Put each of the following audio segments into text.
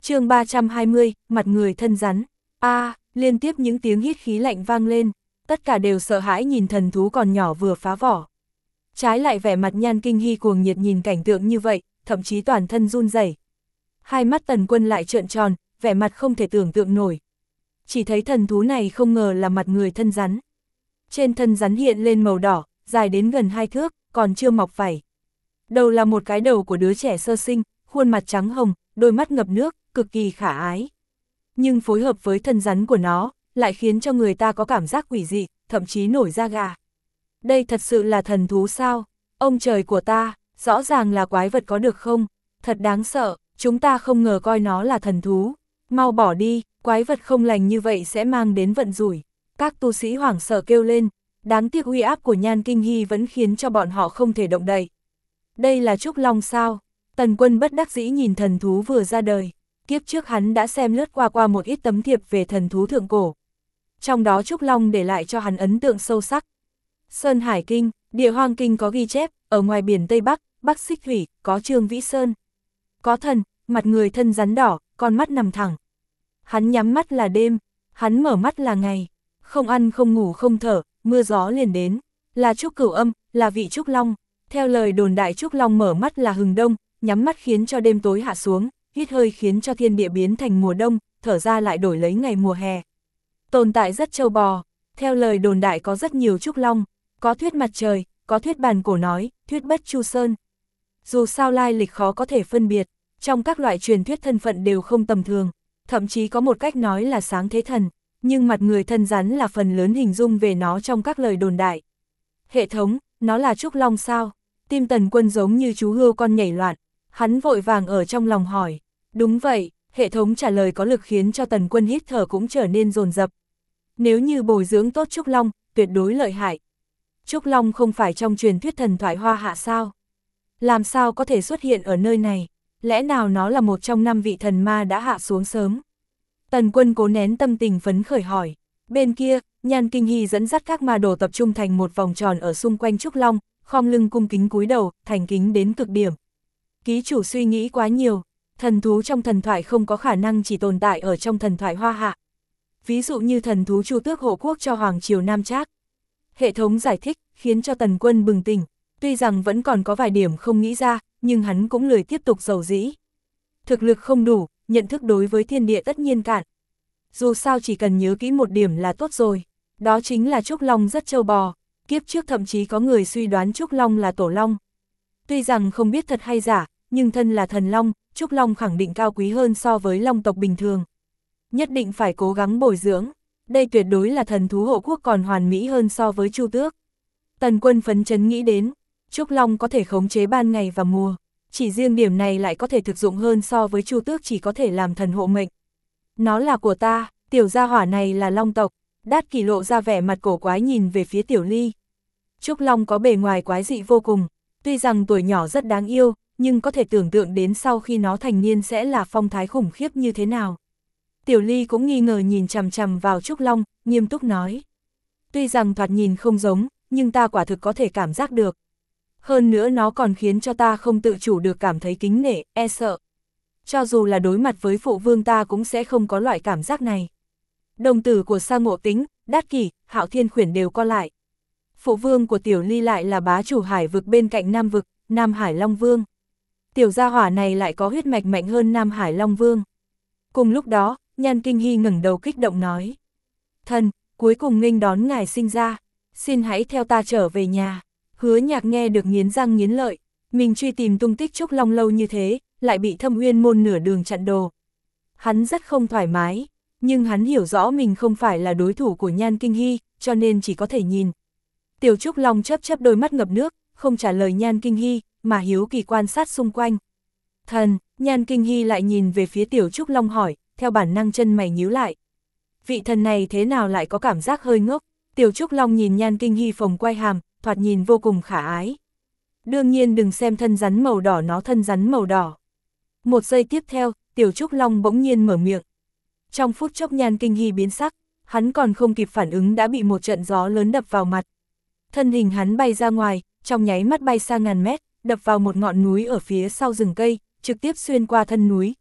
chương 320, mặt người thân rắn. Liên tiếp những tiếng hít khí lạnh vang lên, tất cả đều sợ hãi nhìn thần thú còn nhỏ vừa phá vỏ. Trái lại vẻ mặt Nhan Kinh Hy cuồng nhiệt nhìn cảnh tượng như vậy, thậm chí toàn thân run rẩy. Hai mắt Tần Quân lại trợn tròn, vẻ mặt không thể tưởng tượng nổi. Chỉ thấy thần thú này không ngờ là mặt người thân rắn. Trên thân rắn hiện lên màu đỏ, dài đến gần 2 thước, còn chưa mọc vảy. Đầu là một cái đầu của đứa trẻ sơ sinh, khuôn mặt trắng hồng, đôi mắt ngập nước, cực kỳ khả ái. Nhưng phối hợp với thân rắn của nó, lại khiến cho người ta có cảm giác quỷ dị, thậm chí nổi da gà. Đây thật sự là thần thú sao? Ông trời của ta, rõ ràng là quái vật có được không? Thật đáng sợ, chúng ta không ngờ coi nó là thần thú. Mau bỏ đi, quái vật không lành như vậy sẽ mang đến vận rủi. Các tu sĩ hoảng sợ kêu lên, đáng tiếc uy áp của Nhan Kinh Hy vẫn khiến cho bọn họ không thể động đậy. Đây là Trúc Long sao? Tần Quân bất đắc dĩ nhìn thần thú vừa ra đời. Kiếp trước hắn đã xem lướt qua một ít tấm thiệp về thần thú thượng cổ. Trong đó Trúc Long để lại cho hắn ấn tượng sâu sắc. Sơn Hải Kinh, Địa Hoang Kinh có ghi chép, ở ngoài biển Tây Bắc, Bắc Xích Thủy, có Trương Vĩ Sơn. Có thần, mặt người thân rắn đỏ, con mắt nằm thẳng. Hắn nhắm mắt là đêm, hắn mở mắt là ngày. Không ăn không ngủ không thở, mưa gió liền đến. Là Trúc Cửu Âm, là vị Trúc Long. Theo lời đồn đại Trúc Long mở mắt là hừng đông, nhắm mắt khiến cho đêm tối hạ xuống, hít hơi khiến cho thiên địa biến thành mùa đông, thở ra lại đổi lấy ngày mùa hè. Tồn tại rất trâu bò, theo lời đồn đại có rất nhiều Trúc Long, có thuyết mặt trời, có thuyết bàn cổ nói, thuyết bất chu sơn. Dù sao lai lịch khó có thể phân biệt, trong các loại truyền thuyết thân phận đều không tầm thường, thậm chí có một cách nói là sáng thế thần, nhưng mặt người thân rắn là phần lớn hình dung về nó trong các lời đồn đại. Hệ thống, nó là Trúc Long sao? Tim Tần Quân giống như chú hươu con nhảy loạn, hắn vội vàng ở trong lòng hỏi. Đúng vậy, hệ thống trả lời có lực khiến cho Tần Quân hít thở cũng trở nên dồn dập. Nếu như bồi dưỡng tốt Trúc Long, tuyệt đối lợi hại. Trúc Long không phải trong truyền thuyết thần thoại Hoa Hạ sao? Làm sao có thể xuất hiện ở nơi này? Lẽ nào nó là một trong 5 vị thần ma đã hạ xuống sớm? Tần Quân cố nén tâm tình phấn khởi hỏi. Bên kia, Nhan Kinh Hy dẫn dắt các ma đồ tập trung thành một vòng tròn ở xung quanh Trúc Long, khom lưng cung kính cúi đầu, thành kính đến cực điểm. Ký chủ suy nghĩ quá nhiều, thần thú trong thần thoại không có khả năng chỉ tồn tại ở trong thần thoại Hoa Hạ. Ví dụ như thần thú Chu Tước hộ quốc cho Hoàng Triều Nam Trác. Hệ thống giải thích, khiến cho Tần Quân bừng tỉnh, tuy rằng vẫn còn có vài điểm không nghĩ ra, nhưng hắn cũng lười tiếp tục dầu dĩ. Thực lực không đủ, nhận thức đối với thiên địa tất nhiên cạn. Dù sao chỉ cần nhớ kỹ một điểm là tốt rồi, đó chính là Trúc Long rất trâu bò, kiếp trước thậm chí có người suy đoán Trúc Long là Tổ Long. Tuy rằng không biết thật hay giả, nhưng thân là thần Long, Trúc Long khẳng định cao quý hơn so với Long tộc bình thường. Nhất định phải cố gắng bồi dưỡng, đây tuyệt đối là thần thú hộ quốc còn hoàn mỹ hơn so với Chu Tước. Tần Quân phấn chấn nghĩ đến, Trúc Long có thể khống chế ban ngày và mùa, chỉ riêng điểm này lại có thể thực dụng hơn so với Chu Tước chỉ có thể làm thần hộ mệnh. Nó là của ta, tiểu gia hỏa này là Long tộc. Đát Kỷ lộ ra vẻ mặt cổ quái nhìn về phía Tiểu Ly. Trúc Long có bề ngoài quái dị vô cùng, tuy rằng tuổi nhỏ rất đáng yêu, nhưng có thể tưởng tượng đến sau khi nó thành niên sẽ là phong thái khủng khiếp như thế nào. Tiểu Ly cũng nghi ngờ nhìn chằm chằm vào Trúc Long, nghiêm túc nói. Tuy rằng thoạt nhìn không giống, nhưng ta quả thực có thể cảm giác được. Hơn nữa nó còn khiến cho ta không tự chủ được cảm thấy kính nể, e sợ. Cho dù là đối mặt với phụ vương ta cũng sẽ không có loại cảm giác này. Đồng tử của Sa Ngộ Tính, Đát Kỷ, Hạo Thiên Khuyển đều co lại. Phụ vương của Tiểu Ly lại là bá chủ hải vực bên cạnh Nam vực, Nam Hải Long Vương. Tiểu gia hỏa này lại có huyết mạch mạnh hơn Nam Hải Long Vương. Cùng lúc đó, Nhan Kinh Hy ngẩng đầu kích động nói. Thần, cuối cùng nghênh đón ngài sinh ra, xin hãy theo ta trở về nhà. Hứa Nhạc nghe được nghiến răng nghiến lợi, mình truy tìm tung tích Trúc Long lâu như thế, lại bị Thâm Uyên môn nửa đường chặn đồ. Hắn rất không thoải mái, nhưng hắn hiểu rõ mình không phải là đối thủ của Nhan Kinh Hy, cho nên chỉ có thể nhìn. Tiểu Trúc Long chớp chớp đôi mắt ngập nước, không trả lời Nhan Kinh Hy, mà hiếu kỳ quan sát xung quanh. Thần, Nhan Kinh Hy lại nhìn về phía Tiểu Trúc Long hỏi, theo bản năng chân mày nhíu lại. Vị thần này thế nào lại có cảm giác hơi ngốc? Tiểu Trúc Long nhìn Nhan Kinh Hy phồng quay hàm, thoạt nhìn vô cùng khả ái. Đương nhiên đừng xem thân rắn màu đỏ nó thân rắn màu đỏ. Một giây tiếp theo, Tiểu Trúc Long bỗng nhiên mở miệng. Trong phút chốc Nhan Kinh Hy biến sắc, hắn còn không kịp phản ứng đã bị một trận gió lớn đập vào mặt. Thân hình hắn bay ra ngoài, trong nháy mắt bay xa ngàn mét, đập vào một ngọn núi ở phía sau rừng cây, trực tiếp xuyên qua thân núi,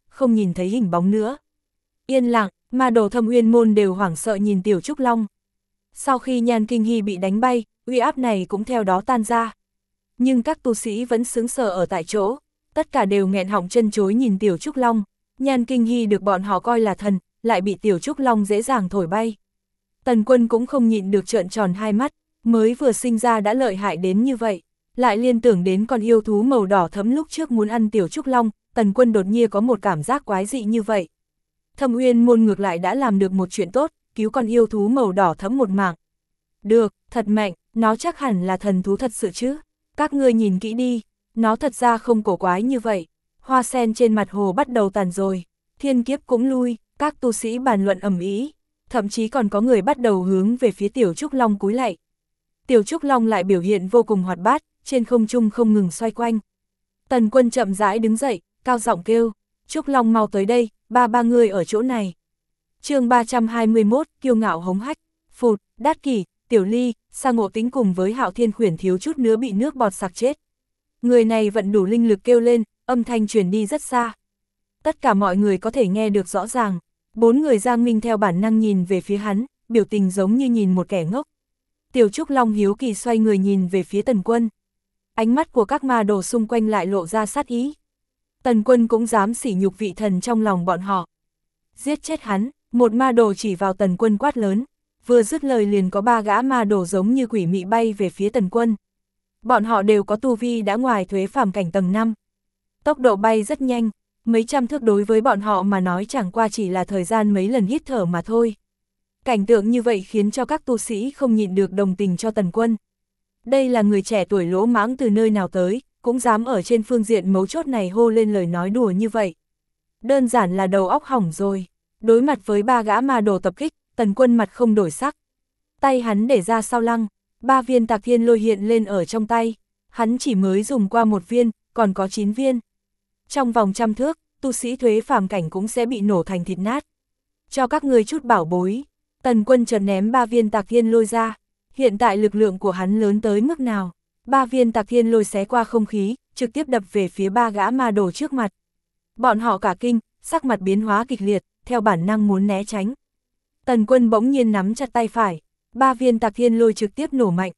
không nhìn thấy hình bóng nữa. Yên lặng, ma đồ Thâm Uyên môn đều hoảng sợ nhìn Tiểu Trúc Long. Sau khi Nhan Kinh Hy bị đánh bay, uy áp này cũng theo đó tan ra. Nhưng các tu sĩ vẫn sững sờ ở tại chỗ, tất cả đều nghẹn họng chân chối nhìn Tiểu Trúc Long. Nhan Kinh Hy được bọn họ coi là thần, lại bị Tiểu Trúc Long dễ dàng thổi bay. Tần Quân cũng không nhịn được trợn tròn hai mắt, mới vừa sinh ra đã lợi hại đến như vậy. Lại liên tưởng đến con yêu thú màu đỏ thẫm lúc trước muốn ăn Tiểu Trúc Long, Tần Quân đột nhiên có một cảm giác quái dị như vậy. Thâm Uyên môn ngược lại đã làm được một chuyện tốt, cứu con yêu thú màu đỏ thẫm một mạng. Được, thật mạnh, nó chắc hẳn là thần thú thật sự chứ. Các ngươi nhìn kỹ đi, nó thật ra không cổ quái như vậy. Hoa sen trên mặt hồ bắt đầu tàn rồi, thiên kiếp cũng lui, các tu sĩ bàn luận ầm ĩ, thậm chí còn có người bắt đầu hướng về phía Tiểu Trúc Long cúi lạy. Tiểu Trúc Long lại biểu hiện vô cùng hoạt bát, trên không trung không ngừng xoay quanh. Tần Quân chậm rãi đứng dậy, cao giọng kêu, Trúc Long mau tới đây, ba người ở chỗ này. Chương 321, kiêu ngạo hống hách, phụt, Đát Kỷ, Tiểu Ly, Sa Ngộ Tĩnh cùng với Hạo Thiên Khuyển thiếu chút nữa bị nước bọt sặc chết. Người này vận đủ linh lực kêu lên, âm thanh truyền đi rất xa. Tất cả mọi người có thể nghe được rõ ràng. Bốn người Giang Minh theo bản năng nhìn về phía hắn, biểu tình giống như nhìn một kẻ ngốc. Tiểu Trúc Long hiếu kỳ xoay người nhìn về phía Tần Quân. Ánh mắt của các ma đồ xung quanh lại lộ ra sát ý. Tần Quân cũng dám sỉ nhục vị thần trong lòng bọn họ. Giết chết hắn, một ma đồ chỉ vào Tần Quân quát lớn. Vừa dứt lời liền có ba gã ma đồ giống như quỷ mị bay về phía Tần Quân. Bọn họ đều có tu vi đã ngoài thuế phàm cảnh tầng 5. Tốc độ bay rất nhanh, mấy trăm thước đối với bọn họ mà nói chẳng qua chỉ là thời gian mấy lần hít thở mà thôi. Cảnh tượng như vậy khiến cho các tu sĩ không nhịn được đồng tình cho Tần Quân. Đây là người trẻ tuổi lỗ mãng từ nơi nào tới, cũng dám ở trên phương diện mấu chốt này hô lên lời nói đùa như vậy. Đơn giản là đầu óc hỏng rồi. Đối mặt với ba gã ma đồ tập kích, Tần Quân mặt không đổi sắc. Tay hắn để ra sau lưng, 3 viên Tạc Thiên Lôi hiện lên ở trong tay. Hắn chỉ mới dùng qua 1 viên, còn có 9 viên. Trong vòng 100 thước, tu sĩ thuế phàm cảnh cũng sẽ bị nổ thành thịt nát. Cho các ngươi chút bảo bối. Tần Quân chợt ném 3 viên Tạc Thiên Lôi ra. Hiện tại lực lượng của hắn lớn tới mức nào? 3 viên Tạc Thiên Lôi xé qua không khí, trực tiếp đập về phía ba gã ma đồ trước mặt. Bọn họ cả kinh, sắc mặt biến hóa kịch liệt, theo bản năng muốn né tránh. Tần Quân bỗng nhiên nắm chặt tay phải, 3 viên Tạc Thiên Lôi trực tiếp nổ mạnh,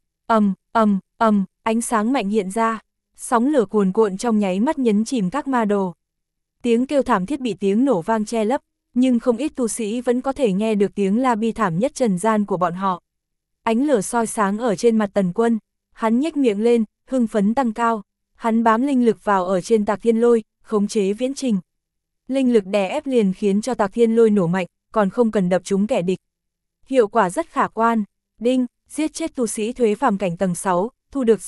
ánh sáng mạnh hiện ra, sóng lửa cuồn cuộn trong nháy mắt nhấn chìm các ma đồ. Tiếng kêu thảm thiết bị tiếng nổ vang che lấp, nhưng không ít tu sĩ vẫn có thể nghe được tiếng la bi thảm nhất trần gian của bọn họ. Ánh lửa soi sáng ở trên mặt Tần Quân, hắn nhếch miệng lên, hưng phấn tăng cao, hắn bám linh lực vào ở trên Tạc Thiên Lôi, khống chế viễn trình. Linh lực đè ép liền khiến cho Tạc Thiên Lôi nổ mạnh, còn không cần đập trúng kẻ địch. Hiệu quả rất khả quan. Đinh, giết chết tu sĩ thuế phàm cảnh tầng 6, thu được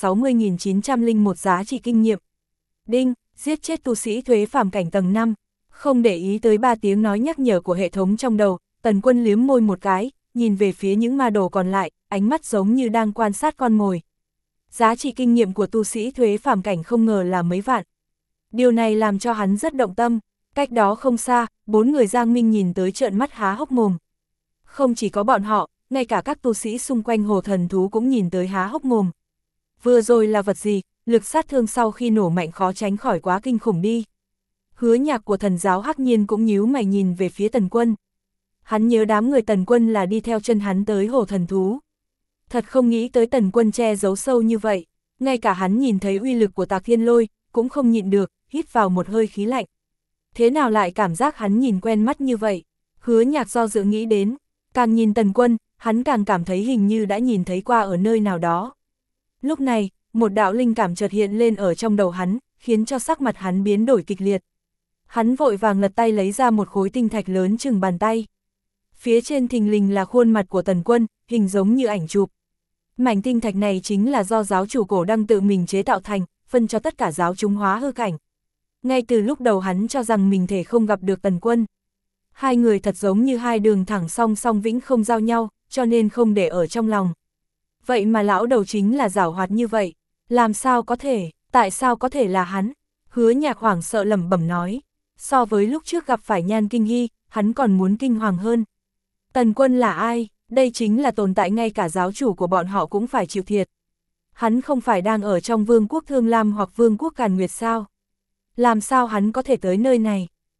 60.901 giá trị kinh nghiệm. Đinh, giết chết tu sĩ thuế phàm cảnh tầng 5. Không để ý tới 3 tiếng nói nhắc nhở của hệ thống trong đầu, Tần Quân liếm môi một cái, nhìn về phía những ma đồ còn lại, ánh mắt giống như đang quan sát con mồi. Giá trị kinh nghiệm của tu sĩ thuế phàm cảnh không ngờ là mấy vạn. Điều này làm cho hắn rất động tâm. Cách đó không xa, 4 người Giang Minh nhìn tới trợn mắt há hốc mồm. Không chỉ có bọn họ, ngay cả các tu sĩ xung quanh hồ thần thú cũng nhìn tới há hốc mồm. Vừa rồi là vật gì, lực sát thương sau khi nổ mạnh khó tránh khỏi quá kinh khủng đi. Hứa Nhạc của thần giáo Hắc Nhiên cũng nhíu mày nhìn về phía Tần Quân. Hắn nhớ đám người Tần Quân là đi theo chân hắn tới hồ thần thú. Thật không nghĩ tới Tần Quân che giấu sâu như vậy, ngay cả hắn nhìn thấy uy lực của Tạc Thiên Lôi, cũng không nhịn được, hít vào một hơi khí lạnh. Thế nào lại cảm giác hắn nhìn quen mắt như vậy? Hứa Nhạc do dự nghĩ đến, càng nhìn Tần Quân, hắn càng cảm thấy hình như đã nhìn thấy qua ở nơi nào đó. Lúc này, một đạo linh cảm chợt hiện lên ở trong đầu hắn, khiến cho sắc mặt hắn biến đổi kịch liệt. Hắn vội vàng lật tay lấy ra một khối tinh thạch lớn chừng bàn tay. Phía trên thình lình là khuôn mặt của Tần Quân, hình giống như ảnh chụp. Mảnh tinh thạch này chính là do giáo chủ Cổ Đăng tự mình chế tạo thành, phân cho tất cả giáo chúng hóa hư cảnh. Ngay từ lúc đầu hắn cho rằng mình thể không gặp được Tần Quân. Hai người thật giống như hai đường thẳng song song vĩnh không giao nhau, cho nên không để ở trong lòng. Vậy mà lão đầu chính là giảo hoạt như vậy, làm sao có thể, tại sao có thể là hắn? Hứa Nhạc hoảng sợ lẩm bẩm nói, so với lúc trước gặp phải Nhan Kinh Hy, hắn còn muốn kinh hoàng hơn. Tần Quân là ai? Đây chính là tồn tại ngay cả giáo chủ của bọn họ cũng phải chịu thiệt. Hắn không phải đang ở trong vương quốc Thương Lam hoặc vương quốc Càn Nguyệt sao? Làm sao hắn có thể tới nơi này?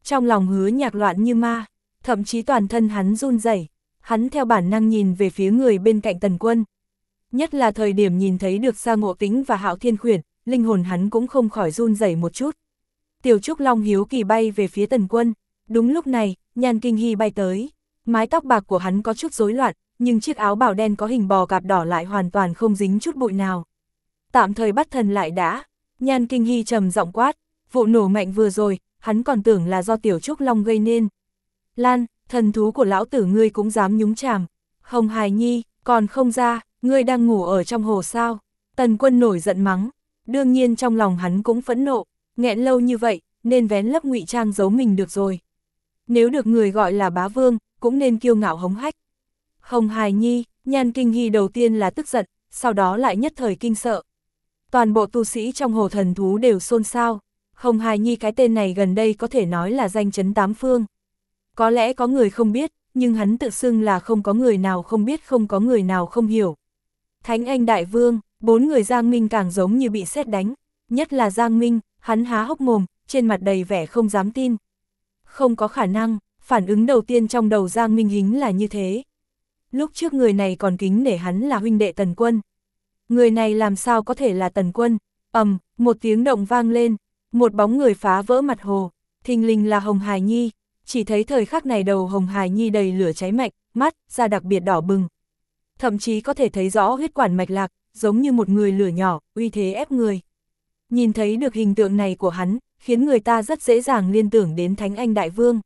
Trong lòng Hứa Nhạc loạn như ma, thậm chí toàn thân hắn run rẩy. Hắn theo bản năng nhìn về phía người bên cạnh Tần Quân. Nhất là thời điểm nhìn thấy được Sa Ngộ Tĩnh và Hạo Thiên Khuyển, linh hồn hắn cũng không khỏi run rẩy một chút. Tiểu Trúc Long hiếu kỳ bay về phía Tần Quân. Đúng lúc này, Nhan Kinh Hy bay tới. Mái tóc bạc của hắn có chút rối loạn, nhưng chiếc áo bào đen có hình bò cạp đỏ lại hoàn toàn không dính chút bụi nào. Tạm thời bắt thần lại đã. Nhan Kinh Hy trầm giọng quát. Vụ nổ mạnh vừa rồi, hắn còn tưởng là do Tiểu Trúc Long gây nên. Lan, thần thú của lão tử ngươi cũng dám nhúng chàm. Hồng Hải Nhi, còn không ra, ngươi đang ngủ ở trong hồ sao? Tần Quân nổi giận mắng. Đương nhiên trong lòng hắn cũng phẫn nộ, nghẹn lâu như vậy, nên vén lấp ngụy trang giấu mình được rồi. Nếu được người gọi là bá vương, cũng nên kiêu ngạo hống hách. Hồng Hải Nhi, Nhan Kinh Hy đầu tiên là tức giận, sau đó lại nhất thời kinh sợ. Toàn bộ tu sĩ trong hồ thần thú đều xôn xao. Hồng Hải Nhi cái tên này gần đây có thể nói là danh chấn tám phương. Có lẽ có người không biết, nhưng hắn tự xưng là không có người nào không biết, không có người nào không hiểu. Thánh Anh Đại Vương, 4 người Giang Minh càng giống như bị sét đánh. Nhất là Giang Minh, hắn há hốc mồm, trên mặt đầy vẻ không dám tin. Không có khả năng, phản ứng đầu tiên trong đầu Giang Minh Hính là như thế. Lúc trước người này còn kính nể hắn là huynh đệ Tần Quân. Người này làm sao có thể là Tần Quân? Một tiếng động vang lên, một bóng người phá vỡ mặt hồ, thình lình là Hồng Hải Nhi. Chỉ thấy thời khắc này đầu Hồng Hải Nhi đầy lửa cháy mạnh, mắt, da đặc biệt đỏ bừng. Thậm chí có thể thấy rõ huyết quản mạch lạc, giống như một người lửa nhỏ, uy thế ép người. Nhìn thấy được hình tượng này của hắn, khiến người ta rất dễ dàng liên tưởng đến Thánh Anh Đại Vương.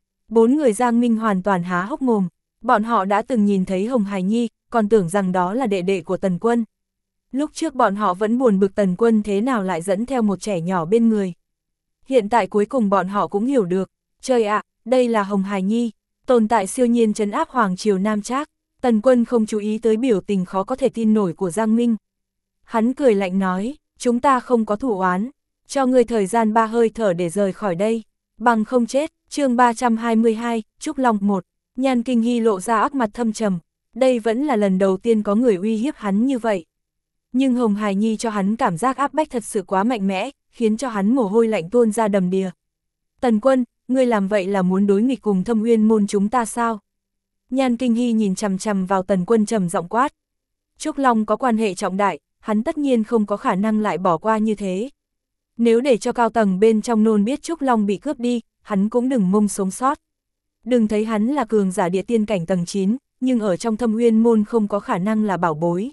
4 người Giang Minh hoàn toàn há hốc mồm, bọn họ đã từng nhìn thấy Hồng Hải Nhi, còn tưởng rằng đó là đệ đệ của Tần Quân. Lúc trước bọn họ vẫn buồn bực Tần Quân thế nào lại dẫn theo một trẻ nhỏ bên người. Hiện tại cuối cùng bọn họ cũng hiểu được, trời ạ, đây là Hồng Hải Nhi, tồn tại siêu nhiên trấn áp Hoàng Triều Nam Trác. Tần Quân không chú ý tới biểu tình khó có thể tin nổi của Giang Minh. Hắn cười lạnh nói, chúng ta không có thủ oán, cho ngươi thời gian 3 hơi thở để rời khỏi đây, bằng không chết. Chương 322, Trúc Long 1, Nhan Kinh Hy lộ ra ác mặt thâm trầm, đây vẫn là lần đầu tiên có người uy hiếp hắn như vậy. Nhưng Hồng Hải Nhi cho hắn cảm giác áp bách thật sự quá mạnh mẽ, khiến cho hắn mồ hôi lạnh tuôn ra đầm đìa. Tần Quân, ngươi làm vậy là muốn đối nghịch cùng Thâm Uyên môn chúng ta sao? Nhan Kinh Hy nhìn chằm chằm vào Tần Quân trầm giọng quát. Trúc Long có quan hệ trọng đại, hắn tất nhiên không có khả năng lại bỏ qua như thế. Nếu để cho cao tầng bên trong nôn biết Trúc Long bị cướp đi, hắn cũng đừng mong sống sót. Đừng thấy hắn là cường giả địa tiên cảnh tầng 9, nhưng ở trong Thâm Uyên môn không có khả năng là bảo bối.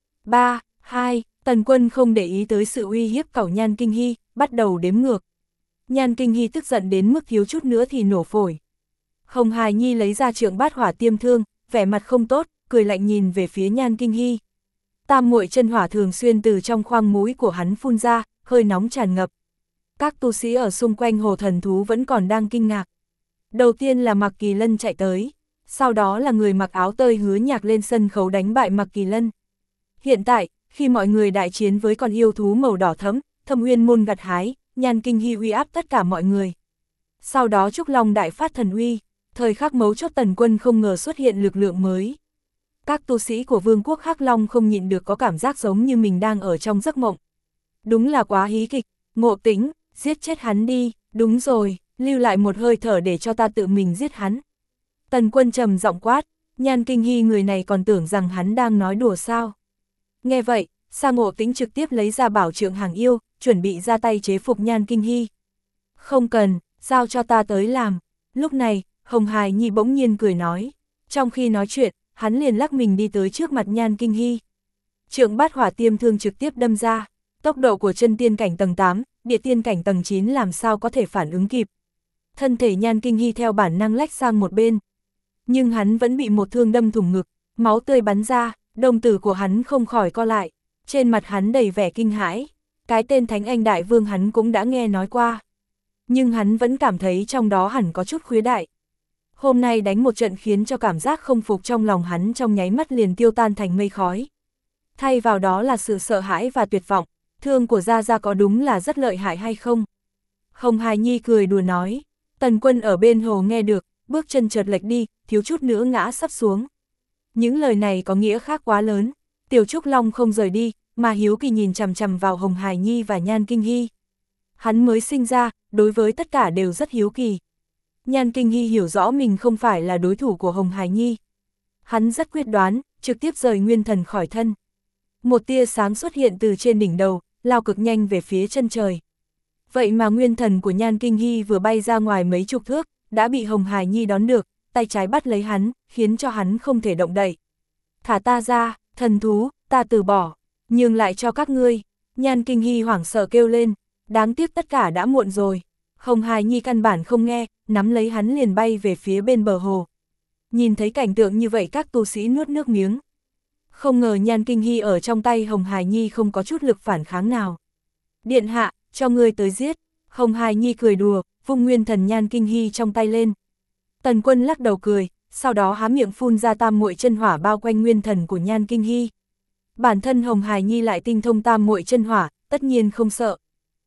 3, 2, Tần Quân không để ý tới sự uy hiếp cẩu Nhan Kinh Hy, bắt đầu đếm ngược. Nhan Kinh Hy tức giận đến mức thiếu chút nữa thì nổ phổi. Hồng Hải Nhi lấy ra trượng bát hỏa tiêm thương, vẻ mặt không tốt, cười lạnh nhìn về phía Nhan Kinh Hy. Tam muội chân hỏa thường xuyên từ trong khoang mũi của hắn phun ra, hơi nóng tràn ngập. Các tu sĩ ở xung quanh hồ thần thú vẫn còn đang kinh ngạc. Đầu tiên là Mạc Kỳ Lân chạy tới, sau đó là người mặc áo tơi Hứa Nhạc lên sân khấu đánh bại Mạc Kỳ Lân. Hiện tại, khi mọi người đại chiến với con yêu thú màu đỏ thẫm, Thâm Uyên môn gặt hái, Nhan Kinh Hy uy áp tất cả mọi người. Sau đó Trúc Long đại phát thần uy, thời khắc mấu chốt Tần Quân không ngờ xuất hiện lực lượng mới. Các tu sĩ của Vương quốc Hắc Long không nhịn được có cảm giác giống như mình đang ở trong giấc mộng. Đúng là quá hí kịch, Ngộ Tĩnh, giết chết hắn đi, đúng rồi, lưu lại một hơi thở để cho ta tự mình giết hắn. Tần Quân trầm giọng quát, Nhan Kinh Hy người này còn tưởng rằng hắn đang nói đùa sao. Nghe vậy, Sa Ngộ Tĩnh trực tiếp lấy ra bảo trượng hàng yêu, chuẩn bị ra tay chế phục Nhan Kinh Hy. Không cần, giao cho ta tới làm. Lúc này, Hồng Hải Nhi bỗng nhiên cười nói. Trong khi nói chuyện, hắn liền lắc mình đi tới trước mặt Nhan Kinh Hy. Trượng bát hỏa tiêm thương trực tiếp đâm ra. Tốc độ của chân tiên cảnh tầng 8, địa tiên cảnh tầng 9 làm sao có thể phản ứng kịp. Thân thể Nhan Kinh Hy theo bản năng lách sang một bên. Nhưng hắn vẫn bị một thương đâm thủng ngực, máu tươi bắn ra, đồng tử của hắn không khỏi co lại. Trên mặt hắn đầy vẻ kinh hãi. Cái tên Thánh Anh Đại Vương hắn cũng đã nghe nói qua. Nhưng hắn vẫn cảm thấy trong đó hẳn có chút khuya đại. Hôm nay đánh một trận khiến cho cảm giác không phục trong lòng hắn trong nháy mắt liền tiêu tan thành mây khói. Thay vào đó là sự sợ hãi và tuyệt vọng, thương của Gia Gia có đúng là rất lợi hại hay không? Hồng Hải Nhi cười đùa nói, Tần Quân ở bên hồ nghe được, bước chân chợt lệch đi, thiếu chút nữa ngã sắp xuống. Những lời này có nghĩa khác quá lớn, Tiểu Trúc Long không rời đi, mà hiếu kỳ nhìn chằm chằm vào Hồng Hải Nhi và Nhan Kinh Hy. Hắn mới sinh ra, đối với tất cả đều rất hiếu kỳ. Nhan Kinh Hy hiểu rõ mình không phải là đối thủ của Hồng Hải Nhi. Hắn rất quyết đoán, trực tiếp rời nguyên thần khỏi thân. Một tia sáng xuất hiện từ trên đỉnh đầu, lao cực nhanh về phía chân trời. Vậy mà nguyên thần của Nhan Kinh Hy vừa bay ra ngoài mấy chục thước, đã bị Hồng Hải Nhi đón được, tay trái bắt lấy hắn, khiến cho hắn không thể động đậy. Thả ta ra, thần thú, ta từ bỏ, nhường lại cho các ngươi. Nhan Kinh Hy hoảng sợ kêu lên, đáng tiếc tất cả đã muộn rồi. Hồng Hải Nhi căn bản không nghe, nắm lấy hắn liền bay về phía bên bờ hồ. Nhìn thấy cảnh tượng như vậy các tu sĩ nuốt nước miếng. Không ngờ Nhan Kinh Hy ở trong tay Hồng Hải Nhi không có chút lực phản kháng nào. Điện hạ, cho ngươi tới giết. Hồng Hải Nhi cười đùa, vung nguyên thần Nhan Kinh Hy trong tay lên. Tần Quân lắc đầu cười, sau đó há miệng phun ra tam muội chân hỏa bao quanh nguyên thần của Nhan Kinh Hy. Bản thân Hồng Hải Nhi lại tinh thông tam muội chân hỏa, tất nhiên không sợ.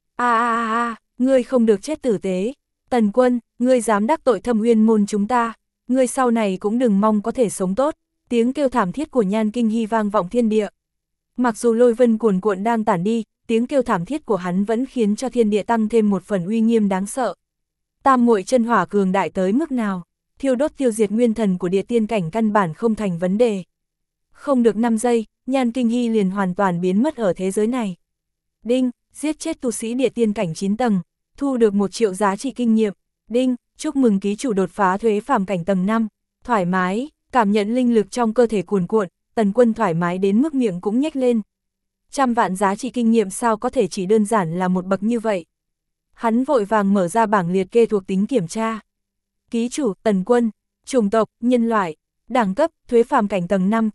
Ngươi không được chết tử tế. Tần Quân, ngươi dám đắc tội Thâm Uyên môn chúng ta, ngươi sau này cũng đừng mong có thể sống tốt. Tiếng kêu thảm thiết của Nhan Kinh Hy vang vọng thiên địa. Mặc dù lôi vân cuồn cuộn đang tản đi, tiếng kêu thảm thiết của hắn vẫn khiến cho thiên địa tăng thêm một phần uy nghiêm đáng sợ. Tam muội chân hỏa cường đại tới mức nào, thiêu đốt tiêu diệt nguyên thần của địa tiên cảnh căn bản không thành vấn đề. Không được 5 giây, Nhan Kinh Hy liền hoàn toàn biến mất ở thế giới này. Đinh, giết chết tu sĩ địa tiên cảnh 9 tầng, thu được 1 triệu giá trị kinh nghiệm. Đinh, chúc mừng ký chủ đột phá thuế phàm cảnh tầng 5, thoải mái, cảm nhận linh lực trong cơ thể cuồn cuộn, Tần Quân thoải mái đến mức miệng cũng nhếch lên. 100 vạn giá trị kinh nghiệm sao có thể chỉ đơn giản là một bậc như vậy. Hắn vội vàng mở ra bảng liệt kê thuộc tính kiểm tra. Ký chủ, Tần Quân, chủng tộc, nhân loại, đẳng cấp, thuế phàm cảnh tầng 5,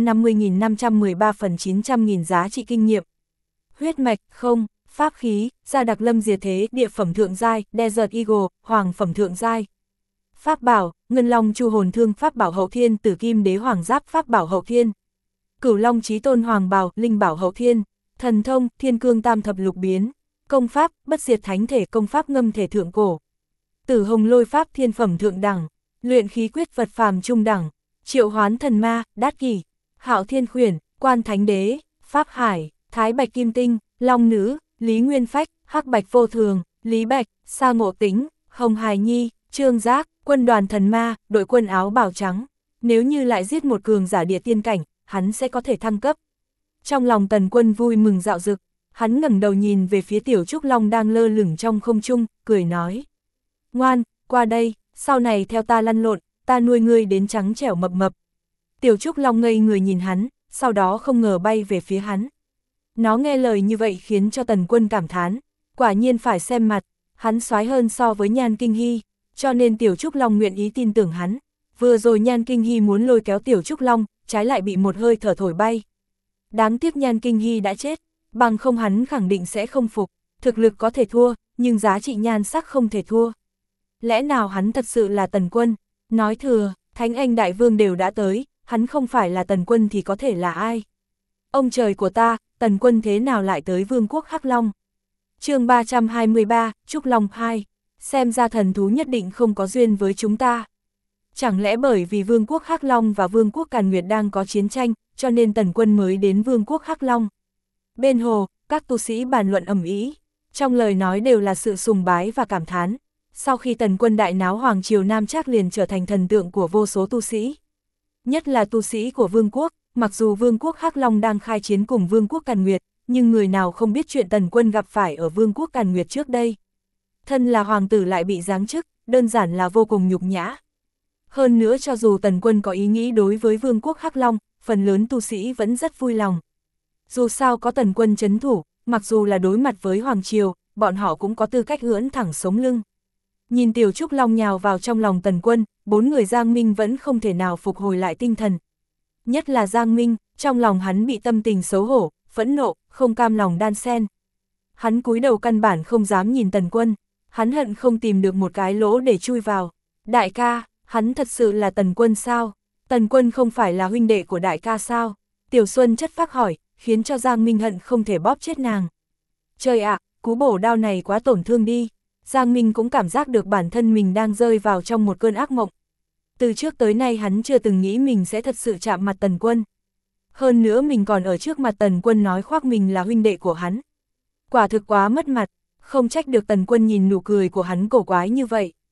650.513 phần 900.000 giá trị kinh nghiệm. Huyết mạch, không, pháp khí, gia đặc lâm diệt thế, địa phẩm thượng giai, Desert Eagle, hoàng phẩm thượng giai. Pháp bảo, Ngân Long Chu Hồn Thương, pháp bảo hậu thiên, Tử Kim Đế Hoàng Giáp, pháp bảo hậu thiên. Cửu Long Chí Tôn Hoàng Bào, linh bảo hậu thiên. Thần thông, Thiên Cương Tam Thập Lục Biến. Công pháp, Bất Diệt Thánh Thể, công pháp ngâm thể thượng cổ. Tử Hồng Lôi pháp, thiên phẩm thượng đẳng. Luyện khí quyết, vật phàm trung đẳng. Triệu Hoán Thần Ma, Đát Kỷ. Hạo Thiên Khuyển, Quan Thánh Đế, Pháp Hải, Thái Bạch Kim Tinh, Long Nữ, Lý Nguyên Phách, Hắc Bạch Vô Thường, Lý Bạch, Sa Ngộ Tĩnh, Hồng Hải Nhi, Trương Giác, quân đoàn thần ma, đội quân áo bào trắng. Nếu như lại giết một cường giả địa tiên cảnh, hắn sẽ có thể thăng cấp. Trong lòng Tần Quân vui mừng dạo dực, hắn ngẩng đầu nhìn về phía Tiểu Trúc Long đang lơ lửng trong không trung, cười nói. Ngoan, qua đây, sau này theo ta lăn lộn, ta nuôi ngươi đến trắng trẻo mập mập. Tiểu Trúc Long ngây người nhìn hắn, sau đó không ngờ bay về phía hắn. Nó nghe lời như vậy khiến cho Tần Quân cảm thán, quả nhiên phải xem mặt, hắn soái hơn so với Nhan Kinh Hy, cho nên Tiểu Trúc Long nguyện ý tin tưởng hắn. Vừa rồi Nhan Kinh Hy muốn lôi kéo Tiểu Trúc Long, trái lại bị một hơi thở thổi bay. Đáng tiếc Nhan Kinh Hy đã chết, bằng không hắn khẳng định sẽ không phục, thực lực có thể thua, nhưng giá trị nhan sắc không thể thua. Lẽ nào hắn thật sự là Tần Quân? Nói thừa, Thánh Anh Đại Vương đều đã tới, hắn không phải là Tần Quân thì có thể là ai? Ông trời của ta, Tần Quân thế nào lại tới Vương quốc Hắc Long? Chương 323, Trúc Long 2, xem ra thần thú nhất định không có duyên với chúng ta. Chẳng lẽ bởi vì Vương quốc Hắc Long và Vương quốc Càn Nguyệt đang có chiến tranh, cho nên Tần Quân mới đến Vương quốc Hắc Long? Bên hồ, các tu sĩ bàn luận ầm ĩ, trong lời nói đều là sự sùng bái và cảm thán. Sau khi Tần Quân đại náo Hoàng Triều Nam Trác liền trở thành thần tượng của vô số tu sĩ. Nhất là tu sĩ của Vương quốc, mặc dù Vương quốc Hắc Long đang khai chiến cùng Vương quốc Càn Nguyệt, nhưng người nào không biết chuyện Tần Quân gặp phải ở Vương quốc Càn Nguyệt trước đây. Thân là hoàng tử lại bị giáng chức, đơn giản là vô cùng nhục nhã. Hơn nữa cho dù Tần Quân có ý nghĩ đối với Vương quốc Hắc Long, phần lớn tu sĩ vẫn rất vui lòng. Dù sao có Tần Quân trấn thủ, mặc dù là đối mặt với Hoàng Triều, bọn họ cũng có tư cách ưỡn thẳng sống lưng. Nhìn Tiểu Trúc Long nhào vào trong lòng Tần Quân, 4 người Giang Minh vẫn không thể nào phục hồi lại tinh thần. Nhất là Giang Minh, trong lòng hắn bị tâm tình xấu hổ, phẫn nộ, không cam lòng đan xen. Hắn cúi đầu căn bản không dám nhìn Tần Quân, hắn hận không tìm được một cái lỗ để chui vào. Đại ca, hắn thật sự là Tần Quân sao? Tần Quân không phải là huynh đệ của đại ca sao? Tiểu Xuân chất phác hỏi, khiến cho Giang Minh hận không thể bóp chết nàng. Trời ạ, cú bổ đao này quá tổn thương đi. Giang Minh cũng cảm giác được bản thân mình đang rơi vào trong một cơn ác mộng. Từ trước tới nay hắn chưa từng nghĩ mình sẽ thật sự chạm mặt Tần Quân. Hơn nữa mình còn ở trước mặt Tần Quân nói khoác mình là huynh đệ của hắn. Quả thực quá mất mặt, không trách được Tần Quân nhìn nụ cười của hắn cổ quái như vậy.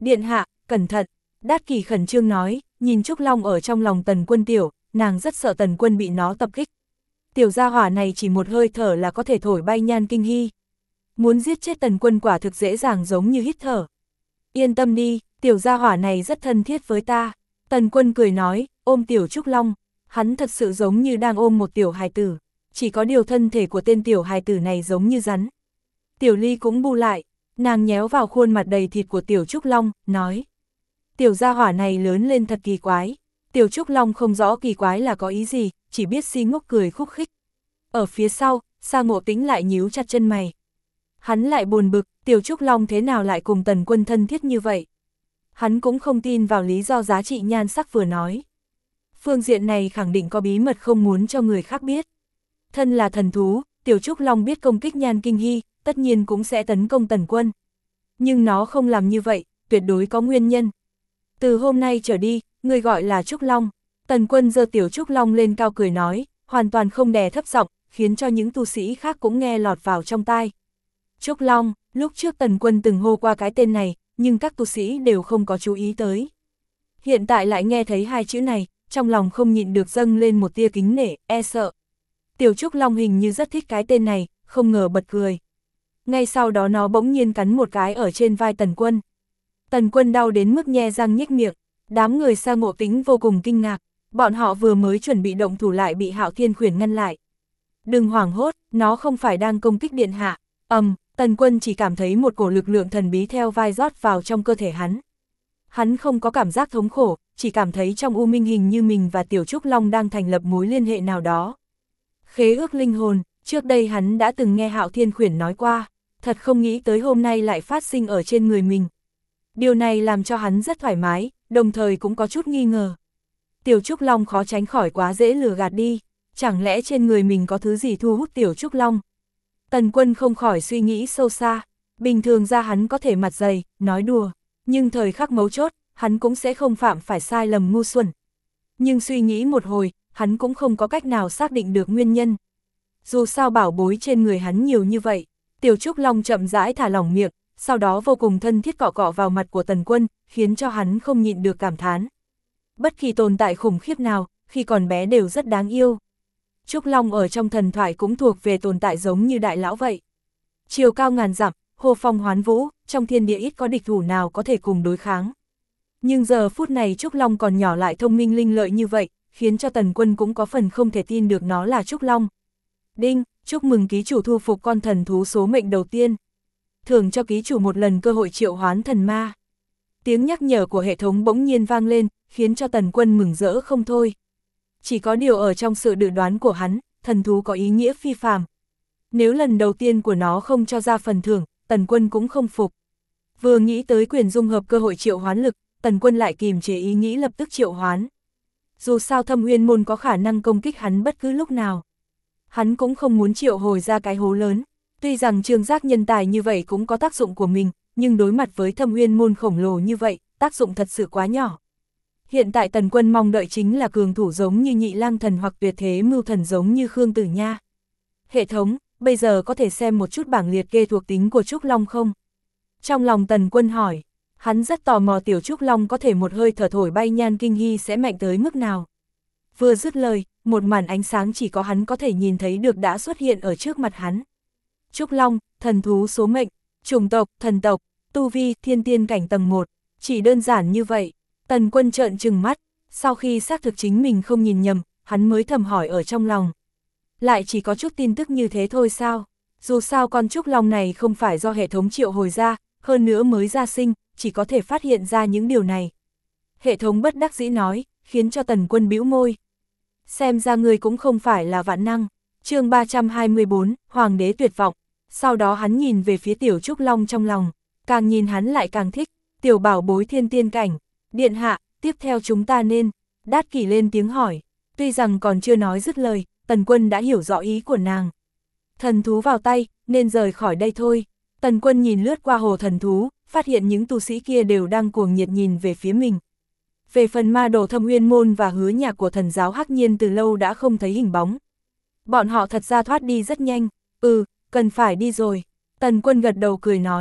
Điện hạ, cẩn thận, Đát Kỷ khẩn trương nói, nhìn Trúc Long ở trong lòng Tần Quân tiểu, nàng rất sợ Tần Quân bị nó tập kích. Tiểu gia hỏa này chỉ một hơi thở là có thể thổi bay Nhan Kinh Hy. Muốn giết chết Tần Quân quả thực dễ dàng giống như hít thở. Yên tâm đi, tiểu gia hỏa này rất thân thiết với ta. Tần Quân cười nói, ôm tiểu Trúc Long, hắn thật sự giống như đang ôm một tiểu hài tử, chỉ có điều thân thể của tên tiểu hài tử này giống như rắn. Tiểu Ly cũng bu lại, nàng nhéo vào khuôn mặt đầy thịt của tiểu Trúc Long, nói. Tiểu gia hỏa này lớn lên thật kỳ quái. Tiểu Trúc Long không rõ kỳ quái là có ý gì, chỉ biết si ngốc cười khúc khích. Ở phía sau, Sa Ngộ Tĩnh lại nhíu chặt chân mày. Hắn lại buồn bực, Tiểu Trúc Long thế nào lại cùng Tần Quân thân thiết như vậy? Hắn cũng không tin vào lý do giá trị nhan sắc vừa nói. Phương diện này khẳng định có bí mật không muốn cho người khác biết. Thân là thần thú, Tiểu Trúc Long biết công kích Nhan Kinh Hy, tất nhiên cũng sẽ tấn công Tần Quân. Nhưng nó không làm như vậy, tuyệt đối có nguyên nhân. Từ hôm nay trở đi, người gọi là Trúc Long. Tần Quân giơ Tiểu Trúc Long lên cao cười nói, hoàn toàn không đè thấp giọng, khiến cho những tu sĩ khác cũng nghe lọt vào trong tai. Trúc Long, lúc trước Tần Quân từng hô qua cái tên này, nhưng các tu sĩ đều không có chú ý tới. Hiện tại lại nghe thấy hai chữ này, trong lòng không nhịn được dâng lên một tia kính nể, e sợ. Tiểu Trúc Long hình như rất thích cái tên này, không ngờ bật cười. Ngay sau đó nó bỗng nhiên cắn một cái ở trên vai Tần Quân. Tần Quân đau đến mức nhe răng nhếch miệng, đám người Sa Ngộ Tĩnh vô cùng kinh ngạc, bọn họ vừa mới chuẩn bị động thủ lại bị Hạo Thiên Khuyển ngăn lại. Đừng hoảng hốt, nó không phải đang công kích điện hạ. Tần Quân chỉ cảm thấy một cổ lực lượng thần bí theo vai rót vào trong cơ thể hắn. Hắn không có cảm giác thống khổ, chỉ cảm thấy trong u minh hình như mình và Tiểu Trúc Long đang thành lập mối liên hệ nào đó. Khế ước linh hồn, trước đây hắn đã từng nghe Hạo Thiên Khuyển nói qua, thật không nghĩ tới hôm nay lại phát sinh ở trên người mình. Điều này làm cho hắn rất thoải mái, đồng thời cũng có chút nghi ngờ. Tiểu Trúc Long khó tránh khỏi quá dễ lừa gạt đi, chẳng lẽ trên người mình có thứ gì thu hút Tiểu Trúc Long? Tần Quân không khỏi suy nghĩ sâu xa, bình thường ra hắn có thể mặt dày, nói đùa, nhưng thời khắc mấu chốt, hắn cũng sẽ không phạm phải sai lầm ngu xuẩn. Nhưng suy nghĩ một hồi, hắn cũng không có cách nào xác định được nguyên nhân. Dù sao bảo bối trên người hắn nhiều như vậy, Tiểu Trúc Long chậm rãi thả lỏng miệng, sau đó vô cùng thân thiết cọ cọ vào mặt của Tần Quân, khiến cho hắn không nhịn được cảm thán. Bất kỳ tồn tại khủng khiếp nào, khi còn bé đều rất đáng yêu. Trúc Long ở trong thần thoại cũng thuộc về tồn tại giống như đại lão vậy. Chiều cao ngàn dặm, hô phong hoán vũ, trong thiên địa ít có địch thủ nào có thể cùng đối kháng. Nhưng giờ phút này Trúc Long còn nhỏ lại thông minh linh lợi như vậy, khiến cho Tần Quân cũng có phần không thể tin được nó là Trúc Long. Đinh, chúc mừng ký chủ thu phục con thần thú số mệnh đầu tiên. Thưởng cho ký chủ một lần cơ hội triệu hoán thần ma. Tiếng nhắc nhở của hệ thống bỗng nhiên vang lên, khiến cho Tần Quân mừng rỡ không thôi. Chỉ có điều ở trong sự dự đoán của hắn, thần thú có ý nghĩa phi phàm. Nếu lần đầu tiên của nó không cho ra phần thưởng, Tần Quân cũng không phục. Vừa nghĩ tới quyền dung hợp cơ hội triệu hoán lực, Tần Quân lại kìm chế ý nghĩ lập tức triệu hoán. Dù sao Thâm Uyên môn có khả năng công kích hắn bất cứ lúc nào. Hắn cũng không muốn triệu hồi ra cái hố lớn. Tuy rằng trường giác nhân tài như vậy cũng có tác dụng của mình, nhưng đối mặt với Thâm Uyên môn khổng lồ như vậy, tác dụng thật sự quá nhỏ. Hiện tại Tần Quân mong đợi chính là cường thủ giống như Nhị Lang Thần hoặc tuyệt thế mưu thần giống như Khương Tử Nha. Hệ thống, bây giờ có thể xem một chút bảng liệt kê thuộc tính của Trúc Long không? Trong lòng Tần Quân hỏi, hắn rất tò mò Tiểu Trúc Long có thể một hơi thở thổi bay Nhan Kinh Hy sẽ mạnh tới mức nào. Vừa dứt lời, một màn ánh sáng chỉ có hắn có thể nhìn thấy được đã xuất hiện ở trước mặt hắn. Trúc Long, thần thú số mệnh, chủng tộc, thần tộc, tu vi, thiên tiên cảnh tầng 1, chỉ đơn giản như vậy. Tần Quân trợn trừng mắt, sau khi xác thực chính mình không nhìn nhầm, hắn mới thầm hỏi ở trong lòng. Lại chỉ có chút tin tức như thế thôi sao? Dù sao con Trúc Long này không phải do hệ thống triệu hồi ra, hơn nữa mới ra sinh, chỉ có thể phát hiện ra những điều này. Hệ thống bất đắc dĩ nói, khiến cho Tần Quân bĩu môi. Xem ra người cũng không phải là vạn năng. Chương 324, Hoàng đế tuyệt vọng. Sau đó hắn nhìn về phía Tiểu Trúc Long trong lòng, càng nhìn hắn lại càng thích. Tiểu bảo bối thiên tiên cảnh. Điện hạ, tiếp theo chúng ta nên. Đát Kỷ lên tiếng hỏi. Tuy rằng còn chưa nói dứt lời, Tần Quân đã hiểu rõ ý của nàng. Thần thú vào tay, nên rời khỏi đây thôi. Tần Quân nhìn lướt qua hồ thần thú, phát hiện những tu sĩ kia đều đang cuồng nhiệt nhìn về phía mình. Về phần ma đồ Thâm Uyên môn và hứa nhạc của thần giáo Hắc Nhiên từ lâu đã không thấy hình bóng. Bọn họ thật ra thoát đi rất nhanh. Cần phải đi rồi. Tần Quân gật đầu cười nói.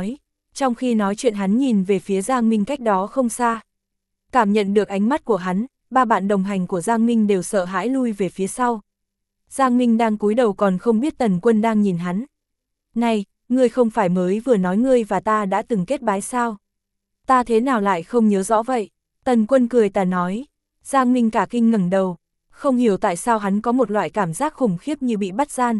Trong khi nói chuyện hắn nhìn về phía Giang Minh cách đó không xa. Cảm nhận được ánh mắt của hắn, ba bạn đồng hành của Giang Minh đều sợ hãi lui về phía sau. Giang Minh đang cúi đầu còn không biết Tần Quân đang nhìn hắn. Này, ngươi không phải mới vừa nói ngươi và ta đã từng kết bái sao? Ta thế nào lại không nhớ rõ vậy? Tần Quân cười tà nói. Giang Minh cả kinh ngẩng đầu, không hiểu tại sao hắn có một loại cảm giác khủng khiếp như bị bắt gian.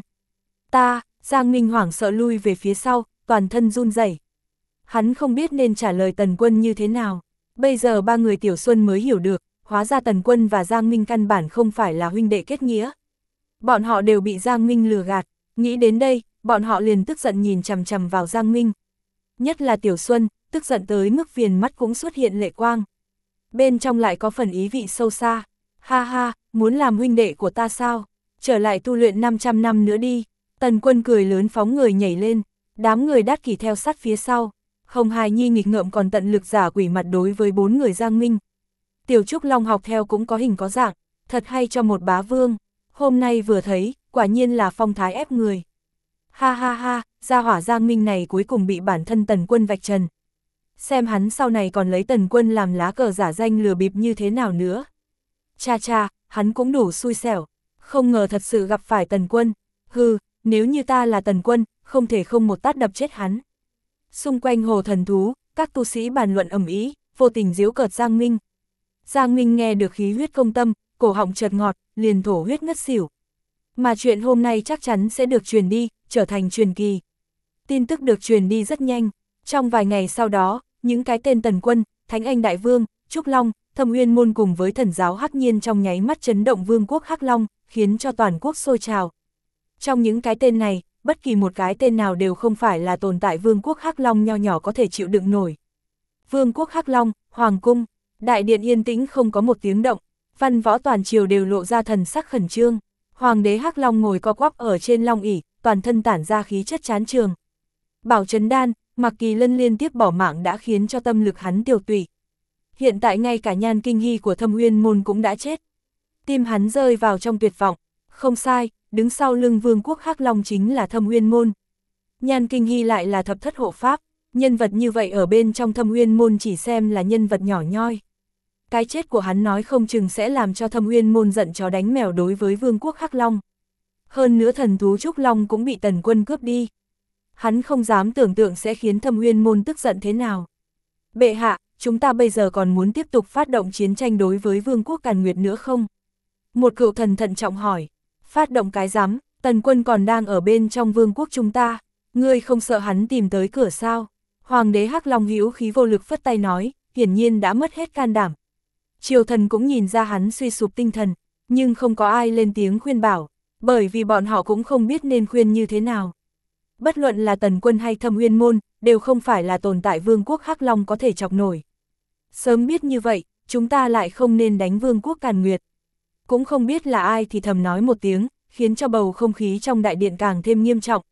Giang Minh hoảng sợ lui về phía sau, toàn thân run rẩy. Hắn không biết nên trả lời Tần Quân như thế nào. Bây giờ ba người Tiểu Xuân mới hiểu được, hóa ra Tần Quân và Giang Minh căn bản không phải là huynh đệ kết nghĩa. Bọn họ đều bị Giang Minh lừa gạt, nghĩ đến đây, bọn họ liền tức giận nhìn chằm chằm vào Giang Minh. Nhất là Tiểu Xuân, tức giận tới mức viền mắt cũng xuất hiện lệ quang. Bên trong lại có phần ý vị sâu xa. Ha ha, muốn làm huynh đệ của ta sao? Trở lại tu luyện 500 năm nữa đi. Tần Quân cười lớn phóng người nhảy lên, đám người Đát Kỷ theo sát phía sau. Hồng Hài Nhi nghịch ngợm còn tận lực giả quỷ mặt đối với 4 người Giang Minh. Tiểu Trúc Long học theo cũng có hình có dạng, thật hay cho một bá vương. Hôm nay vừa thấy, quả nhiên là phong thái ép người. Ha ha ha, gia hỏa Giang Minh này cuối cùng bị bản thân Tần Quân vạch trần. Xem hắn sau này còn lấy Tần Quân làm lá cờ giả danh lừa bịp như thế nào nữa. Cha cha, hắn cũng đủ xui xẻo, không ngờ thật sự gặp phải Tần Quân. Hừ, nếu như ta là Tần Quân, không thể không một tát đập chết hắn. Xung quanh hồ thần thú, các tu sĩ bàn luận ầm ĩ, vô tình giễu cợt Giang Minh. Giang Minh nghe được khí huyết công tâm, cổ họng chợt ngọt, liền thổ huyết ngất xỉu. Mà chuyện hôm nay chắc chắn sẽ được truyền đi, trở thành truyền kỳ. Tin tức được truyền đi rất nhanh, trong vài ngày sau đó, những cái tên Tần Quân, Thánh Anh Đại Vương, Trúc Long, Thâm Uyên Môn cùng với thần giáo Hắc Nhiên trong nháy mắt chấn động vương quốc Hắc Long, khiến cho toàn quốc sôi trào. Trong những cái tên này, bất kỳ một cái tên nào đều không phải là tồn tại vương quốc Hắc Long nho nhỏ có thể chịu đựng nổi. Vương quốc Hắc Long, Hoàng cung, đại điện yên tĩnh không có một tiếng động, văn võ toàn triều đều lộ ra thần sắc khẩn trương. Hoàng đế Hắc Long ngồi co quắp ở trên long ỷ, toàn thân tản ra khí chất chán trường. Bảo Trấn Đan, Mạc Kỳ Lân liên tiếp bỏ mạng đã khiến cho tâm lực hắn tiêu tụy. Hiện tại ngay cả Nhan Kinh Hy của Thâm Uyên Môn cũng đã chết. Tim hắn rơi vào trong tuyệt vọng. Không sai, đứng sau lưng vương quốc Hắc Long chính là Thâm Uyên Môn. Nhan Kinh Hy lại là thập thất hộ pháp, nhân vật như vậy ở bên trong Thâm Uyên Môn chỉ xem là nhân vật nhỏ nhoi. Cái chết của hắn nói không chừng sẽ làm cho Thâm Uyên Môn giận chó đánh mèo đối với vương quốc Hắc Long. Hơn nữa thần thú Trúc Long cũng bị Tần Quân cướp đi. Hắn không dám tưởng tượng sẽ khiến Thâm Uyên Môn tức giận thế nào. Bệ hạ, chúng ta bây giờ còn muốn tiếp tục phát động chiến tranh đối với vương quốc Càn Nguyệt nữa không? Một cựu thần thận trọng hỏi. Phát động cái rắm, Tần Quân còn đang ở bên trong vương quốc chúng ta. Ngươi không sợ hắn tìm tới cửa sao? Hoàng đế Hắc Long hữu khí vô lực phất tay nói, hiển nhiên đã mất hết can đảm. Triều thần cũng nhìn ra hắn suy sụp tinh thần, nhưng không có ai lên tiếng khuyên bảo, bởi vì bọn họ cũng không biết nên khuyên như thế nào. Bất luận là Tần Quân hay Thâm Uyên Môn, đều không phải là tồn tại vương quốc Hắc Long có thể chọc nổi. Sớm biết như vậy, chúng ta lại không nên đánh vương quốc Càn Nguyệt. Cũng không biết là ai thì thầm nói một tiếng, khiến cho bầu không khí trong đại điện càng thêm nghiêm trọng.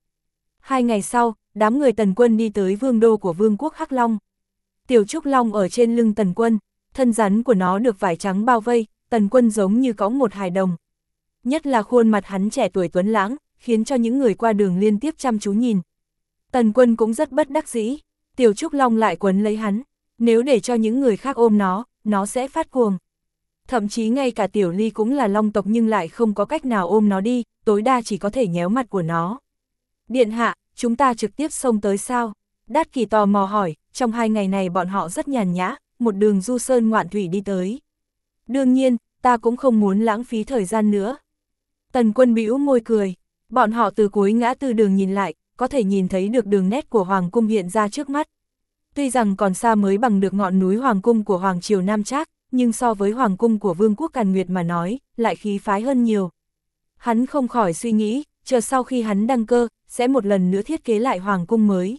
2 ngày sau, đám người Tần Quân đi tới vương đô của vương quốc Hắc Long. Tiểu Trúc Long ở trên lưng Tần Quân, thân rắn của nó được vải trắng bao vây, Tần Quân giống như cõng một hài đồng. Nhất là khuôn mặt hắn trẻ tuổi tuấn lãng, khiến cho những người qua đường liên tiếp chăm chú nhìn. Tần Quân cũng rất bất đắc dĩ, Tiểu Trúc Long lại quấn lấy hắn, nếu để cho những người khác ôm nó sẽ phát cuồng. Thậm chí ngay cả Tiểu Ly cũng là long tộc nhưng lại không có cách nào ôm nó đi, tối đa chỉ có thể nhéo mặt của nó. Điện hạ, chúng ta trực tiếp xông tới sao? Đát Kỷ tò mò hỏi, trong 2 ngày này bọn họ rất nhàn nhã, một đường du sơn ngoạn thủy đi tới. Đương nhiên, ta cũng không muốn lãng phí thời gian nữa. Tần Quân bĩu môi cười, bọn họ từ cuối ngã tư đường nhìn lại, có thể nhìn thấy được đường nét của Hoàng cung hiện ra trước mắt. Tuy rằng còn xa mới bằng được ngọn núi Hoàng cung của Hoàng triều Nam Trác, nhưng so với Hoàng cung của vương quốc Càn Nguyệt mà nói, lại khí phái hơn nhiều. Hắn không khỏi suy nghĩ, chờ sau khi hắn đăng cơ, sẽ một lần nữa thiết kế lại Hoàng cung mới.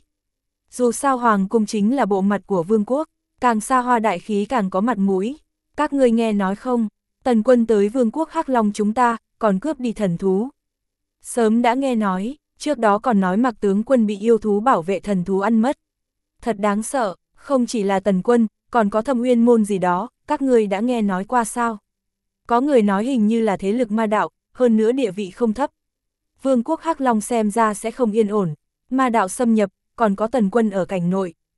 Dù sao Hoàng cung chính là bộ mặt của vương quốc, càng xa hoa đại khí càng có mặt mũi. Các ngươi nghe nói không, Tần Quân tới vương quốc Hắc Long chúng ta, còn cướp đi thần thú. Sớm đã nghe nói, trước đó còn nói Mạc tướng quân bị yêu thú bảo vệ thần thú ăn mất. Thật đáng sợ, không chỉ là Tần Quân, còn có Thâm Uyên Môn gì đó, các ngươi đã nghe nói qua sao? Có người nói hình như là thế lực ma đạo, hơn nữa địa vị không thấp. Vương quốc Hắc Long xem ra sẽ không yên ổn, ma đạo xâm nhập, còn có Tần Quân ở cảnh nội.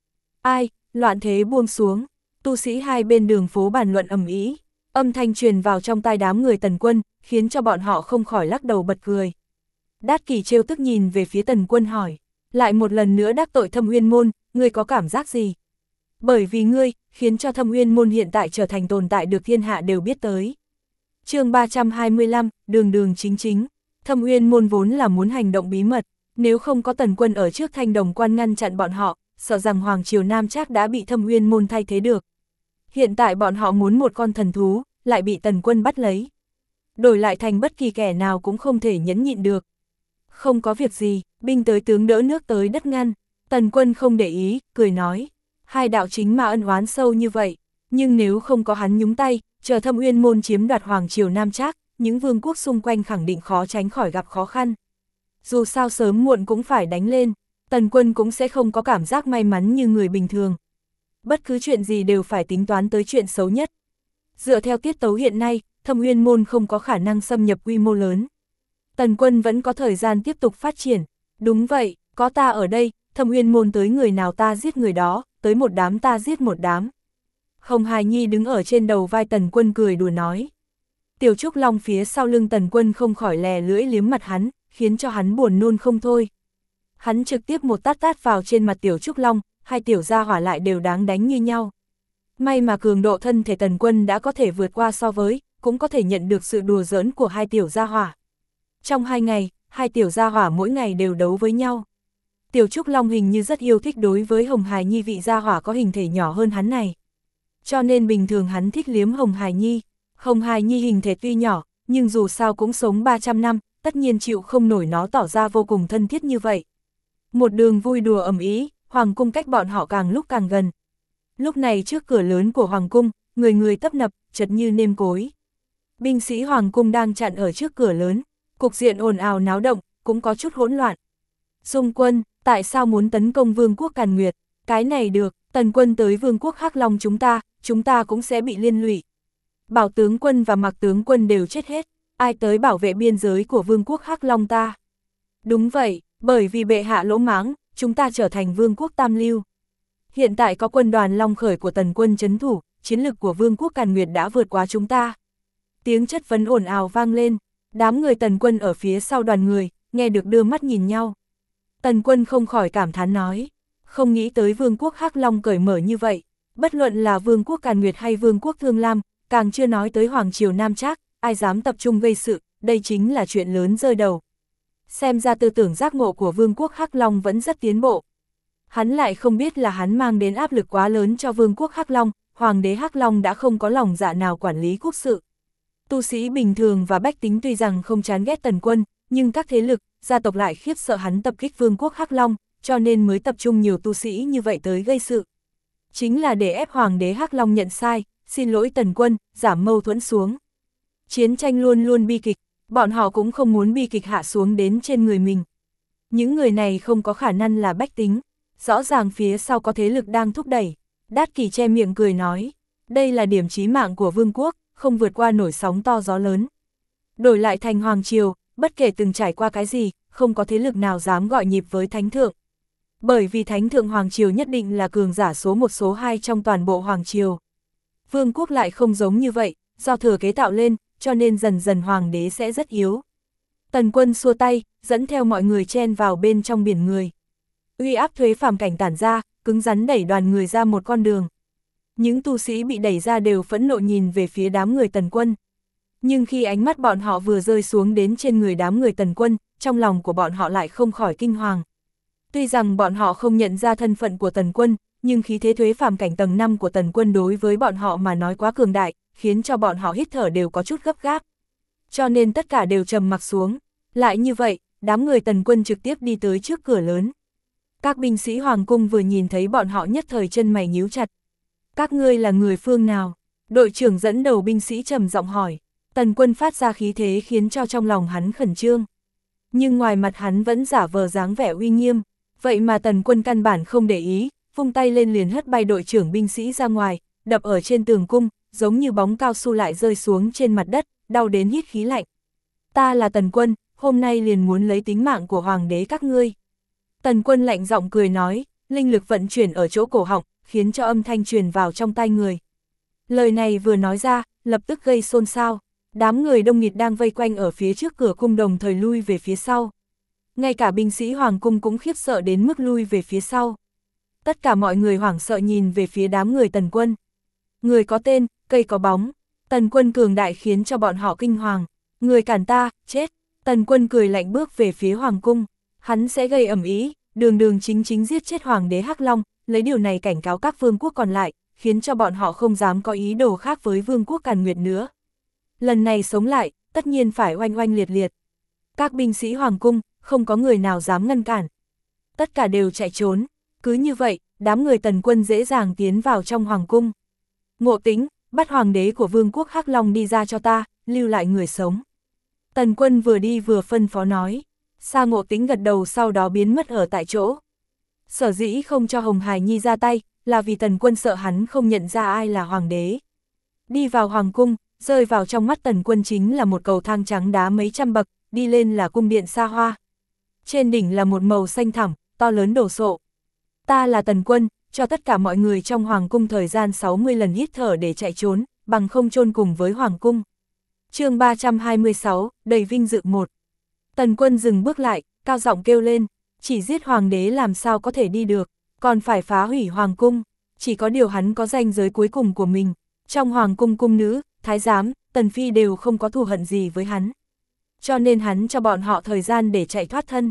Ai, loạn thế buông xuống, tu sĩ hai bên đường phố bàn luận ầm ĩ, âm thanh truyền vào trong tai đám người Tần Quân, khiến cho bọn họ không khỏi lắc đầu bật cười. Đát Kỷ trêu tức nhìn về phía Tần Quân hỏi, lại một lần nữa đắc tội Thâm Uyên môn, ngươi có cảm giác gì? Bởi vì ngươi, khiến cho Thâm Uyên môn hiện tại trở thành tồn tại được thiên hạ đều biết tới. Chương 325, đường đường chính chính, Thâm Uyên môn vốn là muốn hành động bí mật, nếu không có Tần Quân ở trước Thanh Đồng quan ngăn chặn bọn họ, sợ rằng Hoàng triều Nam Trác đã bị Thâm Uyên môn thay thế được. Hiện tại bọn họ muốn một con thần thú, lại bị Tần Quân bắt lấy. Đổi lại thành bất kỳ kẻ nào cũng không thể nhẫn nhịn được. Không có việc gì, binh tới tướng đỡ nước tới đất ngăn. Tần Quân không để ý, cười nói. Hai đạo chính mà ân oán sâu như vậy, nhưng nếu không có hắn nhúng tay, chờ Thâm Uyên môn chiếm đoạt Hoàng triều Nam Trác, những vương quốc xung quanh khẳng định khó tránh khỏi gặp khó khăn. Dù sao sớm muộn cũng phải đánh lên, Tần Quân cũng sẽ không có cảm giác may mắn như người bình thường. Bất cứ chuyện gì đều phải tính toán tới chuyện xấu nhất. Dựa theo tiết tấu hiện nay, Thâm Uyên môn không có khả năng xâm nhập quy mô lớn. Tần Quân vẫn có thời gian tiếp tục phát triển. Đúng vậy, có ta ở đây, Thâm Uyên môn tới người nào ta giết người đó, tới một đám ta giết một đám. Hồng Hài Nhi đứng ở trên đầu vai Tần Quân cười đùa nói. Tiểu Trúc Long phía sau lưng Tần Quân không khỏi lè lưỡi liếm mặt hắn, khiến cho hắn buồn nôn không thôi. Hắn trực tiếp một tát tát vào trên mặt Tiểu Trúc Long, hai tiểu gia hỏa lại đều đáng đánh như nhau. May mà cường độ thân thể Tần Quân đã có thể vượt qua so với, cũng có thể nhận được sự đùa giỡn của hai tiểu gia hỏa. Trong 2 ngày, hai tiểu gia hỏa mỗi ngày đều đấu với nhau. Tiểu Trúc Long hình như rất yêu thích đối với Hồng Hài Nhi vị gia hỏa có hình thể nhỏ hơn hắn này. Cho nên bình thường hắn thích liếm Hồng Hài Nhi. Hồng Hài Nhi hình thể tuy nhỏ, nhưng dù sao cũng sống 300 năm, tất nhiên chịu không nổi nó tỏ ra vô cùng thân thiết như vậy. Một đường vui đùa ầm ĩ, Hoàng cung cách bọn họ càng lúc càng gần. Lúc này trước cửa lớn của Hoàng cung, người người tấp nập, chật như nêm cối. Binh sĩ Hoàng cung đang chặn ở trước cửa lớn, cục diện ồn ào náo động, cũng có chút hỗn loạn. Dung quân, tại sao muốn tấn công vương quốc Càn Nguyệt? Cái này được, Tần Quân tới vương quốc Hắc Long chúng ta cũng sẽ bị liên lụy. Bảo tướng quân và Mạc tướng quân đều chết hết, ai tới bảo vệ biên giới của vương quốc Hắc Long ta? Đúng vậy, bởi vì bệ hạ lỗ mãng, chúng ta trở thành vương quốc tam lưu. Hiện tại có quân đoàn Long Khởi của Tần Quân trấn thủ, chiến lực của vương quốc Càn Nguyệt đã vượt qua chúng ta. Tiếng chất vấn ồn ào vang lên, đám người Tần Quân ở phía sau đoàn người, nghe được đưa mắt nhìn nhau. Tần Quân không khỏi cảm thán nói, không nghĩ tới vương quốc Hắc Long cởi mở như vậy, bất luận là vương quốc Càn Nguyệt hay vương quốc Thương Lam, càng chưa nói tới Hoàng triều Nam Trác, ai dám tập trung gây sự, đây chính là chuyện lớn rơi đầu. Xem ra tư tưởng giác ngộ của vương quốc Hắc Long vẫn rất tiến bộ. Hắn lại không biết là hắn mang đến áp lực quá lớn cho vương quốc Hắc Long, Hoàng đế Hắc Long đã không có lòng dạ nào quản lý quốc sự. Tu sĩ bình thường và bách tính tuy rằng không chán ghét Tần Quân, nhưng các thế lực, gia tộc lại khiếp sợ hắn tập kích vương quốc Hắc Long, cho nên mới tập trung nhiều tu sĩ như vậy tới gây sự. Chính là để ép Hoàng đế Hắc Long nhận sai, xin lỗi Tần Quân, giảm mâu thuẫn xuống. Chiến tranh luôn luôn bi kịch, bọn họ cũng không muốn bi kịch hạ xuống đến trên người mình. Những người này không có khả năng là bách tính, rõ ràng phía sau có thế lực đang thúc đẩy. Đát Kỷ che miệng cười nói, đây là điểm chí mạng của vương quốc, không vượt qua nổi sóng to gió lớn. Đổi lại thành Hoàng triều, bất kể từng trải qua cái gì, không có thế lực nào dám gọi nhịp với Thánh Thượng. Bởi vì Thánh Thượng Hoàng triều nhất định là cường giả số 1 số 2 trong toàn bộ Hoàng triều. Vương quốc lại không giống như vậy, do thừa kế tạo lên, cho nên dần dần Hoàng đế sẽ rất yếu. Tần Quân xua tay, dẫn theo mọi người chen vào bên trong biển người. Uy áp thuế phàm cảnh tản ra, cứng rắn đẩy đoàn người ra một con đường. Những tu sĩ bị đẩy ra đều phẫn nộ nhìn về phía đám người Tần Quân. Nhưng khi ánh mắt bọn họ vừa rơi xuống đến trên người đám người Tần Quân, trong lòng của bọn họ lại không khỏi kinh hoàng. Tuy rằng bọn họ không nhận ra thân phận của Tần Quân, nhưng khí thế thuế phàm cảnh tầng 5 của Tần Quân đối với bọn họ mà nói quá cường đại, khiến cho bọn họ hít thở đều có chút gấp gáp. Cho nên tất cả đều trầm mặc xuống. Lại như vậy, đám người Tần Quân trực tiếp đi tới trước cửa lớn. Các binh sĩ Hoàng cung vừa nhìn thấy bọn họ nhất thời chân mày nhíu chặt. Các ngươi là người phương nào? Đội trưởng dẫn đầu binh sĩ trầm giọng hỏi. Tần Quân phát ra khí thế khiến cho trong lòng hắn khẩn trương. Nhưng ngoài mặt hắn vẫn giả vờ dáng vẻ uy nghiêm. Vậy mà Tần Quân căn bản không để ý, vung tay lên liền hất bay đội trưởng binh sĩ ra ngoài, đập ở trên tường cung, giống như bóng cao su lại rơi xuống trên mặt đất, đau đến hít khí lạnh. Ta là Tần Quân, hôm nay liền muốn lấy tính mạng của Hoàng đế các ngươi. Tần Quân lạnh giọng cười nói, linh lực vận chuyển ở chỗ cổ họng, khiến cho âm thanh truyền vào trong tai người. Lời này vừa nói ra, lập tức gây xôn xao. Đám người đông nghịt đang vây quanh ở phía trước cửa cung đồng thời lui về phía sau. Ngay cả binh sĩ hoàng cung cũng khiếp sợ đến mức lui về phía sau. Tất cả mọi người hoảng sợ nhìn về phía đám người Tần Quân. Người có tên, cây có bóng. Tần Quân cường đại khiến cho bọn họ kinh hoàng. Người cản ta, chết. Tần Quân cười lạnh bước về phía hoàng cung. Hắn sẽ gây ầm ĩ, đường đường chính chính giết chết hoàng đế Hắc Long, lấy điều này cảnh cáo các vương quốc còn lại, khiến cho bọn họ không dám có ý đồ khác với vương quốc Càn Nguyệt nữa. Lần này sống lại, tất nhiên phải oanh oanh liệt liệt. Các binh sĩ hoàng cung, không có người nào dám ngăn cản. Tất cả đều chạy trốn. Cứ như vậy, đám người Tần Quân dễ dàng tiến vào trong hoàng cung. Ngộ Tĩnh, bắt hoàng đế của vương quốc Hắc Long đi ra cho ta, lưu lại người sống. Tần Quân vừa đi vừa phân phó nói. Sa Ngộ Tĩnh gật đầu, sau đó biến mất ở tại chỗ. Sở dĩ không cho Hồng Hải Nhi ra tay, là vì Tần Quân sợ hắn không nhận ra ai là hoàng đế. Đi vào hoàng cung, rơi vào trong mắt Tần Quân chính là một cầu thang trắng đá mấy trăm bậc, đi lên là cung điện xa hoa. Trên đỉnh là một màu xanh thẳm, to lớn đồ sộ. Ta là Tần Quân, cho tất cả mọi người trong hoàng cung thời gian 60 lần hít thở để chạy trốn, bằng không chôn cùng với hoàng cung. Chương 326, đầy vinh dự 1. Tần Quân dừng bước lại, cao giọng kêu lên, chỉ giết hoàng đế làm sao có thể đi được, còn phải phá hủy hoàng cung, chỉ có điều hắn có ranh giới cuối cùng của mình. Trong hoàng cung cung nữ, thái giám, Tần Phi đều không có thù hận gì với hắn. Cho nên hắn cho bọn họ thời gian để chạy thoát thân.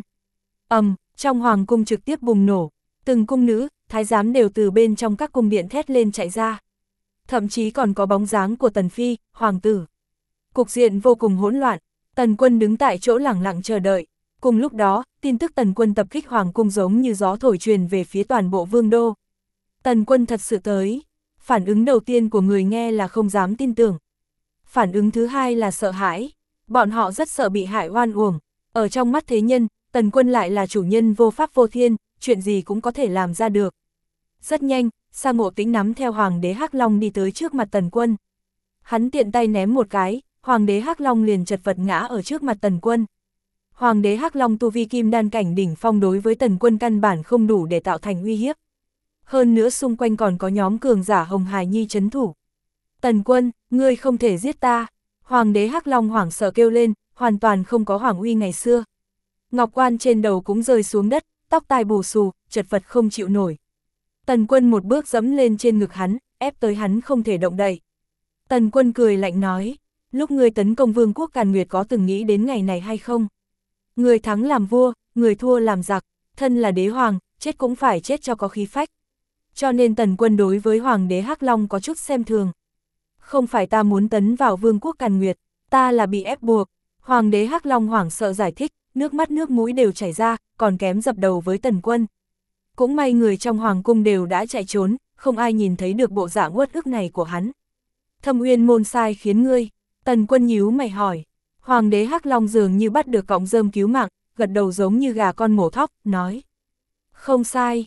Trong hoàng cung trực tiếp bùng nổ, từng cung nữ, thái giám đều từ bên trong các cung điện thét lên chạy ra. Thậm chí còn có bóng dáng của Tần Phi, hoàng tử. Cục diện vô cùng hỗn loạn, Tần Quân đứng tại chỗ lẳng lặng chờ đợi. Cùng lúc đó, tin tức Tần Quân tập kích hoàng cung giống như gió thổi truyền về phía toàn bộ vương đô. Tần Quân thật sự tới. Phản ứng đầu tiên của người nghe là không dám tin tưởng. Phản ứng thứ hai là sợ hãi. Bọn họ rất sợ bị hại oan uổng. Ở trong mắt thế nhân, Tần Quân lại là chủ nhân vô pháp vô thiên, chuyện gì cũng có thể làm ra được. Rất nhanh, Sa Ngộ Tĩnh nắm theo hoàng đế Hắc Long đi tới trước mặt Tần Quân. Hắn tiện tay ném một cái, hoàng đế Hắc Long liền chật vật ngã ở trước mặt Tần Quân. Hoàng đế Hắc Long tu vi kim đan cảnh đỉnh phong đối với Tần Quân căn bản không đủ để tạo thành uy hiếp. Hơn nữa xung quanh còn có nhóm cường giả Hồng Hải Nhi trấn thủ. Tần Quân, ngươi không thể giết ta. Hoàng đế Hắc Long hoảng sợ kêu lên, hoàn toàn không có hoàng uy ngày xưa. Ngọc quan trên đầu cũng rơi xuống đất, tóc tai bù xù, chật vật không chịu nổi. Tần Quân một bước dẫm lên trên ngực hắn, ép tới hắn không thể động đậy. Tần Quân cười lạnh nói, lúc ngươi tấn công vương quốc Càn Nguyệt có từng nghĩ đến ngày này hay không? Người thắng làm vua, người thua làm giặc, thân là đế hoàng, chết cũng phải chết cho có khí phách. Cho nên Tần Quân đối với hoàng đế Hắc Long có chút xem thường. Không phải ta muốn tấn vào vương quốc Càn Nguyệt, ta là bị ép buộc. Hoàng đế Hắc Long hoảng sợ giải thích, nước mắt nước mũi đều chảy ra, còn kém dập đầu với Tần Quân. Cũng may người trong hoàng cung đều đã chạy trốn, không ai nhìn thấy được bộ dạng uất ức này của hắn. Thâm Uyên môn sai khiến ngươi. Tần Quân nhíu mày hỏi. Hoàng đế Hắc Long dường như bắt được cọng rơm cứu mạng, gật đầu giống như gà con mổ thóc, nói. Không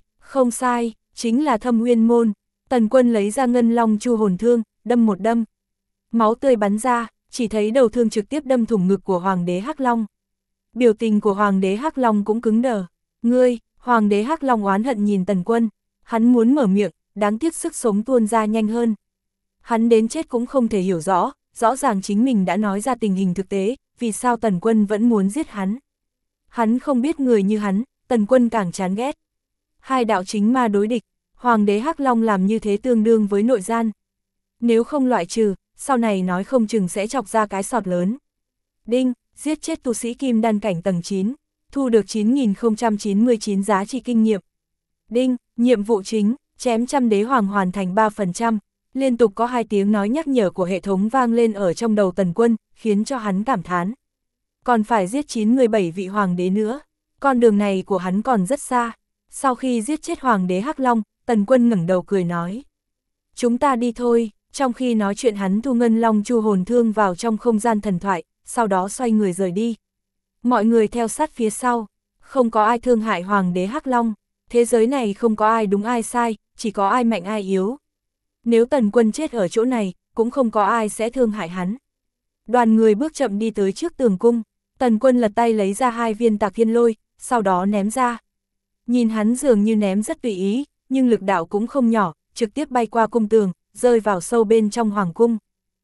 sai, chính là Thâm Uyên môn. Tần Quân lấy ra ngân long chu hồn thương, đâm một đâm. Máu tươi bắn ra, chỉ thấy đầu thương trực tiếp đâm thủng ngực của hoàng đế Hắc Long. Biểu tình của hoàng đế Hắc Long cũng cứng đờ. Ngươi, hoàng đế Hắc Long oán hận nhìn Tần Quân, hắn muốn mở miệng, đáng tiếc sức sống tuôn ra nhanh hơn. Hắn đến chết cũng không thể hiểu rõ, rõ ràng chính mình đã nói ra tình hình thực tế, vì sao Tần Quân vẫn muốn giết hắn. Hắn không biết người như hắn, Tần Quân càng chán ghét. Hai đạo chính ma đối địch, hoàng đế Hắc Long làm như thế tương đương với nội gian. Nếu không loại trừ, sau này nói không chừng sẽ chọc ra cái sọt lớn. Đinh, giết chết tu sĩ kim đan cảnh tầng 9, thu được 9099 giá trị kinh nghiệm. Đinh, nhiệm vụ chính, chém trăm đế hoàng hoàn thành 3%. Liên tục có 2 tiếng nói nhắc nhở của hệ thống vang lên ở trong đầu Tần Quân, khiến cho hắn cảm thán. Còn phải giết 97 vị hoàng đế nữa, con đường này của hắn còn rất xa. Sau khi giết chết hoàng đế Hắc Long, Tần Quân ngẩng đầu cười nói. Chúng ta đi thôi. Trong khi nói chuyện hắn thu ngân long chu hồn thương vào trong không gian thần thoại, sau đó xoay người rời đi. Mọi người theo sát phía sau, không có ai thương hại hoàng đế Hắc Long, thế giới này không có ai đúng ai sai, chỉ có ai mạnh ai yếu. Nếu Tần Quân chết ở chỗ này, cũng không có ai sẽ thương hại hắn. Đoàn người bước chậm đi tới trước tường cung, Tần Quân lật tay lấy ra 2 viên Tạc Thiên Lôi, sau đó ném ra. Nhìn hắn dường như ném rất tùy ý, nhưng lực đạo cũng không nhỏ, trực tiếp bay qua cung tường, rơi vào sâu bên trong hoàng cung.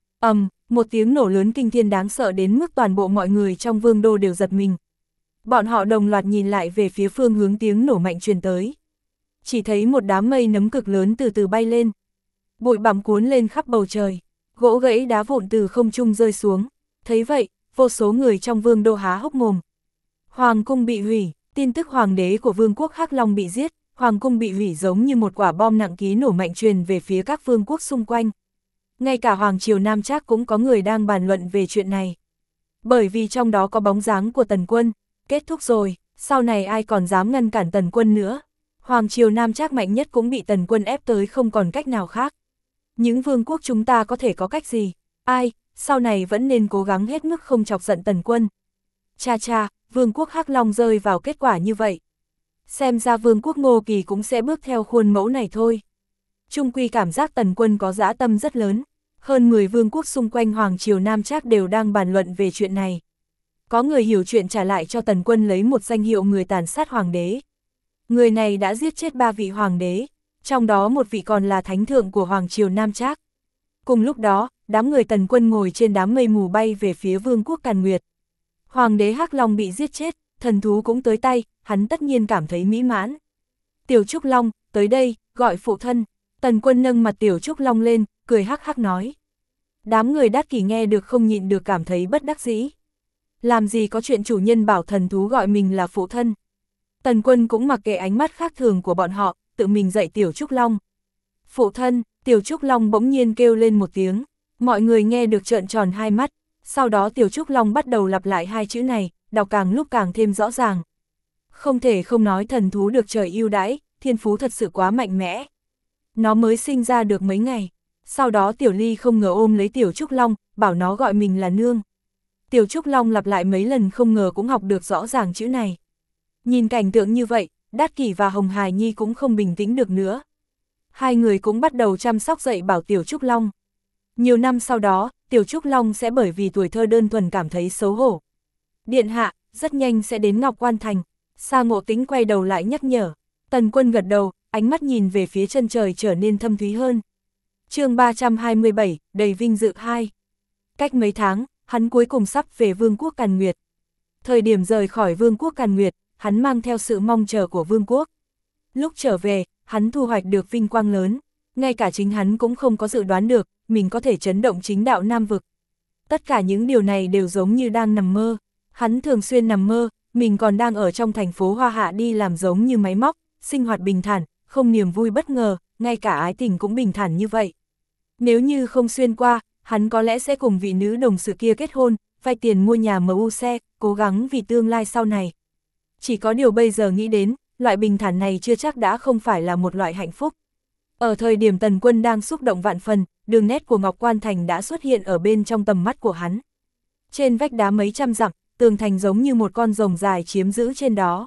Một tiếng nổ lớn kinh thiên đáng sợ đến mức toàn bộ mọi người trong vương đô đều giật mình. Bọn họ đồng loạt nhìn lại về phía phương hướng tiếng nổ mạnh truyền tới. Chỉ thấy một đám mây nấm cực lớn từ từ bay lên. Bụi bặm cuốn lên khắp bầu trời, gỗ gãy đá vụn từ không trung rơi xuống. Thấy vậy, vô số người trong vương đô há hốc mồm. Hoàng cung bị hủy, tin tức hoàng đế của vương quốc Hắc Long bị giết, hoàng cung bị hủy giống như một quả bom nặng ký nổ mạnh truyền về phía các vương quốc xung quanh. Ngay cả hoàng triều Nam Trác cũng có người đang bàn luận về chuyện này. Bởi vì trong đó có bóng dáng của Tần Quân, kết thúc rồi, sau này ai còn dám ngăn cản Tần Quân nữa. Hoàng triều Nam Trác mạnh nhất cũng bị Tần Quân ép tới không còn cách nào khác. Những vương quốc chúng ta có thể có cách gì? Ai, sau này vẫn nên cố gắng hết mức không chọc giận Tần Quân. Cha cha, vương quốc Hắc Long rơi vào kết quả như vậy. Xem ra vương quốc Ngô Kỳ cũng sẽ bước theo khuôn mẫu này thôi. Trung quy cảm giác Tần Quân có dã tâm rất lớn. Hơn 10 vương quốc xung quanh Hoàng triều Nam Trác đều đang bàn luận về chuyện này. Có người hiểu chuyện trả lại cho Tần Quân lấy một danh hiệu người tàn sát hoàng đế. Người này đã giết chết 3 vị hoàng đế, trong đó một vị còn là thánh thượng của Hoàng triều Nam Trác. Cùng lúc đó, đám người Tần Quân ngồi trên đám mây mù bay về phía vương quốc Càn Nguyệt. Hoàng đế Hắc Long bị giết chết, thần thú cũng tới tay, hắn tất nhiên cảm thấy mỹ mãn. Tiểu Trúc Long, tới đây, gọi phụ thân. Tần Quân nâng mặt Tiểu Trúc Long lên, cười hắc hắc nói. Đám người Đát Kỷ nghe được không nhịn được cảm thấy bất đắc dĩ. Làm gì có chuyện chủ nhân bảo thần thú gọi mình là phụ thân. Tần Quân cũng mặc kệ ánh mắt khác thường của bọn họ, tự mình dạy Tiểu Trúc Long. Phụ thân, Tiểu Trúc Long bỗng nhiên kêu lên một tiếng, mọi người nghe được trợn tròn hai mắt, sau đó Tiểu Trúc Long bắt đầu lặp lại hai chữ này, đọc càng lúc càng thêm rõ ràng. Không thể không nói thần thú được trời ưu đãi, thiên phú thật sự quá mạnh mẽ. Nó mới sinh ra được mấy ngày, sau đó Tiểu Ly không ngờ ôm lấy Tiểu Trúc Long, bảo nó gọi mình là nương. Tiểu Trúc Long lặp lại mấy lần không ngờ cũng học được rõ ràng chữ này. Nhìn cảnh tượng như vậy, Đát Kỷ và Hồng Hải Nhi cũng không bình tĩnh được nữa. Hai người cũng bắt đầu chăm sóc dạy bảo Tiểu Trúc Long. Nhiều năm sau đó, Tiểu Trúc Long sẽ bởi vì tuổi thơ đơn thuần cảm thấy xấu hổ. Điện hạ, rất nhanh sẽ đến Ngọc Quan Thành. Sa Ngộ Tĩnh quay đầu lại nhắc nhở. Tần Quân gật đầu, ánh mắt nhìn về phía chân trời trở nên thâm thúy hơn. Chương 327, đầy vinh dự 2. Cách mấy tháng, hắn cuối cùng sắp về vương quốc Càn Nguyệt. Thời điểm rời khỏi vương quốc Càn Nguyệt, hắn mang theo sự mong chờ của vương quốc. Lúc trở về, hắn thu hoạch được vinh quang lớn, ngay cả chính hắn cũng không có dự đoán được, mình có thể chấn động chính đạo Nam vực. Tất cả những điều này đều giống như đang nằm mơ, hắn thường xuyên nằm mơ, mình còn đang ở trong thành phố Hoa Hạ đi làm giống như máy móc, sinh hoạt bình thản, không niềm vui bất ngờ, ngay cả ái tình cũng bình thản như vậy. Nếu như không xuyên qua, hắn có lẽ sẽ cùng vị nữ đồng sự kia kết hôn, vay tiền mua nhà MU xe, cố gắng vì tương lai sau này. Chỉ có điều bây giờ nghĩ đến, loại bình thản này chưa chắc đã không phải là một loại hạnh phúc. Ở thời điểm Tần Quân đang xúc động vạn phần, đường nét của Ngọc Quan Thành đã xuất hiện ở bên trong tầm mắt của hắn. Trên vách đá mấy trăm dặm, tường thành giống như một con rồng dài chiếm giữ trên đó.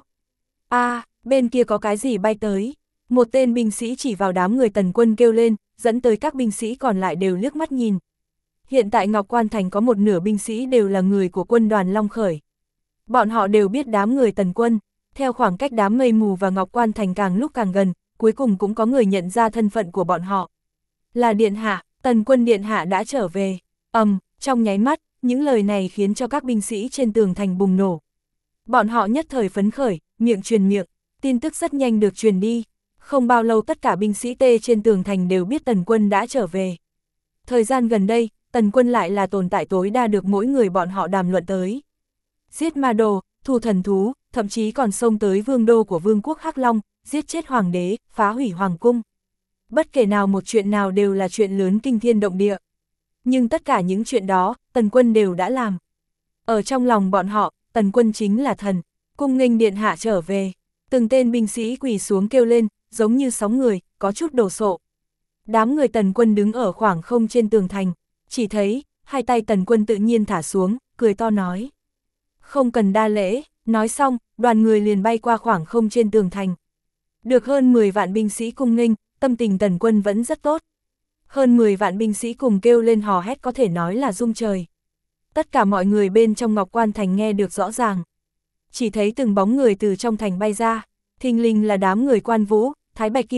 Bên kia có cái gì bay tới? Một tên binh sĩ chỉ vào đám người Tần Quân kêu lên, dẫn tới các binh sĩ còn lại đều liếc mắt nhìn. Hiện tại Ngọc Quan Thành có một nửa binh sĩ đều là người của quân đoàn Long Khởi. Bọn họ đều biết đám người Tần Quân, theo khoảng cách đám mây mù và Ngọc Quan Thành càng lúc càng gần, cuối cùng cũng có người nhận ra thân phận của bọn họ. Là Điện Hạ, Tần Quân Điện Hạ đã trở về. Trong nháy mắt, những lời này khiến cho các binh sĩ trên tường thành bùng nổ. Bọn họ nhất thời phấn khởi, miệng truyền miệng, tin tức rất nhanh được truyền đi. Không bao lâu tất cả binh sĩ tê trên tường thành đều biết Tần Quân đã trở về. Thời gian gần đây, Tần Quân lại là tồn tại tối đa được mỗi người bọn họ đàm luận tới. Giết ma đồ, thu thần thú, thậm chí còn xông tới vương đô của vương quốc Hắc Long, giết chết hoàng đế, phá hủy hoàng cung. Bất kể nào một chuyện nào đều là chuyện lớn kinh thiên động địa. Nhưng tất cả những chuyện đó, Tần Quân đều đã làm. Ở trong lòng bọn họ, Tần Quân chính là thần, cung nghênh Điện Hạ trở về. Từng tên binh sĩ quỳ xuống kêu lên, giống như sóng người, có chút đồ sộ. Đám người Tần Quân đứng ở khoảng không trên tường thành, chỉ thấy, hai tay Tần Quân tự nhiên thả xuống, cười to nói. Không cần đa lễ, nói xong, đoàn người liền bay qua khoảng không trên tường thành. Được hơn 10 vạn binh sĩ cung nghênh, tâm tình Tần Quân vẫn rất tốt. Hơn 10 vạn binh sĩ cùng kêu lên hò hét có thể nói là rung trời. Tất cả mọi người bên trong Ngọc Quan Thành nghe được rõ ràng. Chỉ thấy từng bóng người từ trong thành bay ra, thình lình là đám người Quan Vũ, Thái Bạch Kim Tinh,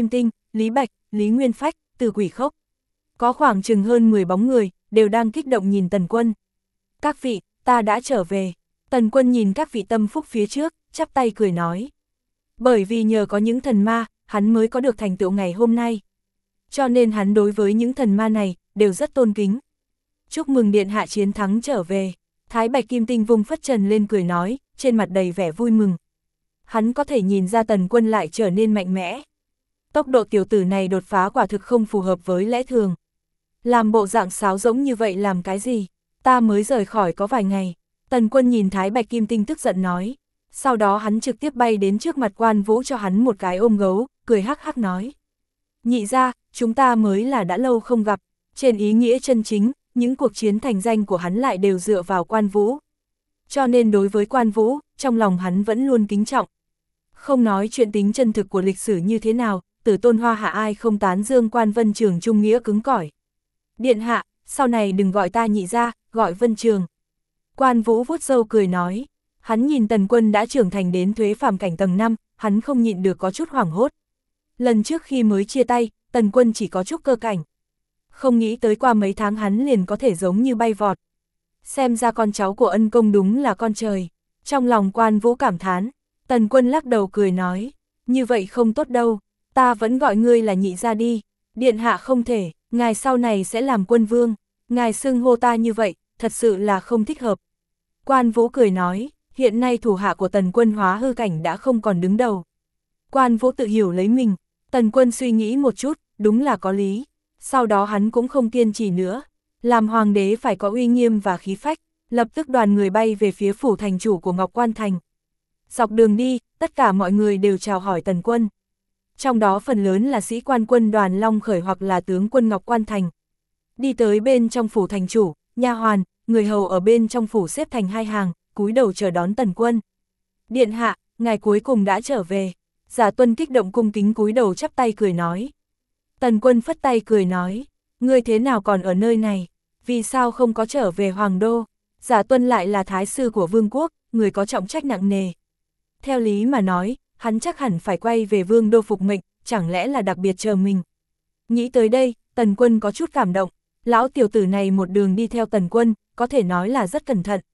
Lý Bạch, Lý Nguyên Phách, Từ Quỷ Khốc. Có khoảng chừng hơn 10 bóng người, đều đang kích động nhìn Tần Quân. Các vị, ta đã trở về. Tần Quân nhìn các vị tâm phúc phía trước, chắp tay cười nói. Bởi vì nhờ có những thần ma, hắn mới có được thành tựu ngày hôm nay. Cho nên hắn đối với những thần ma này, đều rất tôn kính. Chúc mừng điện hạ chiến thắng trở về. Thái Bạch Kim Tinh vung phất trần lên cười nói, trên mặt đầy vẻ vui mừng. Hắn có thể nhìn ra Tần Quân lại trở nên mạnh mẽ. Tốc độ tiểu tử này đột phá quả thực không phù hợp với lẽ thường. Làm bộ dạng sáo rỗng như vậy làm cái gì? Ta mới rời khỏi có vài ngày. Tần Quân nhìn Thái Bạch Kim Tinh tức giận nói. Sau đó hắn trực tiếp bay đến trước mặt Quan Vũ cho hắn một cái ôm gấu, cười hắc hắc nói. Nhị ra, chúng ta mới là đã lâu không gặp. Trên ý nghĩa chân chính, những cuộc chiến thành danh của hắn lại đều dựa vào Quan Vũ. Cho nên đối với Quan Vũ, trong lòng hắn vẫn luôn kính trọng. Không nói chuyện tính chân thực của lịch sử như thế nào, Tử Tôn Hoa Hạ ai không tán dương Quan Vân Trường trung nghĩa cứng cỏi. Điện hạ, sau này đừng gọi ta nhị ra, gọi Vân Trường. Quan Vũ vuốt râu cười nói, hắn nhìn Tần Quân đã trưởng thành đến thuế phàm cảnh tầng 5, hắn không nhịn được có chút hoảng hốt. Lần trước khi mới chia tay, Tần Quân chỉ có chút cơ cảnh. Không nghĩ tới qua mấy tháng hắn liền có thể giống như bay vọt. Xem ra con cháu của ân công đúng là con trời. Trong lòng Quan Vũ cảm thán, Tần Quân lắc đầu cười nói, như vậy không tốt đâu, ta vẫn gọi ngươi là nhị gia đi. Điện hạ không thể, ngài sau này sẽ làm quân vương, ngài xưng hô ta như vậy, thật sự là không thích hợp. Quan Vũ cười nói, hiện nay thủ hạ của Tần Quân hóa hư cảnh đã không còn đứng đầu. Quan Vũ tự hiểu lấy mình, Tần Quân suy nghĩ một chút, đúng là có lý. Sau đó hắn cũng không kiên trì nữa, làm hoàng đế phải có uy nghiêm và khí phách, lập tức đoàn người bay về phía phủ thành chủ của Ngọc Quan Thành. Dọc đường đi, tất cả mọi người đều chào hỏi Tần Quân. Trong đó phần lớn là sĩ quan quân đoàn Long Khởi hoặc là tướng quân Ngọc Quan Thành. Đi tới bên trong phủ thành chủ, nha hoàn, người hầu ở bên trong phủ xếp thành hai hàng, cúi đầu chờ đón Tần Quân. Điện hạ, ngài cuối cùng đã trở về. Giả Tuân kích động cung kính cúi đầu chắp tay cười nói. Tần Quân phất tay cười nói, ngươi thế nào còn ở nơi này, vì sao không có trở về Hoàng Đô? Giả Tuân lại là thái sư của vương quốc, người có trọng trách nặng nề. Theo lý mà nói, hắn chắc hẳn phải quay về Vương Đô phục mệnh, chẳng lẽ là đặc biệt chờ mình. Nghĩ tới đây, Tần Quân có chút cảm động, lão tiểu tử này một đường đi theo Tần Quân, có thể nói là rất cẩn thận.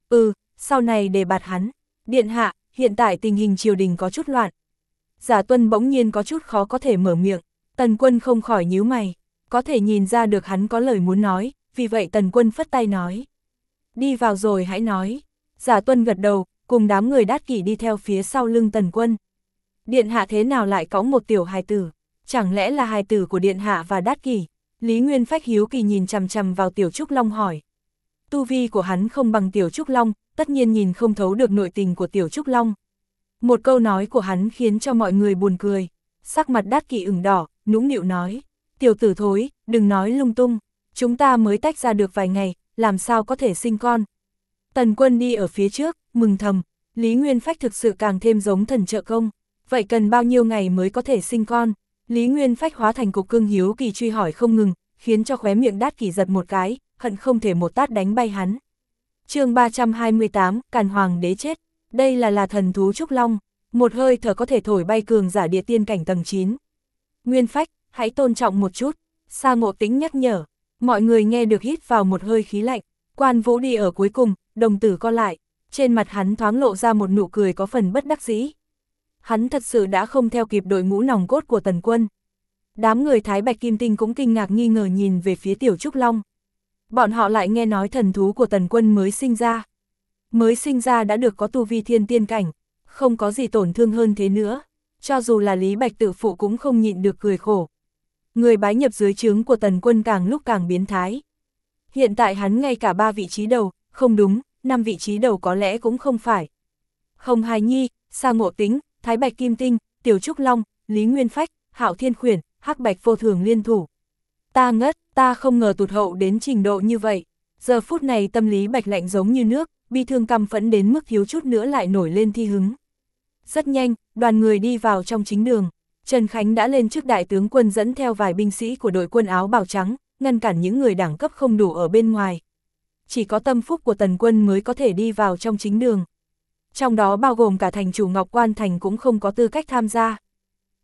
Sau này đề bạt hắn, điện hạ, hiện tại tình hình triều đình có chút loạn. Giả Tuân bỗng nhiên có chút khó có thể mở miệng, Tần Quân không khỏi nhíu mày, có thể nhìn ra được hắn có lời muốn nói, vì vậy Tần Quân phất tay nói. Đi vào rồi hãy nói. Giả Tuân gật đầu, cùng đám người Đát Kỷ đi theo phía sau lưng Tần Quân. Điện hạ thế nào lại cõng một tiểu hài tử? Chẳng lẽ là hài tử của điện hạ và Đát Kỷ? Lý Nguyên Phách hiếu kỳ nhìn chằm chằm vào Tiểu Trúc Long hỏi. Tu vi của hắn không bằng Tiểu Trúc Long, tất nhiên nhìn không thấu được nội tình của Tiểu Trúc Long. Một câu nói của hắn khiến cho mọi người buồn cười. Sắc mặt Đát Kỷ ửng đỏ, nũng nịu nói. Tiểu tử thối, đừng nói lung tung. Chúng ta mới tách ra được vài ngày, làm sao có thể sinh con. Tần Quân đi ở phía trước, mừng thầm. Lý Nguyên Phách thực sự càng thêm giống thần trợ công. Vậy cần bao nhiêu ngày mới có thể sinh con? Lý Nguyên Phách hóa thành cục cưng hiếu kỳ truy hỏi không ngừng, khiến cho khóe miệng Đát Kỷ giật một cái, hận không thể một tát đánh bay hắn. Chương 328, Càn Hoàng đế chết. Đây là thần thú Trúc Long, một hơi thở có thể thổi bay cường giả địa tiên cảnh tầng 9. Nguyên Phách, hãy tôn trọng một chút. Sa Ngộ Tĩnh nhắc nhở. Mọi người nghe được hít vào một hơi khí lạnh. Quan Vũ đi ở cuối cùng, đồng tử co lại. Trên mặt hắn thoáng lộ ra một nụ cười có phần bất đắc dĩ. Hắn thật sự đã không theo kịp đội ngũ nòng cốt của Tần Quân. Đám người Thái Bạch Kim Tinh cũng kinh ngạc nghi ngờ nhìn về phía Tiểu Trúc Long. Bọn họ lại nghe nói thần thú của Tần Quân mới sinh ra. Mới sinh ra đã được có tu vi thiên tiên cảnh, không có gì tổn thương hơn thế nữa. Cho dù là Lý Bạch tự phụ cũng không nhịn được cười khổ. Người bái nhập dưới trướng của Tần Quân càng lúc càng biến thái. Hiện tại hắn ngay cả 3 vị trí đầu, không đúng, 5 vị trí đầu có lẽ cũng không phải. Hồng Hài Nhi, Sa Ngộ Tĩnh, Thái Bạch Kim Tinh, Tiểu Trúc Long, Lý Nguyên Phách, Hạo Thiên Khuyển, Hắc Bạch Vô Thường liên thủ. Ta ngất, ta không ngờ tụt hậu đến trình độ như vậy. Giờ phút này tâm lý Bạch lạnh giống như nước, bi thương căm phẫn đến mức thiếu chút nữa lại nổi lên thi hứng. Rất nhanh, đoàn người đi vào trong chính đường. Trần Khánh đã lên trước đại tướng quân dẫn theo vài binh sĩ của đội quân áo bào trắng, ngăn cản những người đẳng cấp không đủ ở bên ngoài. Chỉ có tâm phúc của Tần Quân mới có thể đi vào trong chính đường. Trong đó bao gồm cả thành chủ Ngọc Quan Thành cũng không có tư cách tham gia.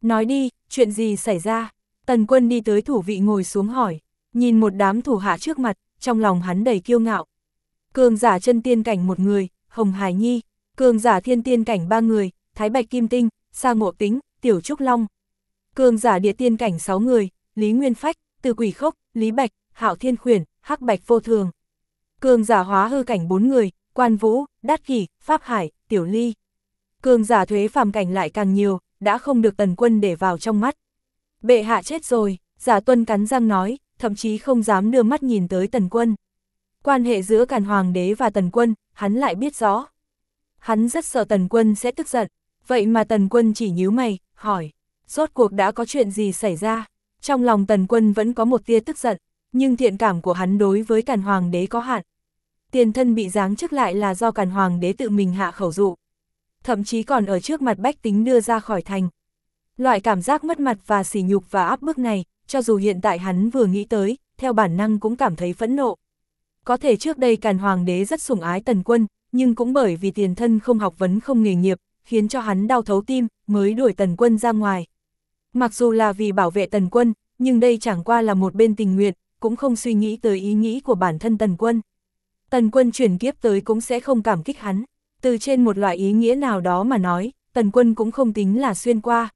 Nói đi, chuyện gì xảy ra? Tần Quân đi tới thủ vị ngồi xuống hỏi, nhìn một đám thủ hạ trước mặt, trong lòng hắn đầy kiêu ngạo. Cường giả chân tiên cảnh 1 người, Hồng Hải Nhi, cường giả thiên tiên cảnh 3 người, Thái Bạch Kim Tinh, Sa Ngộ Tính, Tiểu Trúc Long. Cường giả địa tiên cảnh 6 người, Lý Nguyên Phách, Từ Quỷ Khốc, Lý Bạch, Hạo Thiên Khuyển, Hắc Bạch Vô Thường. Cường giả hóa hư cảnh 4 người, Quan Vũ, Đát Kỷ, Pháp Hải, Tiểu Ly. Cường giả thuế phàm cảnh lại càng nhiều, đã không được Tần Quân để vào trong mắt. Bệ hạ chết rồi, Giả Tuân cắn răng nói, thậm chí không dám đưa mắt nhìn tới Tần Quân. Quan hệ giữa Càn Hoàng đế và Tần Quân, hắn lại biết rõ. Hắn rất sợ Tần Quân sẽ tức giận, vậy mà Tần Quân chỉ nhíu mày, hỏi, rốt cuộc đã có chuyện gì xảy ra? Trong lòng Tần Quân vẫn có một tia tức giận, nhưng thiện cảm của hắn đối với Càn Hoàng đế có hạn. Tiền thân bị giáng chức lại là do Càn Hoàng đế tự mình hạ khẩu dụ. Thậm chí còn ở trước mặt bách tính đưa ra khỏi thành. Loại cảm giác mất mặt và sỉ nhục và áp bức này, cho dù hiện tại hắn vừa nghĩ tới, theo bản năng cũng cảm thấy phẫn nộ. Có thể trước đây Càn Hoàng đế rất sủng ái Tần Quân, nhưng cũng bởi vì tiền thân không học vấn không nghề nghiệp, khiến cho hắn đau thấu tim, mới đuổi Tần Quân ra ngoài. Mặc dù là vì bảo vệ Tần Quân, nhưng đây chẳng qua là một bên tình nguyện, cũng không suy nghĩ tới ý nghĩ của bản thân Tần Quân. Tần Quân chuyển kiếp tới cũng sẽ không cảm kích hắn. Từ trên một loại ý nghĩa nào đó mà nói, Tần Quân cũng không tính là xuyên qua.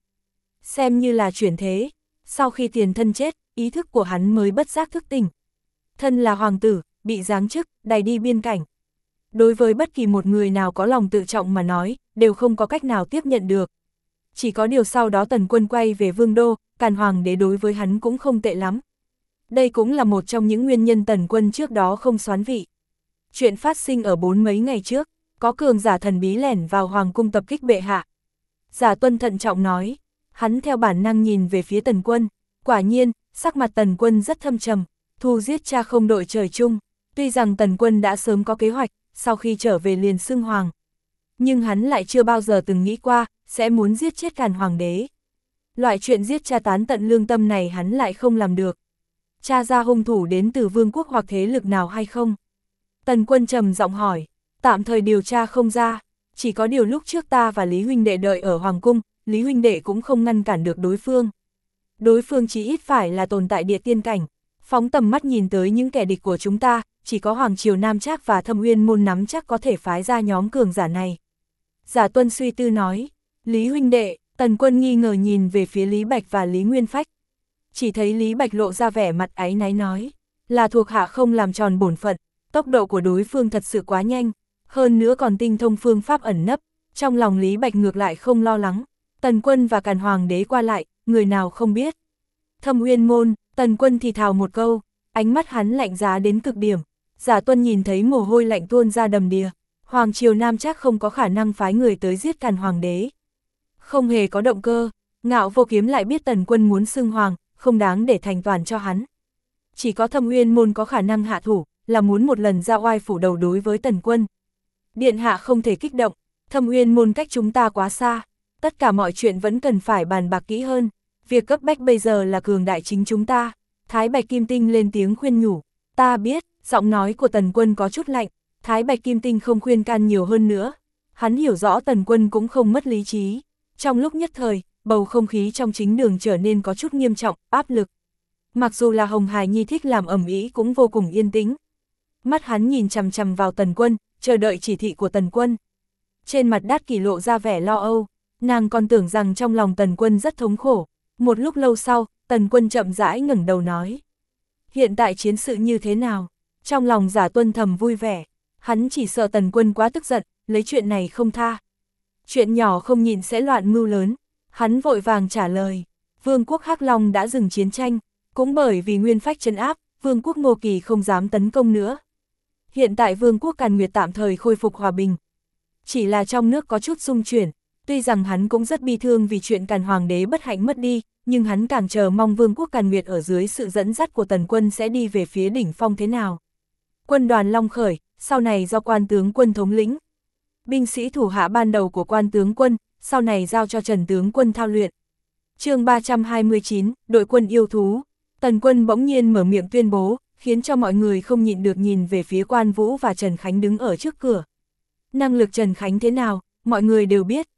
Xem như là chuyển thế, sau khi tiền thân chết, ý thức của hắn mới bất giác thức tỉnh. Thân là hoàng tử, bị giáng chức, đày đi biên cảnh. Đối với bất kỳ một người nào có lòng tự trọng mà nói, đều không có cách nào tiếp nhận được. Chỉ có điều sau đó Tần Quân quay về Vương đô, Càn Hoàng đế đối với hắn cũng không tệ lắm. Đây cũng là một trong những nguyên nhân Tần Quân trước đó không soán vị. Chuyện phát sinh ở 4 mấy ngày trước, có cường giả thần bí lẻn vào hoàng cung tập kích bệ hạ. Giả Tuân thận trọng nói, hắn theo bản năng nhìn về phía Tần Quân, quả nhiên, sắc mặt Tần Quân rất thâm trầm, thù giết cha không đội trời chung. Tuy rằng Tần Quân đã sớm có kế hoạch, sau khi trở về liền xưng hoàng. Nhưng hắn lại chưa bao giờ từng nghĩ qua, sẽ muốn giết chết Càn Hoàng đế. Loại chuyện giết cha tán tận lương tâm này hắn lại không làm được. Tra ra hung thủ đến từ vương quốc hoặc thế lực nào hay không? Tần Quân trầm giọng hỏi, tạm thời điều tra không ra, chỉ có điều lúc trước ta và Lý huynh đệ đợi ở hoàng cung, Lý huynh đệ cũng không ngăn cản được đối phương. Đối phương chỉ ít phải là tồn tại địa tiên cảnh, phóng tầm mắt nhìn tới những kẻ địch của chúng ta, chỉ có Hoàng Triều Nam Trác và Thâm Uyên môn nắm chắc có thể phái ra nhóm cường giả này. Giả Tuân suy tư nói, Lý huynh đệ, Tần Quân nghi ngờ nhìn về phía Lý Bạch và Lý Nguyên Phách. Chỉ thấy Lý Bạch lộ ra vẻ mặt áy náy nói, là thuộc hạ không làm tròn bổn phận, tốc độ của đối phương thật sự quá nhanh, hơn nữa còn tinh thông phương pháp ẩn nấp, trong lòng Lý Bạch ngược lại không lo lắng. Tần Quân và Càn Hoàng đế qua lại, người nào không biết. Thâm Uyên môn, Tần Quân thì thào một câu, ánh mắt hắn lạnh giá đến cực điểm. Giả Tuân nhìn thấy mồ hôi lạnh tuôn ra đầm đìa, Hoàng Triều Nam Trác không có khả năng phái người tới giết Càn Hoàng đế. Không hề có động cơ, Ngạo Vô Kiếm lại biết Tần Quân muốn xưng hoàng, không đáng để thành toàn cho hắn. Chỉ có Thâm Uyên môn có khả năng hạ thủ, là muốn một lần ra oai phủ đầu đối với Tần Quân. Điện hạ không thể kích động, Thâm Uyên môn cách chúng ta quá xa, tất cả mọi chuyện vẫn cần phải bàn bạc kỹ hơn. Việc cấp bách bây giờ là cường đại chính chúng ta. Thái Bạch Kim Tinh lên tiếng khuyên nhủ, ta biết, giọng nói của Tần Quân có chút lạnh. Thái Bạch Kim Tinh không khuyên can nhiều hơn nữa. Hắn hiểu rõ Tần Quân cũng không mất lý trí. Trong lúc nhất thời, bầu không khí trong chính đường trở nên có chút nghiêm trọng, áp lực. Mặc dù là Hồng Hải Nhi thích làm ầm ĩ cũng vô cùng yên tĩnh. Mắt hắn nhìn chằm chằm vào Tần Quân, chờ đợi chỉ thị của Tần Quân. Trên mặt Đát Kỷ lộ ra vẻ lo âu, nàng còn tưởng rằng trong lòng Tần Quân rất thống khổ. Một lúc lâu sau, Tần Quân chậm rãi ngẩng đầu nói. Hiện tại chiến sự như thế nào? Trong lòng Giả Tuân thầm vui vẻ, hắn chỉ sợ Tần Quân quá tức giận, lấy chuyện này không tha. Chuyện nhỏ không nhìn sẽ loạn mưu lớn. Hắn vội vàng trả lời, Vương quốc Hắc Long đã dừng chiến tranh, cũng bởi vì Nguyên Phách trấn áp, Vương quốc Ngô Kỳ không dám tấn công nữa. Hiện tại Vương quốc Càn Nguyệt tạm thời khôi phục hòa bình. Chỉ là trong nước có chút xung chuyển, tuy rằng hắn cũng rất bi thương vì chuyện Càn Hoàng đế bất hạnh mất đi, nhưng hắn càng chờ mong Vương quốc Càn Nguyệt ở dưới sự dẫn dắt của Tần Quân sẽ đi về phía đỉnh phong thế nào. Quân đoàn Long Khởi, sau này do Quan tướng quân thống lĩnh. Binh sĩ thủ hạ ban đầu của Quan tướng quân, sau này giao cho Trần tướng quân thao luyện. Chương 329, đội quân yêu thú. Tần Quân bỗng nhiên mở miệng tuyên bố, khiến cho mọi người không nhịn được nhìn về phía Quan Vũ và Trần Khánh đứng ở trước cửa. Năng lực Trần Khánh thế nào, mọi người đều biết,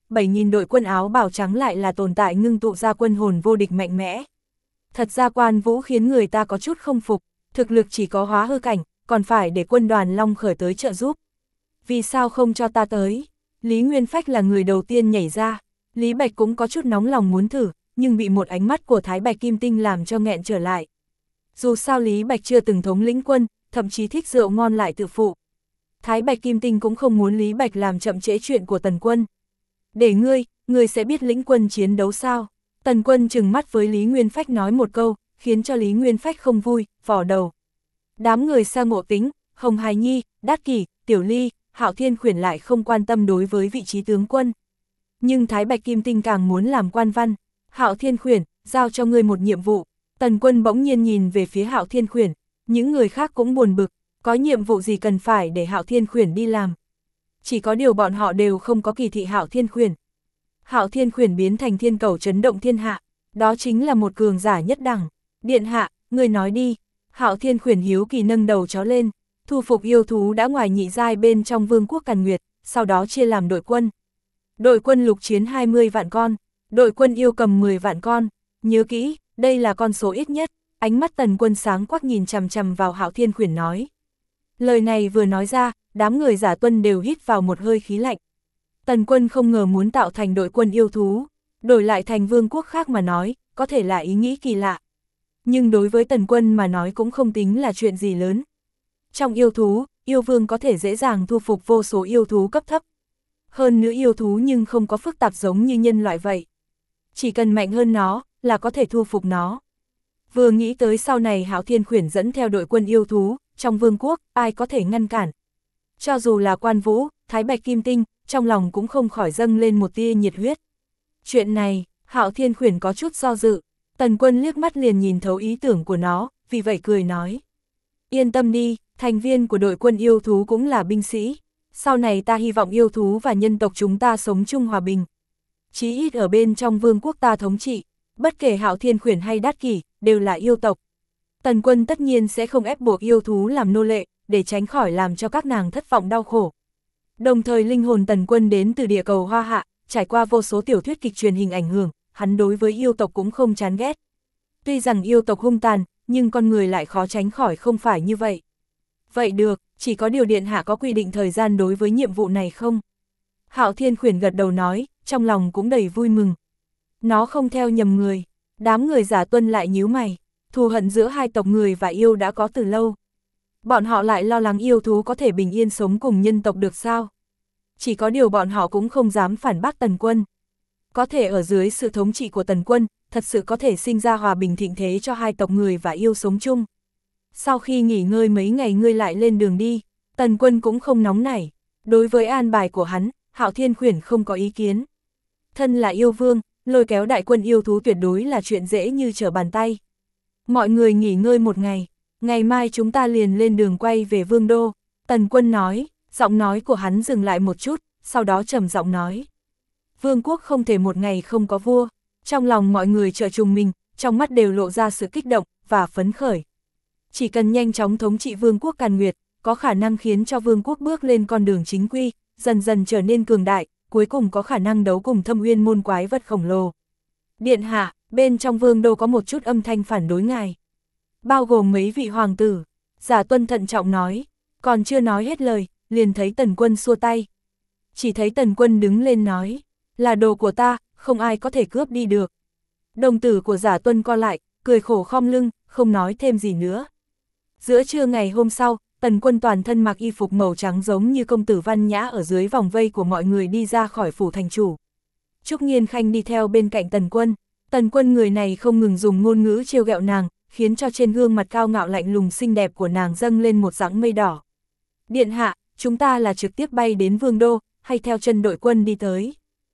7.000 đội quân áo bào trắng lại là tồn tại ngưng tụ ra quân hồn vô địch mạnh mẽ. Thật ra Quan Vũ khiến người ta có chút không phục, thực lực chỉ có hóa hư cảnh, còn phải để quân đoàn Long Khởi tới trợ giúp. Vì sao không cho ta tới? Lý Nguyên Phách là người đầu tiên nhảy ra, Lý Bạch cũng có chút nóng lòng muốn thử, nhưng bị một ánh mắt của Thái Bạch Kim Tinh làm cho nghẹn trở lại. Dù sao Lý Bạch chưa từng thống lĩnh quân, thậm chí thích rượu ngon lại tự phụ. Thái Bạch Kim Tinh cũng không muốn Lý Bạch làm chậm trễ chuyện của Tần Quân. Để ngươi sẽ biết lĩnh quân chiến đấu sao? Tần Quân trừng mắt với Lý Nguyên Phách nói một câu, khiến cho Lý Nguyên Phách không vui, vò đầu. Đám người Sa Ngộ Tính, Hồng Hải Nhi, Đát Kỷ, Tiểu Ly, Hạo Thiên Khuyển lại không quan tâm đối với vị trí tướng quân. Nhưng Thái Bạch Kim Tinh càng muốn làm quan văn. Hạo Thiên Khuyển, giao cho ngươi một nhiệm vụ. Tần Quân bỗng nhiên nhìn về phía Hạo Thiên Khuyển, những người khác cũng buồn bực, có nhiệm vụ gì cần phải để Hạo Thiên Khuyển đi làm. Chỉ có điều bọn họ đều không có kỳ thị Hạo Thiên Khuyển. Hạo Thiên Khuyển biến thành thiên cầu chấn động thiên hạ, đó chính là một cường giả nhất đẳng. Điện hạ, người nói đi. Hạo Thiên Khuyển hiếu kỳ nâng đầu chó lên, thu phục yêu thú đã ngoài nhị giai bên trong Vương quốc Càn Nguyệt, sau đó chia làm đội quân. Đội quân lục chiến 20 vạn con, đội quân yêu cầm 10 vạn con. Nhớ kỹ, đây là con số ít nhất. Ánh mắt Tần Quân sáng quắc nhìn chằm chằm vào Hạo Thiên Khuyển nói. Lời này vừa nói ra, đám người Giả Tuân đều hít vào một hơi khí lạnh. Tần Quân không ngờ muốn tạo thành đội quân yêu thú, đổi lại thành vương quốc khác mà nói, có thể là ý nghĩ kỳ lạ. Nhưng đối với Tần Quân mà nói cũng không tính là chuyện gì lớn. Trong yêu thú, yêu vương có thể dễ dàng thu phục vô số yêu thú cấp thấp. Hơn nữa yêu thú nhưng không có phức tạp giống như nhân loại vậy. Chỉ cần mạnh hơn nó, là có thể thu phục nó. Vừa nghĩ tới sau này Hạo Thiên Khuyển dẫn theo đội quân yêu thú, trong vương quốc, ai có thể ngăn cản. Cho dù là Quan Vũ, Thái Bạch Kim Tinh, trong lòng cũng không khỏi dâng lên một tia nhiệt huyết. Chuyện này, Hạo Thiên Khuyển có chút do dự, Tần Quân liếc mắt liền nhìn thấu ý tưởng của nó, vì vậy cười nói. Yên tâm đi, thành viên của đội quân yêu thú cũng là binh sĩ. Sau này ta hy vọng yêu thú và nhân tộc chúng ta sống chung hòa bình. Chí ít ở bên trong vương quốc ta thống trị, bất kể Hạo Thiên Khuyển hay Đát Kỷ, đều là yêu tộc. Tần Quân tất nhiên sẽ không ép buộc yêu thú làm nô lệ, để tránh khỏi làm cho các nàng thất vọng đau khổ. Đồng thời linh hồn Tần Quân đến từ địa cầu Hoa Hạ, trải qua vô số tiểu thuyết kịch truyền hình ảnh hưởng, hắn đối với yêu tộc cũng không chán ghét. Tuy rằng yêu tộc hung tàn, nhưng con người lại khó tránh khỏi không phải như vậy. Vậy được, chỉ có điều điện hạ có quy định thời gian đối với nhiệm vụ này không? Hạo Thiên Khuyển gật đầu nói, trong lòng cũng đầy vui mừng. Nó không theo nhầm người, đám người Giả Tuân lại nhíu mày, thù hận giữa hai tộc người và yêu đã có từ lâu. Bọn họ lại lo lắng yêu thú có thể bình yên sống cùng nhân tộc được sao? Chỉ có điều bọn họ cũng không dám phản bác Tần Quân. Có thể ở dưới sự thống trị của Tần Quân, thật sự có thể sinh ra hòa bình thịnh thế cho hai tộc người và yêu sống chung. Sau khi nghỉ ngơi mấy ngày ngươi lại lên đường đi, Tần Quân cũng không nóng nảy. Đối với an bài của hắn, Hạo Thiên Khuyển không có ý kiến. Thân là yêu vương, lôi kéo đại quân yêu thú tuyệt đối là chuyện dễ như trở bàn tay. Mọi người nghỉ ngơi một ngày, ngày mai chúng ta liền lên đường quay về Vương Đô. Tần Quân nói, giọng nói của hắn dừng lại một chút, sau đó trầm giọng nói. Vương quốc không thể một ngày không có vua. Trong lòng mọi người trợ trùng mình, trong mắt đều lộ ra sự kích động và phấn khởi. Chỉ cần nhanh chóng thống trị Vương quốc Càn Nguyệt, có khả năng khiến cho Vương quốc bước lên con đường chính quy, dần dần trở nên cường đại, cuối cùng có khả năng đấu cùng Thâm Uyên môn quái vật khổng lồ. Điện hạ, bên trong Vương Đô có một chút âm thanh phản đối ngài. Bao gồm mấy vị hoàng tử. Giả Tuân thận trọng nói, còn chưa nói hết lời, liền thấy Tần Quân xua tay. Chỉ thấy Tần Quân đứng lên nói, là đồ của ta, không ai có thể cướp đi được. Đồng tử của Giả Tuân co lại, cười khổ khom lưng, không nói thêm gì nữa. Giữa trưa ngày hôm sau, Tần Quân toàn thân mặc y phục màu trắng giống như công tử văn nhã ở dưới vòng vây của mọi người đi ra khỏi phủ thành chủ. Trúc Nghiên Khanh đi theo bên cạnh Tần Quân. Tần Quân người này không ngừng dùng ngôn ngữ trêu ghẹo nàng, khiến cho trên gương mặt cao ngạo lạnh lùng xinh đẹp của nàng dâng lên một dáng mây đỏ. Điện hạ, chúng ta là trực tiếp bay đến Vương Đô, hay theo chân đội quân đi tới?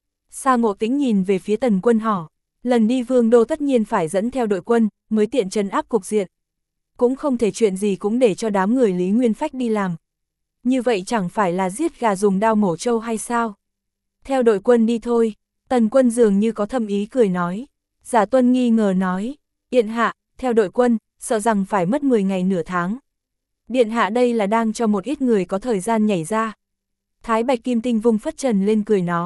Sa Ngộ Tĩnh nhìn về phía Tần Quân hỏi, lần đi Vương Đô tất nhiên phải dẫn theo đội quân, mới tiện trấn áp cục diện. Cũng không thể chuyện gì cũng để cho đám người Lý Nguyên Phách đi làm. Như vậy chẳng phải là giết gà dùng đao mổ trâu hay sao? Theo đội quân đi thôi. Tần Quân dường như có thâm ý cười nói. Giả Tuân nghi ngờ nói, điện hạ, theo đội quân, sợ rằng phải mất 10 ngày nửa tháng. Điện hạ đây là đang cho một ít người có thời gian nhảy ra. Thái Bạch Kim Tinh vung phất trần lên cười nó.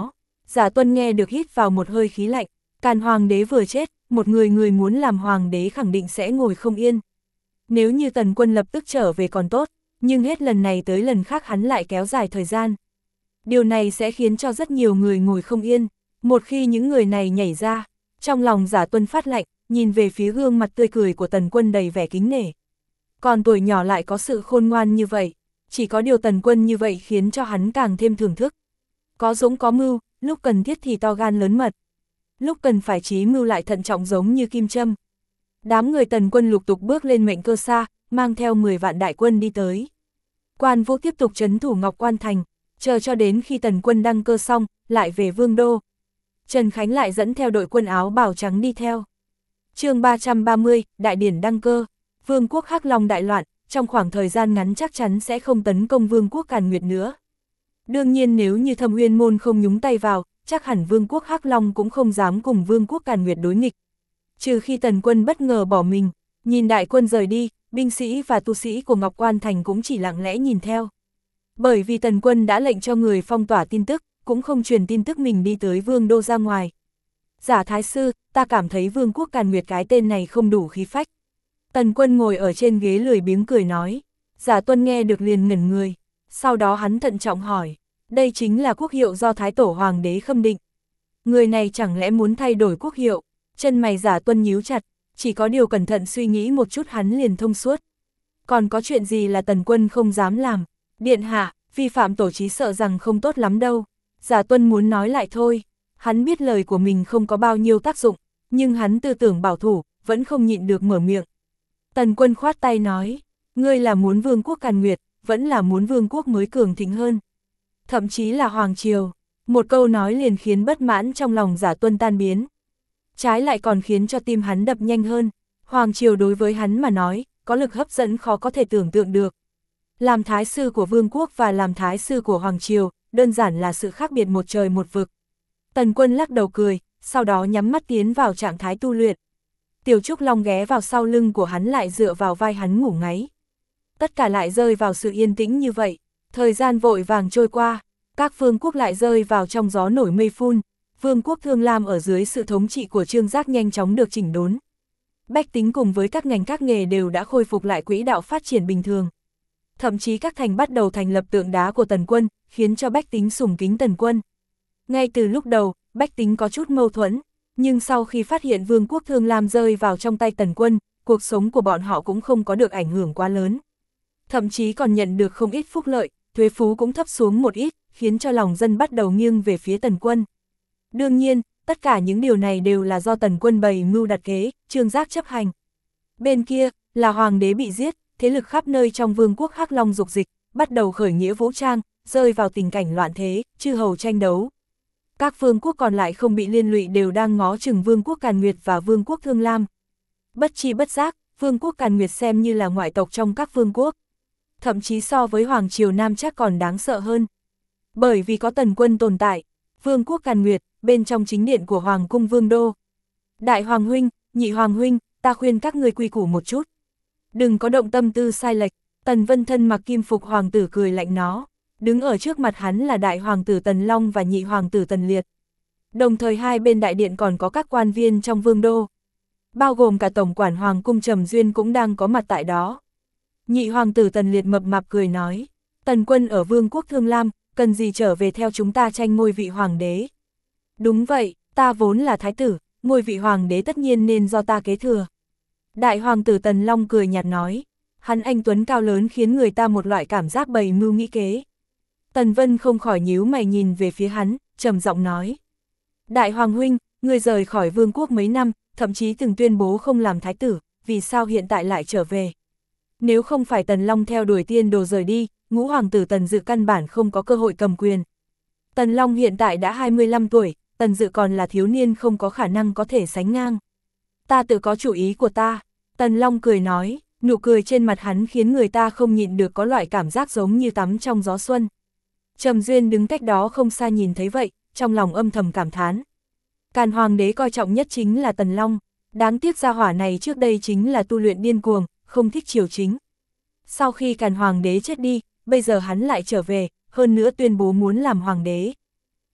Giả Tuân nghe được hít vào một hơi khí lạnh, Càn hoàng đế vừa chết, một người muốn làm hoàng đế khẳng định sẽ ngồi không yên. Nếu như Tần Quân lập tức trở về còn tốt, nhưng hết lần này tới lần khác hắn lại kéo dài thời gian. Điều này sẽ khiến cho rất nhiều người ngồi không yên, một khi những người này nhảy ra, trong lòng Giả Tuân phát lạnh, nhìn về phía gương mặt tươi cười của Tần Quân đầy vẻ kính nể. Còn tuổi nhỏ lại có sự khôn ngoan như vậy, chỉ có điều Tần Quân như vậy khiến cho hắn càng thêm thưởng thức. Có dũng có mưu, lúc cần thiết thì to gan lớn mật, lúc cần phải trí mưu lại thận trọng giống như kim châm. Đám người Tần Quân lục tục bước lên mệnh Cơ Sa, mang theo 10 vạn đại quân đi tới. Quan Vũ tiếp tục trấn thủ Ngọc Quan Thành, chờ cho đến khi Tần Quân đăng cơ xong, lại về Vương Đô. Trần Khánh lại dẫn theo đội quân áo bào trắng đi theo. Chương 330, Đại điển đăng cơ. Vương quốc Hắc Long đại loạn, trong khoảng thời gian ngắn chắc chắn sẽ không tấn công Vương quốc Càn Nguyệt nữa. Đương nhiên nếu như Thâm Uyên môn không nhúng tay vào, chắc hẳn Vương quốc Hắc Long cũng không dám cùng Vương quốc Càn Nguyệt đối nghịch. Trừ khi Tần Quân bất ngờ bỏ mình, nhìn đại quân rời đi, binh sĩ và tu sĩ của Ngọc Quan Thành cũng chỉ lặng lẽ nhìn theo. Bởi vì Tần Quân đã lệnh cho người phong tỏa tin tức, cũng không truyền tin tức mình đi tới Vương Đô ra ngoài. Giả Thái Sư, ta cảm thấy Vương quốc Càn Nguyệt cái tên này không đủ khí phách. Tần Quân ngồi ở trên ghế lười biếng cười nói. Giả Tuân nghe được liền ngẩn người, sau đó hắn thận trọng hỏi, đây chính là quốc hiệu do Thái Tổ Hoàng đế khâm định. Người này chẳng lẽ muốn thay đổi quốc hiệu? Chân mày Giả Tuân nhíu chặt, chỉ có điều cẩn thận suy nghĩ một chút hắn liền thông suốt. Còn có chuyện gì là Tần Quân không dám làm? Điện hạ, vi phạm tổ chí sợ rằng không tốt lắm đâu. Giả Tuân muốn nói lại thôi, hắn biết lời của mình không có bao nhiêu tác dụng, nhưng hắn tư tưởng bảo thủ, vẫn không nhịn được mở miệng. Tần Quân khoát tay nói, ngươi là muốn Vương quốc Càn Nguyệt, vẫn là muốn Vương quốc mới cường thịnh hơn. Thậm chí là Hoàng Triều, một câu nói liền khiến bất mãn trong lòng Giả Tuân tan biến. Trái lại còn khiến cho tim hắn đập nhanh hơn, Hoàng Triều đối với hắn mà nói, có lực hấp dẫn khó có thể tưởng tượng được. Làm thái sư của Vương quốc và làm thái sư của Hoàng Triều, đơn giản là sự khác biệt một trời một vực. Tần Quân lắc đầu cười, sau đó nhắm mắt tiến vào trạng thái tu luyện. Tiểu Trúc Long ghé vào sau lưng của hắn lại dựa vào vai hắn ngủ ngáy. Tất cả lại rơi vào sự yên tĩnh như vậy, thời gian vội vàng trôi qua, các vương quốc lại rơi vào trong gió nổi mây phun. Vương quốc Thương Lam ở dưới sự thống trị của Trương Giác nhanh chóng được chỉnh đốn. Bách tính cùng với các ngành các nghề đều đã khôi phục lại quỹ đạo phát triển bình thường. Thậm chí các thành bắt đầu thành lập tượng đá của Tần Quân, khiến cho bách tính sùng kính Tần Quân. Ngay từ lúc đầu, bách tính có chút mâu thuẫn, nhưng sau khi phát hiện Vương quốc Thương Lam rơi vào trong tay Tần Quân, cuộc sống của bọn họ cũng không có được ảnh hưởng quá lớn. Thậm chí còn nhận được không ít phúc lợi, thuế phú cũng thấp xuống một ít, khiến cho lòng dân bắt đầu nghiêng về phía Tần Quân. Đương nhiên, tất cả những điều này đều là do Tần Quân bày mưu đặt kế, Trương Giác chấp hành. Bên kia, là Hoàng đế bị giết, thế lực khắp nơi trong Vương quốc Hắc Long dục dịch, bắt đầu khởi nghĩa vũ trang, rơi vào tình cảnh loạn thế, chư hầu tranh đấu. Các vương quốc còn lại không bị liên lụy đều đang ngó chừng Vương quốc Càn Nguyệt và Vương quốc Thương Lam. Bất chi bất giác, Vương quốc Càn Nguyệt xem như là ngoại tộc trong các vương quốc. Thậm chí so với Hoàng Triều Nam chắc còn đáng sợ hơn. Bởi vì có Tần Quân tồn tại, Vương quốc Càn Nguyệt, bên trong chính điện của Hoàng cung Vương Đô. Đại Hoàng huynh, Nhị Hoàng huynh, ta khuyên các ngươi quy củ một chút. Đừng có động tâm tư sai lệch. Tần Vân thân mặc kim phục hoàng tử cười lạnh nó. Đứng ở trước mặt hắn là Đại Hoàng tử Tần Long và Nhị Hoàng tử Tần Liệt. Đồng thời hai bên đại điện còn có các quan viên trong Vương Đô. Bao gồm cả Tổng quản Hoàng cung Trầm Duyên cũng đang có mặt tại đó. Nhị Hoàng tử Tần Liệt mập mạp cười nói, Tần Quân ở Vương quốc Thương Lam, cần gì trở về theo chúng ta tranh ngôi vị hoàng đế. Đúng vậy, ta vốn là thái tử, ngôi vị hoàng đế tất nhiên nên do ta kế thừa. Đại Hoàng tử Tần Long cười nhạt nói, hắn anh tuấn cao lớn khiến người ta một loại cảm giác bày mưu nghĩ kế. Tần Vân không khỏi nhíu mày nhìn về phía hắn, trầm giọng nói. Đại Hoàng huynh, người rời khỏi vương quốc mấy năm, thậm chí từng tuyên bố không làm thái tử, vì sao hiện tại lại trở về? Nếu không phải Tần Long theo đuổi tiên đồ rời đi, ngũ hoàng tử Tần Dự căn bản không có cơ hội cầm quyền. Tần Long hiện tại đã 25 tuổi, Tần Dự còn là thiếu niên không có khả năng có thể sánh ngang. Ta tự có chủ ý của ta. Tần Long cười nói, nụ cười trên mặt hắn khiến người ta không nhịn được có loại cảm giác giống như tắm trong gió xuân. Trầm Duyên đứng cách đó không xa nhìn thấy vậy, trong lòng âm thầm cảm thán. Càn Hoàng đế coi trọng nhất chính là Tần Long, đáng tiếc gia hỏa này trước đây chính là tu luyện điên cuồng, không thích triều chính. Sau khi Càn Hoàng đế chết đi, bây giờ hắn lại trở về, hơn nữa tuyên bố muốn làm hoàng đế.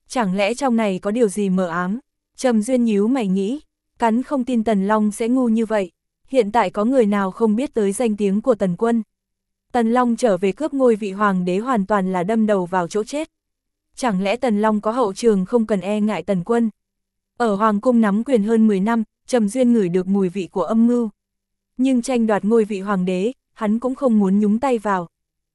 Chẳng lẽ trong này có điều gì mờ ám? Trầm Duyên nhíu mày nghĩ, cắn không tin Tần Long sẽ ngu như vậy. Hiện tại có người nào không biết tới danh tiếng của Tần Quân? Tần Long trở về cướp ngôi vị hoàng đế hoàn toàn là đâm đầu vào chỗ chết. Chẳng lẽ Tần Long có hậu trường không cần e ngại Tần Quân? Ở Hoàng cung nắm quyền hơn 10 năm, Trầm Duyên ngửi được mùi vị của âm mưu. Nhưng tranh đoạt ngôi vị hoàng đế, hắn cũng không muốn nhúng tay vào.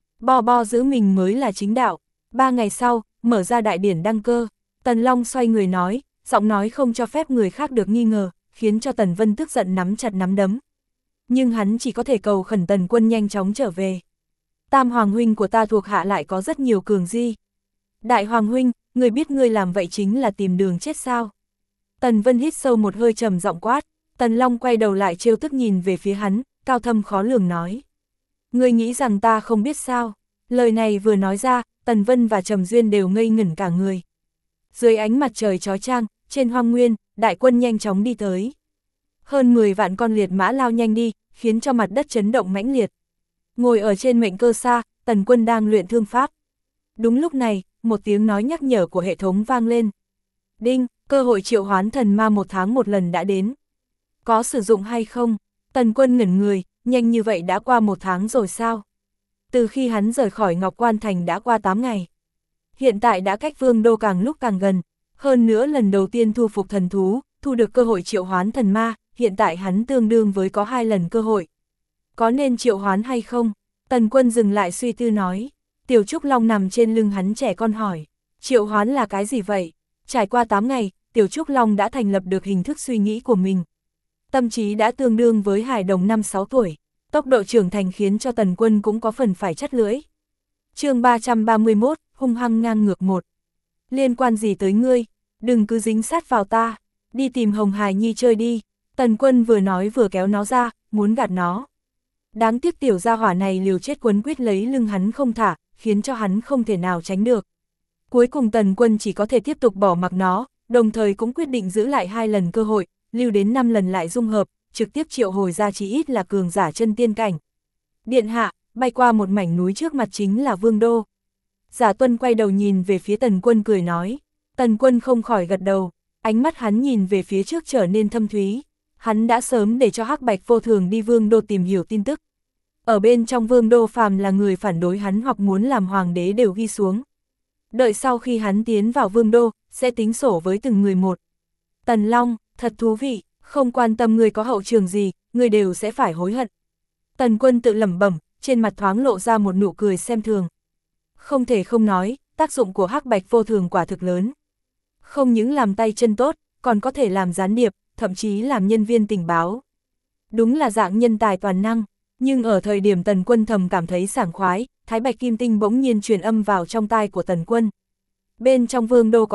Bo giữ mình mới là chính đạo. 3 ngày sau, mở ra đại điển đăng cơ, Tần Long xoay người nói, giọng nói không cho phép người khác được nghi ngờ, khiến cho Tần Vân tức giận nắm chặt nắm đấm. Nhưng hắn chỉ có thể cầu khẩn Tần Quân nhanh chóng trở về. Tam Hoàng huynh của ta thuộc hạ lại có rất nhiều cường di. Đại Hoàng huynh, người biết ngươi làm vậy chính là tìm đường chết sao? Tần Vân hít sâu một hơi trầm giọng quát, Tần Long quay đầu lại trêu tức nhìn về phía hắn, cao thâm khó lường nói. Ngươi nghĩ rằng ta không biết sao? Lời này vừa nói ra, Tần Vân và Trầm Duyên đều ngây ngẩn cả người. Dưới ánh mặt trời chói chang, trên hoang nguyên, đại quân nhanh chóng đi tới. Hơn 10 vạn con liệt mã lao nhanh đi, khiến cho mặt đất chấn động mãnh liệt. Ngồi ở trên mệnh cơ xa, Tần Quân đang luyện thương pháp. Đúng lúc này, một tiếng nói nhắc nhở của hệ thống vang lên. Đinh, cơ hội triệu hoán thần ma 1 tháng một lần đã đến. Có sử dụng hay không? Tần Quân ngẩn người, nhanh như vậy đã qua 1 tháng rồi sao? Từ khi hắn rời khỏi Ngọc Quan Thành đã qua 8 ngày. Hiện tại đã cách Vương Đô càng lúc càng gần. Hơn nữa lần đầu tiên thu phục thần thú, thu được cơ hội triệu hoán thần ma, hiện tại hắn tương đương với có 2 lần cơ hội. Có nên triệu hoán hay không? Tần Quân dừng lại suy tư nói. Tiểu Trúc Long nằm trên lưng hắn trẻ con hỏi. Triệu hoán là cái gì vậy? Trải qua 8 ngày, Tiểu Trúc Long đã thành lập được hình thức suy nghĩ của mình. Tâm trí đã tương đương với hài đồng 5-6 tuổi. Tốc độ trưởng thành khiến cho Tần Quân cũng có phần phải chắt lưỡi. Chương 331, hung hăng ngang ngược 1. Liên quan gì tới ngươi? Đừng cứ dính sát vào ta. Đi tìm Hồng Hài Nhi chơi đi. Tần Quân vừa nói vừa kéo nó ra, muốn gạt nó. Đáng tiếc tiểu gia hỏa này liều chết quấn quýt lấy lưng hắn không thả, khiến cho hắn không thể nào tránh được. Cuối cùng Tần Quân chỉ có thể tiếp tục bỏ mặc nó, đồng thời cũng quyết định giữ lại 2 lần cơ hội, lưu đến 5 lần lại dung hợp, trực tiếp triệu hồi ra chí ít là cường giả chân tiên cảnh. Điện hạ, bay qua một mảnh núi trước mặt chính là Vương Đô. Giả Tuân quay đầu nhìn về phía Tần Quân cười nói. Tần Quân không khỏi gật đầu, ánh mắt hắn nhìn về phía trước trở nên thâm thúy. Hắn đã sớm để cho Hắc Bạch Vô Thường đi Vương Đô tìm hiểu tin tức. Ở bên trong Vương Đô phàm là người phản đối hắn hoặc muốn làm hoàng đế đều ghi xuống. Đợi sau khi hắn tiến vào Vương Đô, sẽ tính sổ với từng người một. Tần Long, thật thú vị, không quan tâm người có hậu trường gì, người đều sẽ phải hối hận. Tần Quân tự lẩm bẩm, trên mặt thoáng lộ ra một nụ cười xem thường. Không thể không nói, tác dụng của Hắc Bạch Vô Thường quả thực lớn. Không những làm tay chân tốt, còn có thể làm gián điệp, thậm chí làm nhân viên tình báo. Đúng là dạng nhân tài toàn năng, nhưng ở thời điểm Tần Quân thầm cảm thấy sảng khoái, Thái Bạch Kim Tinh bỗng nhiên truyền âm vào trong tai của Tần Quân. Bên trong Vương Đô có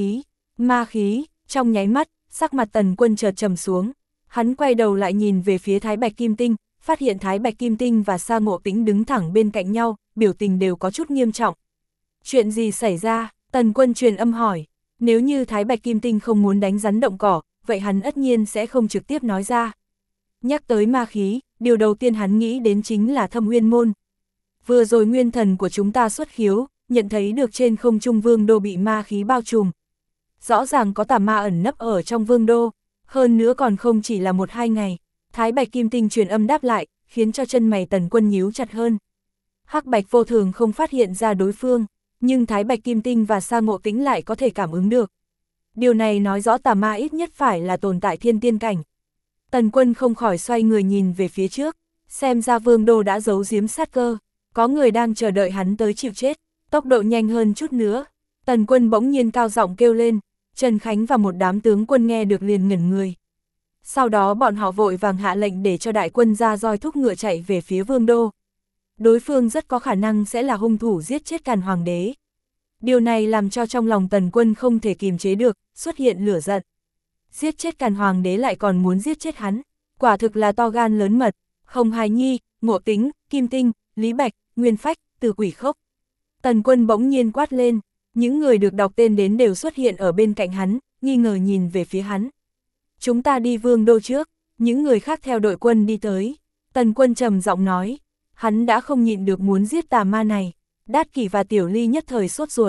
ma khí, trong nháy mắt, sắc mặt Tần Quân chợt trầm xuống. Hắn quay đầu lại nhìn về phía Thái Bạch Kim Tinh, phát hiện Thái Bạch Kim Tinh và Sa Ngộ Tĩnh đứng thẳng bên cạnh nhau, biểu tình đều có chút nghiêm trọng. Chuyện gì xảy ra? Tần Quân truyền âm hỏi. Nếu như Thái Bạch Kim Tinh không muốn đánh rắn động cỏ, vậy hắn tất nhiên sẽ không trực tiếp nói ra. Nhắc tới ma khí, điều đầu tiên hắn nghĩ đến chính là Thâm Uyên Môn. Vừa rồi nguyên thần của chúng ta xuất khiếu, nhận thấy được trên không trung Vương Đô bị ma khí bao trùm. Rõ ràng có tà ma ẩn nấp ở trong Vương Đô, hơn nữa còn không chỉ là 1-2 ngày. Thái Bạch Kim Tinh truyền âm đáp lại, khiến cho chân mày Tần Quân nhíu chặt hơn. Hắc Bạch Vô Thường không phát hiện ra đối phương, nhưng Thái Bạch Kim Tinh và Sa Ngộ Tĩnh lại có thể cảm ứng được. Điều này nói rõ tà ma ít nhất phải là tồn tại thiên tiên cảnh. Tần Quân không khỏi xoay người nhìn về phía trước, xem ra Vương Đô đã giấu giếm sát cơ, có người đang chờ đợi hắn tới chịu chết, tốc độ nhanh hơn chút nữa. Tần Quân bỗng nhiên cao giọng kêu lên, Trần Khánh và một đám tướng quân nghe được liền ngẩn người. Sau đó bọn họ vội vàng hạ lệnh để cho đại quân ra roi thúc ngựa chạy về phía Vương Đô. Đối phương rất có khả năng sẽ là hung thủ giết chết Càn Hoàng đế. Điều này làm cho trong lòng Tần Quân không thể kìm chế được, xuất hiện lửa giận. Giết chết Càn Hoàng đế lại còn muốn giết chết hắn, quả thực là to gan lớn mật. Hồng Hài Nhi, Ngộ Tính, Kim Tinh, Lý Bạch, Nguyên Phách, Từ Quỷ Khốc. Tần Quân bỗng nhiên quát lên, những người được đọc tên đến đều xuất hiện ở bên cạnh hắn, nghi ngờ nhìn về phía hắn. Chúng ta đi Vương Đô trước, những người khác theo đội quân đi tới. Tần Quân trầm giọng nói, hắn đã không nhịn được muốn giết tà ma này. Đát Kỷ và Tiểu Ly nhất thời sốt ruột,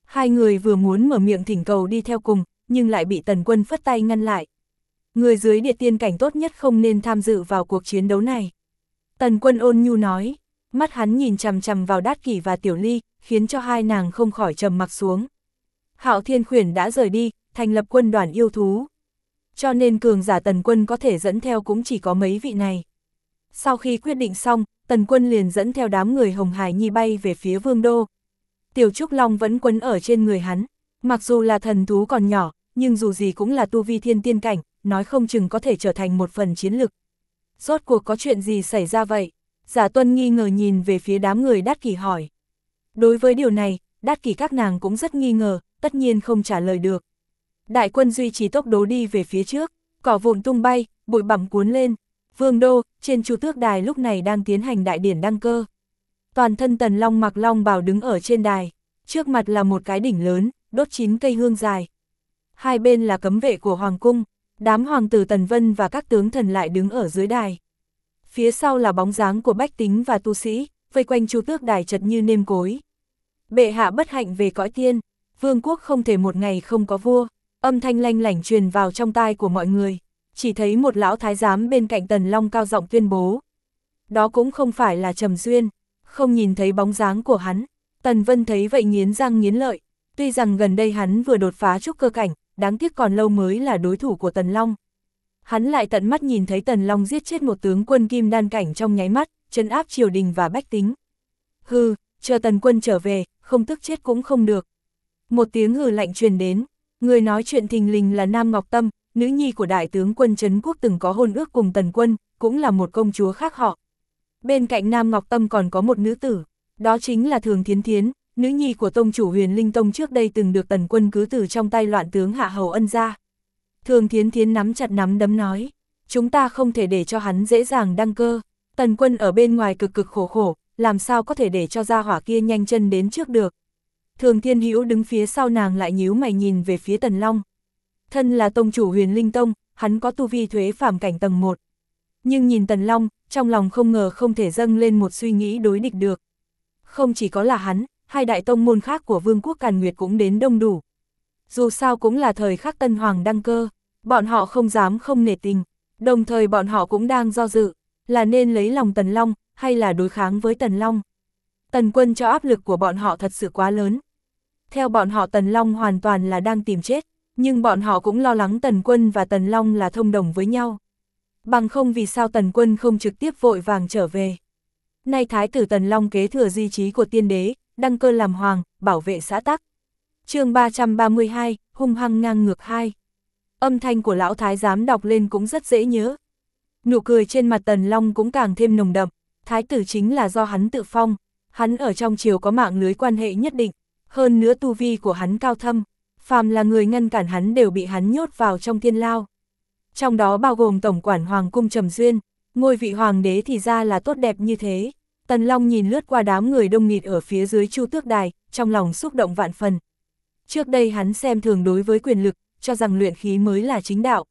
Hai người vừa muốn mở miệng thỉnh cầu đi theo cùng, nhưng lại bị Tần Quân phất tay ngăn lại. Người dưới địa tiên cảnh tốt nhất không nên tham dự vào cuộc chiến đấu này. Tần Quân ôn nhu nói, mắt hắn nhìn chằm chằm vào Đát Kỷ và Tiểu Ly, khiến cho hai nàng không khỏi trầm mặc xuống. Hạo Thiên Khuyển đã rời đi, thành lập quân đoàn yêu thú. Cho nên cường giả Tần Quân có thể dẫn theo cũng chỉ có mấy vị này. Sau khi quyết định xong, Tần Quân liền dẫn theo đám người Hồng Hải Nhi bay về phía Vương Đô. Tiểu Trúc Long vẫn quấn ở trên người hắn, mặc dù là thần thú còn nhỏ, nhưng dù gì cũng là tu vi thiên tiên cảnh, nói không chừng có thể trở thành một phần chiến lực. Rốt cuộc có chuyện gì xảy ra vậy? Giả Tuân nghi ngờ nhìn về phía đám người Đát Kỷ hỏi. Đối với điều này, Đát Kỷ các nàng cũng rất nghi ngờ, tất nhiên không trả lời được. Đại quân duy trì tốc độ đi về phía trước, cỏ vụn tung bay, bụi bặm cuốn lên. Vương Đô, trên Chu Tước Đài lúc này đang tiến hành đại điển đăng cơ. Toàn thân Tần Long mặc long bào đứng ở trên đài, trước mặt là một cái đỉnh lớn, đốt 9 cây hương dài. Hai bên là cấm vệ của Hoàng cung, đám hoàng tử Tần Vân và các tướng thần lại đứng ở dưới đài. Phía sau là bóng dáng của bách tính và tu sĩ, vây quanh Chu Tước Đài chật như nêm cối. Bệ hạ bất hạnh về cõi tiên, vương quốc không thể một ngày không có vua, âm thanh lanh lảnh truyền vào trong tai của mọi người. Chỉ thấy một lão thái giám bên cạnh Tần Long cao giọng tuyên bố. Đó cũng không phải là Trầm Duyên, không nhìn thấy bóng dáng của hắn. Tần Vân thấy vậy nghiến răng nghiến lợi, tuy rằng gần đây hắn vừa đột phá trúc cơ cảnh, đáng tiếc còn lâu mới là đối thủ của Tần Long. Hắn lại tận mắt nhìn thấy Tần Long giết chết một tướng quân kim đan cảnh trong nháy mắt, trấn áp triều đình và bách tính. Hừ, chờ Tần quân trở về, không tức chết cũng không được. Một tiếng hừ lạnh truyền đến, người nói chuyện thình lình là Nam Ngọc Tâm, nữ nhi của đại tướng quân Trấn Quốc từng có hôn ước cùng Tần Quân, cũng là một công chúa khác họ. Bên cạnh Nam Ngọc Tâm còn có một nữ tử, đó chính là Thường Thiến Thiến, nữ nhi của tông chủ Huyền Linh Tông trước đây từng được Tần Quân cứ từ trong tay loạn tướng Hạ Hầu Ân ra. Thường Thiến Thiến nắm chặt nắm đấm nói, chúng ta không thể để cho hắn dễ dàng đăng cơ, Tần Quân ở bên ngoài cực cực khổ khổ, làm sao có thể để cho gia hỏa kia nhanh chân đến trước được. Thường Thiên Hữu đứng phía sau nàng lại nhíu mày nhìn về phía Tần Long. Thân là tông chủ Huyền Linh Tông, hắn có tu vi thuế phàm cảnh tầng 1. Nhưng nhìn Tần Long, trong lòng không ngờ không thể dâng lên một suy nghĩ đối địch được. Không chỉ có là hắn, hai đại tông môn khác của Vương quốc Càn Nguyệt cũng đến đông đủ. Dù sao cũng là thời khắc Tân Hoàng đăng cơ, bọn họ không dám không nể tình, đồng thời bọn họ cũng đang do dự, là nên lấy lòng Tần Long, hay là đối kháng với Tần Long. Tần Quân cho áp lực của bọn họ thật sự quá lớn. Theo bọn họ Tần Long hoàn toàn là đang tìm chết, nhưng bọn họ cũng lo lắng Tần Quân và Tần Long là thông đồng với nhau. Bằng không vì sao Tần Quân không trực tiếp vội vàng trở về. Nay Thái tử Tần Long kế thừa di chí của tiên đế, đăng cơ làm hoàng, bảo vệ xã tắc. Chương 332, hung hăng ngang ngược 2. Âm thanh của lão thái giám đọc lên cũng rất dễ nhớ. Nụ cười trên mặt Tần Long cũng càng thêm nồng đậm, thái tử chính là do hắn tự phong, hắn ở trong triều có mạng lưới quan hệ nhất định, hơn nữa tu vi của hắn cao thâm, phàm là người ngăn cản hắn đều bị hắn nhốt vào trong thiên lao. Trong đó bao gồm tổng quản hoàng cung Trầm Duyên, ngôi vị hoàng đế thì ra là tốt đẹp như thế. Tần Long nhìn lướt qua đám người đông nghịt ở phía dưới Chu Tước Đài, trong lòng xúc động vạn phần. Trước đây hắn xem thường đối với quyền lực, cho rằng luyện khí mới là chính đạo.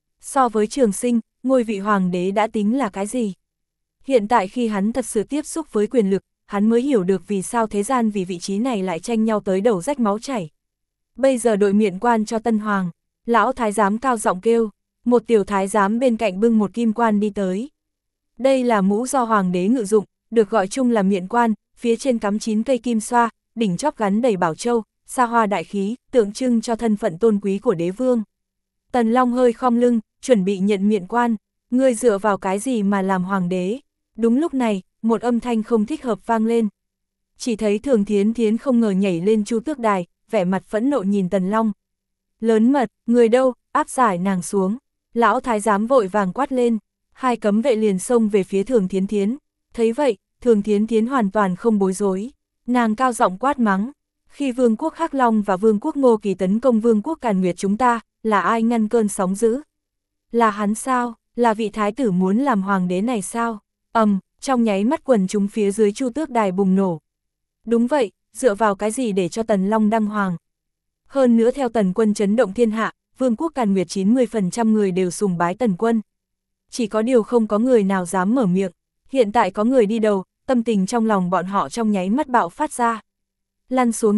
So với Trường Sinh, ngôi vị hoàng đế đã tính là cái gì? Hiện tại khi hắn thật sự tiếp xúc với quyền lực, hắn mới hiểu được vì sao thế gian vì vị trí này lại tranh nhau tới đầu rách máu chảy. Bây giờ đội miện quan cho Tân Hoàng, lão thái giám cao giọng kêu, một tiểu thái giám bên cạnh bưng một kim quan đi tới. Đây là mũ do hoàng đế ngự dụng, được gọi chung là miện quan, phía trên cắm 9 cây kim xoa, đỉnh chóp gắn đầy bảo châu, xa hoa đại khí, tượng trưng cho thân phận tôn quý của đế vương. Tần Long hơi khom lưng, chuẩn bị nhận miện quan, ngươi dựa vào cái gì mà làm hoàng đế? Đúng lúc này, một âm thanh không thích hợp vang lên. Chỉ thấy Thường Thiến Thiến không ngờ nhảy lên Chu Tước Đài, vẻ mặt phẫn nộ nhìn Tần Long. Lớn mật, người đâu, áp giải nàng xuống. Lão thái giám vội vàng quát lên, hai cấm vệ liền xông về phía Thường Thiến Thiến. Thấy vậy, Thường Thiến Thiến hoàn toàn không bối rối. Nàng cao giọng quát mắng, khi Vương quốc Hắc Long và Vương quốc Ngô Kỳ tấn công Vương quốc Càn Nguyệt chúng ta, là ai ngăn cơn sóng dữ? Là hắn sao? Là vị thái tử muốn làm hoàng đế này sao? Trong nháy mắt quần chúng phía dưới Chu Tước Đài bùng nổ. Đúng vậy, dựa vào cái gì để cho Tần Long đăng hoàng? Hơn nữa theo Tần Quân chấn động thiên hạ, Vương quốc Càn Nguyệt 90% người đều sùng bái Tần Quân. Chỉ có điều không có người nào dám mở miệng, hiện tại có người đi đầu, tâm tình trong lòng bọn họ trong nháy mắt bạo phát ra. Lăn xuống đi,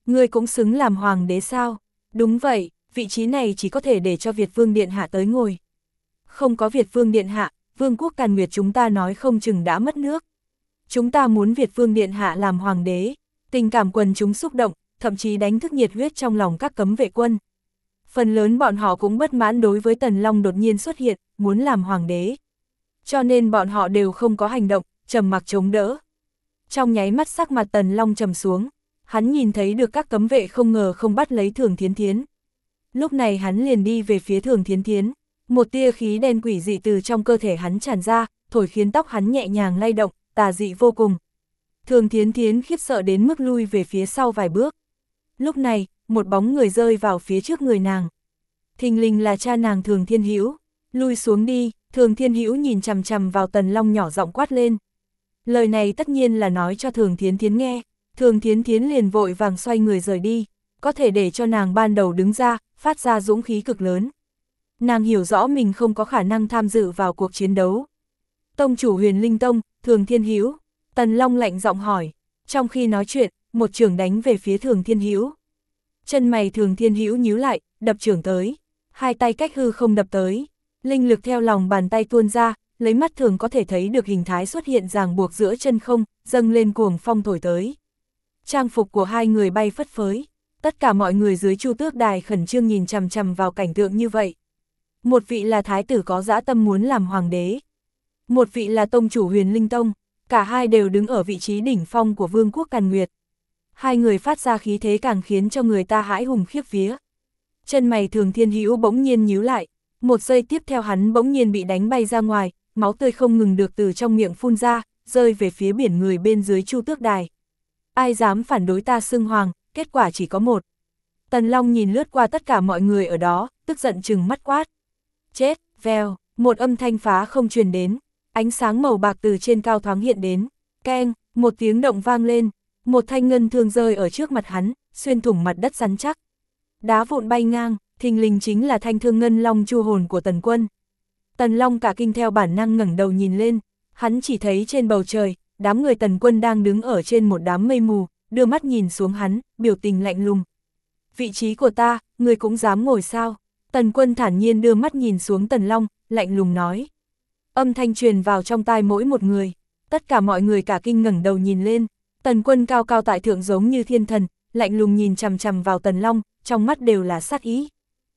Ngươi cũng xứng làm hoàng đế sao? Đúng vậy, vị trí này chỉ có thể để cho Việt Vương Điện Hạ tới ngồi. Không có Việt Vương Điện Hạ, Vương quốc Càn Nguyệt chúng ta nói không chừng đã mất nước. Chúng ta muốn Việt Vương Điện Hạ làm hoàng đế, tình cảm quần chúng xúc động, thậm chí đánh thức nhiệt huyết trong lòng các cấm vệ quân. Phần lớn bọn họ cũng bất mãn đối với Tần Long đột nhiên xuất hiện, muốn làm hoàng đế. Cho nên bọn họ đều không có hành động, trầm mặc chống đỡ. Trong nháy mắt sắc mặt Tần Long trầm xuống, hắn nhìn thấy được các cấm vệ không ngờ không bắt lấy Thường Thiến Thiến. Lúc này hắn liền đi về phía Thường Thiến Thiến, một tia khí đen quỷ dị từ trong cơ thể hắn tràn ra, thổi khiến tóc hắn nhẹ nhàng lay động, tà dị vô cùng. Thường Thiến Thiến khiếp sợ đến mức lui về phía sau vài bước. Lúc này, một bóng người rơi vào phía trước người nàng. Thình lình là cha nàng Thường Thiên Hữu. Lui xuống đi, Thường Thiên Hữu nhìn chằm chằm vào Tần Long nhỏ giọng quát lên. Lời này tất nhiên là nói cho Thường Thiến Thiến nghe. Thường Thiến Thiến liền vội vàng xoay người rời đi, có thể để cho nàng ban đầu đứng ra, phát ra dũng khí cực lớn. Nàng hiểu rõ mình không có khả năng tham dự vào cuộc chiến đấu. Tông chủ Huyền Linh Tông, Thường Thiên Hữu. Tần Long lạnh giọng hỏi. Trong khi nói chuyện, một chưởng đánh về phía Thường Thiên Hữu. Chân mày Thường Thiên Hữu nhíu lại, đập chưởng tới. Hai tay cách hư không đập tới. Linh lực theo lòng bàn tay tuôn ra, lấy mắt thường có thể thấy được hình thái xuất hiện ràng buộc giữa chân không, dâng lên cuồng phong thổi tới. Trang phục của hai người bay phất phới. Tất cả mọi người dưới Chu Tước Đài khẩn trương nhìn chằm chằm vào cảnh tượng như vậy. Một vị là thái tử có dã tâm muốn làm hoàng đế. Một vị là tông chủ Huyền Linh Tông. Cả hai đều đứng ở vị trí đỉnh phong của Vương quốc Càn Nguyệt. Hai người phát ra khí thế càng khiến cho người ta hãi hùng khiếp vía. Chân mày Thường Thiên Hữu bỗng nhiên nhíu lại. Một giây tiếp theo hắn bỗng nhiên bị đánh bay ra ngoài, máu tươi không ngừng được từ trong miệng phun ra, rơi về phía biển người bên dưới Chu Tước Đài. Ai dám phản đối ta xưng hoàng, kết quả chỉ có một. Tần Long nhìn lướt qua tất cả mọi người ở đó, tức giận trừng mắt quát. Chết, vèo, một âm thanh phá không truyền đến, ánh sáng màu bạc từ trên cao thoáng hiện đến, keng, một tiếng động vang lên, một thanh ngân thương rơi ở trước mặt hắn, xuyên thủng mặt đất rắn chắc. Đá vụn bay ngang, thình lình chính là thanh thương ngân long chu hồn của Tần Quân. Tần Long cả kinh theo bản năng ngẩng đầu nhìn lên, hắn chỉ thấy trên bầu trời, đám người Tần Quân đang đứng ở trên một đám mây mù, đưa mắt nhìn xuống hắn, biểu tình lạnh lùng. Vị trí của ta, người cũng dám ngồi sao? Tần Quân thản nhiên đưa mắt nhìn xuống Tần Long, lạnh lùng nói. Âm thanh truyền vào trong tai mỗi một người, tất cả mọi người cả kinh ngẩng đầu nhìn lên, Tần Quân cao cao tại thượng giống như thiên thần, lạnh lùng nhìn chằm chằm vào Tần Long, trong mắt đều là sát ý.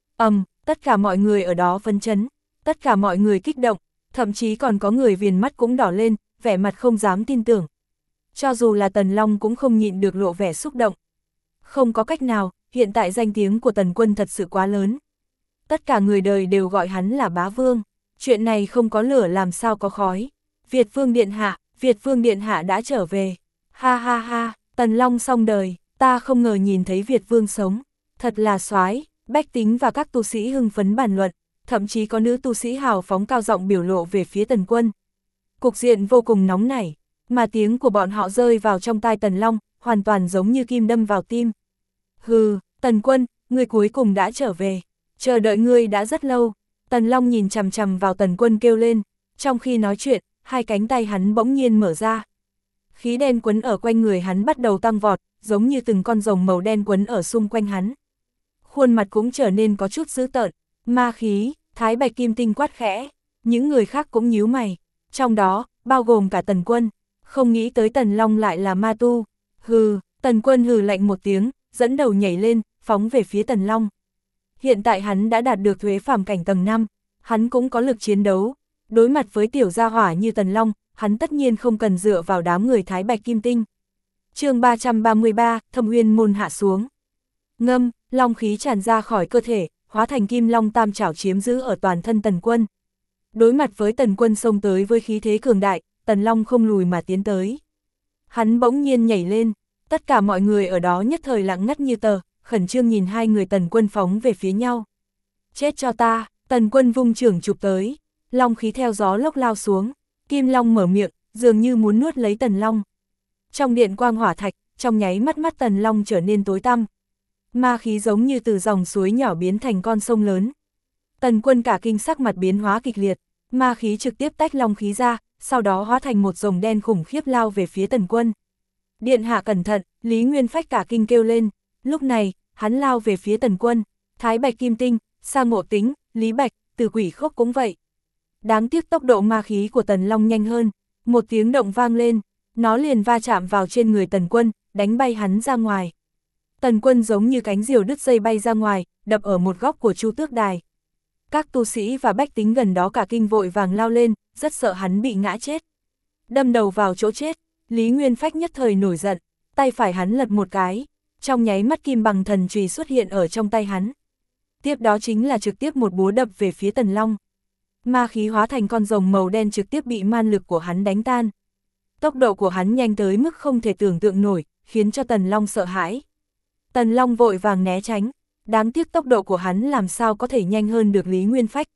Tất cả mọi người ở đó phấn chấn, tất cả mọi người kích động, thậm chí còn có người viền mắt cũng đỏ lên, vẻ mặt không dám tin tưởng. Cho dù là Tần Long cũng không nhịn được lộ vẻ xúc động. Không có cách nào, hiện tại danh tiếng của Tần Quân thật sự quá lớn. Tất cả người đời đều gọi hắn là bá vương, chuyện này không có lửa làm sao có khói. Việt Vương Điện Hạ, Việt Vương Điện Hạ đã trở về. Ha ha ha, Tần Long xong đời, ta không ngờ nhìn thấy Việt Vương sống, thật là soái. Bách tính và các tu sĩ hưng phấn bàn luận, thậm chí có nữ tu sĩ hào phóng cao giọng biểu lộ về phía Tần Quân. Cục diện vô cùng nóng nảy, mà tiếng của bọn họ rơi vào trong tai Tần Long, hoàn toàn giống như kim đâm vào tim. Hừ, Tần Quân, ngươi cuối cùng đã trở về, chờ đợi ngươi đã rất lâu. Tần Long nhìn chằm chằm vào Tần Quân kêu lên, trong khi nói chuyện, hai cánh tay hắn bỗng nhiên mở ra. Khí đen quấn ở quanh người hắn bắt đầu tăng vọt, giống như từng con rồng màu đen quấn ở xung quanh hắn. Khuôn mặt cũng trở nên có chút dữ tợn, ma khí, Thái Bạch Kim Tinh quát khẽ, những người khác cũng nhíu mày, trong đó, bao gồm cả Tần Quân, không nghĩ tới Tần Long lại là ma tu. Hừ, Tần Quân hừ lạnh một tiếng, dẫn đầu nhảy lên, phóng về phía Tần Long. Hiện tại hắn đã đạt được thuế phàm cảnh tầng 5, hắn cũng có lực chiến đấu, đối mặt với tiểu gia hỏa như Tần Long, hắn tất nhiên không cần dựa vào đám người Thái Bạch Kim Tinh. Chương 333, Thâm Uyên môn hạ xuống. Ngâm, long khí tràn ra khỏi cơ thể, hóa thành kim long tam chảo chiếm giữ ở toàn thân Tần Quân. Đối mặt với Tần Quân xông tới với khí thế cường đại, Tần Long không lùi mà tiến tới. Hắn bỗng nhiên nhảy lên, tất cả mọi người ở đó nhất thời lặng ngắt như tờ, khẩn trương nhìn hai người Tần Quân phóng về phía nhau. Chết cho ta, Tần Quân vung chưởng chụp tới, long khí theo gió lốc lao xuống, kim long mở miệng, dường như muốn nuốt lấy Tần Long. Trong điện quang hỏa thạch, trong nháy mắt mắt Tần Long trở nên tối tăm. Ma khí giống như từ dòng suối nhỏ biến thành con sông lớn. Tần Quân cả kinh sắc mặt biến hóa kịch liệt, ma khí trực tiếp tách long khí ra, sau đó hóa thành một rồng đen khủng khiếp lao về phía Tần Quân. Điện hạ cẩn thận, Lý Nguyên Phách cả kinh kêu lên, Lúc này, hắn lao về phía Tần Quân, Thái Bạch Kim Tinh, Sa Ngộ Tính, Lý Bạch, Từ Quỷ Khốc cũng vậy. Đáng tiếc tốc độ ma khí của Tần Long nhanh hơn, một tiếng động vang lên, nó liền va chạm vào trên người Tần Quân, đánh bay hắn ra ngoài. Tần Quân giống như cánh diều đứt dây bay ra ngoài, đập ở một góc của Chu Tước Đài. Các tu sĩ và bách tính gần đó cả kinh vội vàng lao lên, rất sợ hắn bị ngã chết. Đâm đầu vào chỗ chết, Lý Nguyên Phách nhất thời nổi giận, tay phải hắn lật một cái, trong nháy mắt kim bằng thần chùy xuất hiện ở trong tay hắn. Tiếp đó chính là trực tiếp một búa đập về phía Tần Long. Ma khí hóa thành con rồng màu đen trực tiếp bị man lực của hắn đánh tan. Tốc độ của hắn nhanh tới mức không thể tưởng tượng nổi, khiến cho Tần Long sợ hãi. Tần Long vội vàng né tránh, đáng tiếc tốc độ của hắn làm sao có thể nhanh hơn được Lý Nguyên Phách.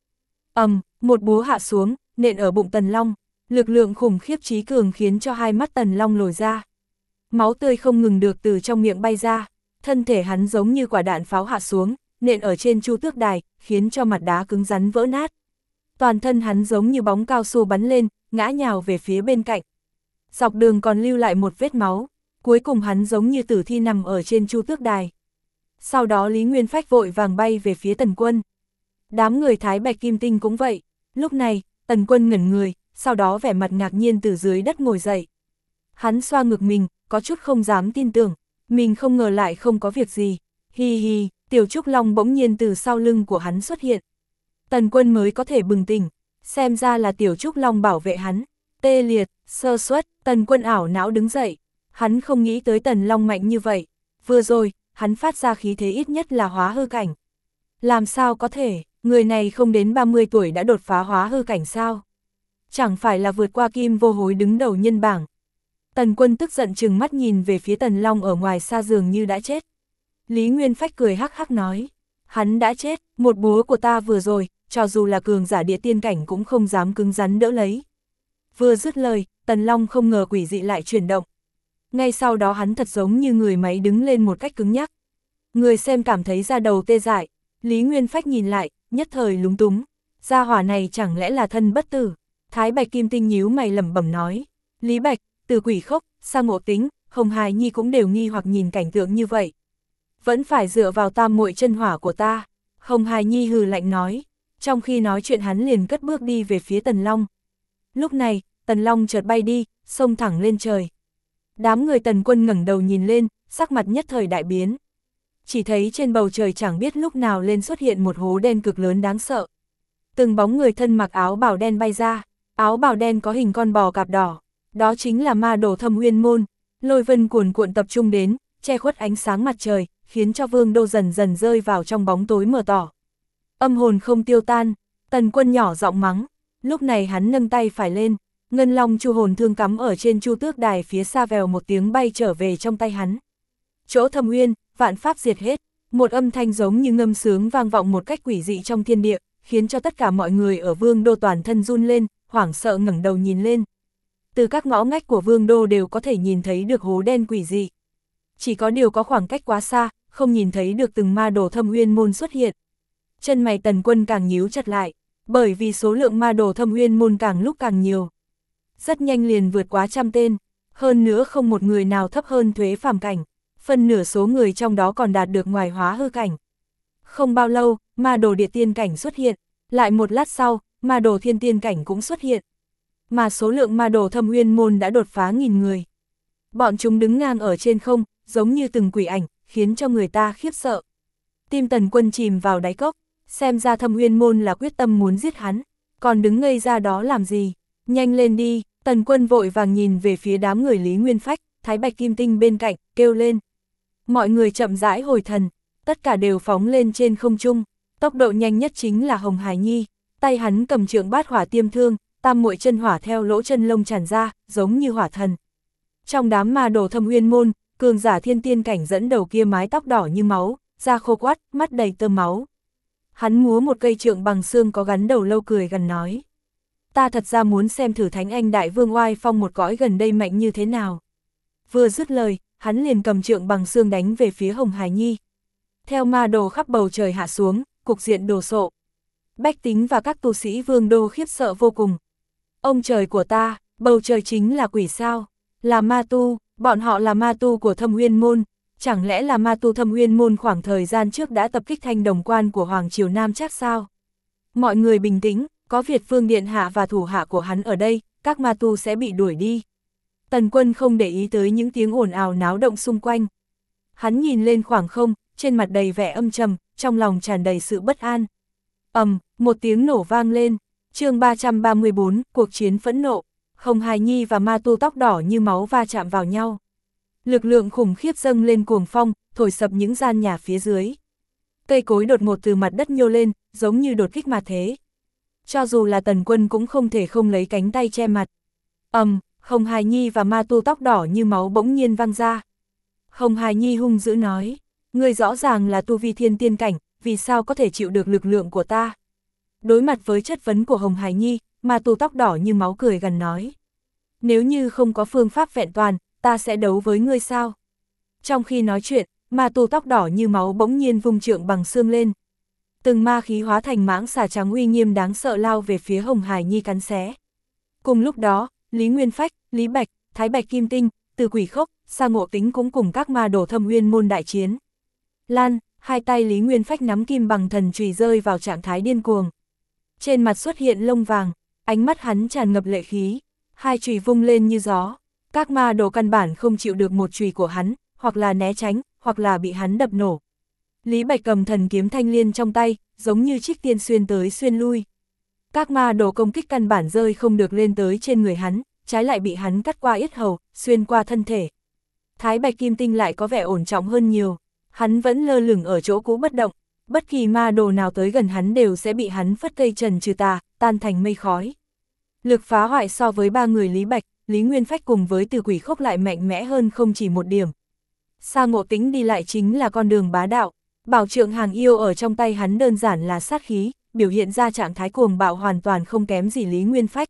Một búa hạ xuống, nện ở bụng Tần Long, lực lượng khủng khiếp trí cường khiến cho hai mắt Tần Long lồi ra. Máu tươi không ngừng được từ trong miệng bay ra, thân thể hắn giống như quả đạn pháo hạ xuống, nện ở trên Chu Tước Đài, khiến cho mặt đá cứng rắn vỡ nát. Toàn thân hắn giống như bóng cao su bắn lên, ngã nhào về phía bên cạnh. Dọc đường còn lưu lại một vết máu, cuối cùng hắn giống như tử thi nằm ở trên Chu Tước Đài. Sau đó Lý Nguyên Phách vội vàng bay về phía Tần Quân. Đám người Thái Bạch Kim Tinh cũng vậy, lúc này, Tần Quân ngẩn người, sau đó vẻ mặt ngạc nhiên từ dưới đất ngồi dậy. Hắn xoa ngực mình, có chút không dám tin tưởng, mình không ngờ lại không có việc gì. Hi hi, Tiểu Trúc Long bỗng nhiên từ sau lưng của hắn xuất hiện. Tần Quân mới có thể bừng tỉnh, xem ra là Tiểu Trúc Long bảo vệ hắn. Tê liệt, sơ suất, Tần Quân ảo não đứng dậy. Hắn không nghĩ tới Tần Long mạnh như vậy. Vừa rồi, hắn phát ra khí thế ít nhất là hóa hư cảnh. Làm sao có thể, người này không đến 30 tuổi đã đột phá hóa hư cảnh sao? Chẳng phải là vượt qua Kim Vô Hối đứng đầu nhân bảng. Tần Quân tức giận trừng mắt nhìn về phía Tần Long ở ngoài xa dường như đã chết. Lý Nguyên Phách cười hắc hắc nói, hắn đã chết, một búa của ta vừa rồi, cho dù là cường giả địa tiên cảnh cũng không dám cứng rắn đỡ lấy. Vừa dứt lời, Tần Long không ngờ quỷ dị lại chuyển động. Ngay sau đó hắn thật giống như người máy đứng lên một cách cứng nhắc. Người xem cảm thấy da đầu tê dại, Lý Nguyên Phách nhìn lại, nhất thời lúng túng. Gia hỏa này chẳng lẽ là thân bất tử? Thái Bạch Kim Tinh nhíu mày lẩm bẩm nói. Lý Bạch, Từ Quỷ Khốc, Sa Ngộ Tính, Hồng Hài Nhi cũng đều nghi hoặc nhìn cảnh tượng như vậy. Vẫn phải dựa vào tam muội chân hỏa của ta. Hồng Hài Nhi hừ lạnh nói. Trong khi nói chuyện hắn liền cất bước đi về phía Tần Long. Lúc này, Tần Long chợt bay đi, xông thẳng lên trời. Đám người Tần Quân ngẩng đầu nhìn lên, sắc mặt nhất thời đại biến. Chỉ thấy trên bầu trời chẳng biết lúc nào lên xuất hiện một hố đen cực lớn đáng sợ. Từng bóng người thân mặc áo bào đen bay ra, áo bào đen có hình con bò cạp đỏ. Đó chính là ma đồ Thâm Uyên Môn. Lôi vân cuồn cuộn tập trung đến, che khuất ánh sáng mặt trời, khiến cho Vương Đô dần dần rơi vào trong bóng tối mờ tỏ. Âm hồn không tiêu tan, Tần Quân nhỏ giọng mắng. Lúc này hắn nâng tay phải lên, ngân long chu hồn thương cắm ở trên Chu Tước Đài phía xa vèo một tiếng bay trở về trong tay hắn. Chỗ Thâm Uyên, vạn pháp diệt hết, một âm thanh giống như ngâm sướng vang vọng một cách quỷ dị trong thiên địa, khiến cho tất cả mọi người ở Vương Đô toàn thân run lên, hoảng sợ ngẩng đầu nhìn lên. Từ các ngõ ngách của Vương Đô đều có thể nhìn thấy được hố đen quỷ dị. Chỉ có điều có khoảng cách quá xa, không nhìn thấy được từng ma đồ Thâm Uyên Môn xuất hiện. Chân mày Tần Quân càng nhíu chặt lại, bởi vì số lượng ma đồ Thâm Uyên Môn càng lúc càng nhiều. Rất nhanh liền vượt quá 100 tên, hơn nữa không một người nào thấp hơn thuế phàm cảnh, phân nửa số người trong đó còn đạt được ngoài hóa hư cảnh. Không bao lâu, ma đồ địa tiên cảnh xuất hiện, lại một lát sau, ma đồ thiên tiên cảnh cũng xuất hiện. Mà số lượng ma đồ Thâm Uyên Môn đã đột phá 1000 người. Bọn chúng đứng ngang ở trên không, giống như từng quỷ ảnh, khiến cho người ta khiếp sợ. Tim Tần Quân chìm vào đáy cốc, xem ra Thâm Uyên Môn là quyết tâm muốn giết hắn, còn đứng ngây ra đó làm gì, nhanh lên đi. Tần Quân vội vàng nhìn về phía đám người Lý Nguyên Phách, Thái Bạch Kim Tinh bên cạnh, kêu lên. Mọi người chậm rãi hồi thần, tất cả đều phóng lên trên không trung, tốc độ nhanh nhất chính là Hồng Hải Nhi, tay hắn cầm trượng bát hỏa tiêm thương, tam muội chân hỏa theo lỗ chân lông tràn ra, giống như hỏa thần. Trong đám ma đồ Thâm Uyên Môn, cường giả thiên tiên cảnh dẫn đầu kia mái tóc đỏ như máu, da khô quắt, mắt đầy tơ máu. Hắn múa một cây trượng bằng xương có gắn đầu lâu cười gần nói. Ta thật ra muốn xem thử Thánh Anh Đại Vương oai phong một cõi gần đây mạnh như thế nào. Vừa dứt lời, hắn liền cầm trượng bằng xương đánh về phía Hồng Hải Nhi. Theo ma đồ khắp bầu trời hạ xuống, cục diện đồ sộ. Bách tính và các tu sĩ Vương Đô khiếp sợ vô cùng. Ông trời của ta, bầu trời chính là quỷ sao, là ma tu, bọn họ là ma tu của Thâm Uyên Môn, Chẳng lẽ là ma tu Thâm Uyên môn khoảng thời gian trước đã tập kích Thanh Đồng quan của Hoàng Triều Nam chắc sao? Mọi người bình tĩnh, có Việt Vương Điện Hạ và thủ hạ của hắn ở đây, các ma tu sẽ bị đuổi đi. Tần Quân không để ý tới những tiếng ồn ào náo động xung quanh. Hắn nhìn lên khoảng không, trên mặt đầy vẻ âm trầm, trong lòng tràn đầy sự bất an. Một tiếng nổ vang lên. Chương 334, cuộc chiến phẫn nộ. Hồng Hải Nhi và ma tu tóc đỏ như máu va chạm vào nhau. Lực lượng khủng khiếp dâng lên cuồng phong, thổi sập những gian nhà phía dưới. Cây cối đột ngột từ mặt đất nhô lên, giống như đột kích mà thế. Cho dù là Tần Quân cũng không thể không lấy cánh tay che mặt. Hồng Hải Nhi và ma tu tóc đỏ như máu bỗng nhiên văng ra. Hồng Hải Nhi hung dữ nói, ngươi rõ ràng là tu vi thiên tiên cảnh, vì sao có thể chịu được lực lượng của ta? Đối mặt với chất vấn của Hồng Hải Nhi, ma tu tóc đỏ như máu cười gằn nói. Nếu như không có phương pháp vẹn toàn, ta sẽ đấu với ngươi sao? Trong khi nói chuyện, ma tu tóc đỏ như máu bỗng nhiên vung trượng bằng xương lên. Từng ma khí hóa thành mãng xà trắng uy nghiêm đáng sợ lao về phía Hồng Hải Nhi cắn xé. Cùng lúc đó, Lý Nguyên Phách, Lý Bạch, Thái Bạch Kim Tinh, Từ Quỷ Khốc, Sa Ngộ Tính cũng cùng các ma đồ Thâm Uyên môn đại chiến. Lan, hai tay Lý Nguyên Phách nắm kim bằng thần chùy rơi vào trạng thái điên cuồng. Trên mặt xuất hiện lông vàng, ánh mắt hắn tràn ngập lệ khí, hai chùy vung lên như gió. Các ma đồ căn bản không chịu được một chùy của hắn, hoặc là né tránh, hoặc là bị hắn đập nổ. Lý Bạch cầm thần kiếm thanh liên trong tay, giống như trích tiên xuyên tới xuyên lui. Các ma đồ công kích căn bản rơi không được lên tới trên người hắn, trái lại bị hắn cắt qua yết hầu, xuyên qua thân thể. Thái Bạch Kim Tinh lại có vẻ ổn trọng hơn nhiều, hắn vẫn lơ lửng ở chỗ cũ bất động, bất kỳ ma đồ nào tới gần hắn đều sẽ bị hắn phất cây trần trừ tà, tan thành mây khói. Lực phá hoại so với ba người Lý Bạch, Lý Nguyên Phách cùng với Từ Quỷ Khốc lại mạnh mẽ hơn không chỉ một điểm. Sa Ngộ Tính đi lại chính là con đường bá đạo, bảo trượng hàng yêu ở trong tay hắn đơn giản là sát khí, biểu hiện ra trạng thái cuồng bạo hoàn toàn không kém gì Lý Nguyên Phách.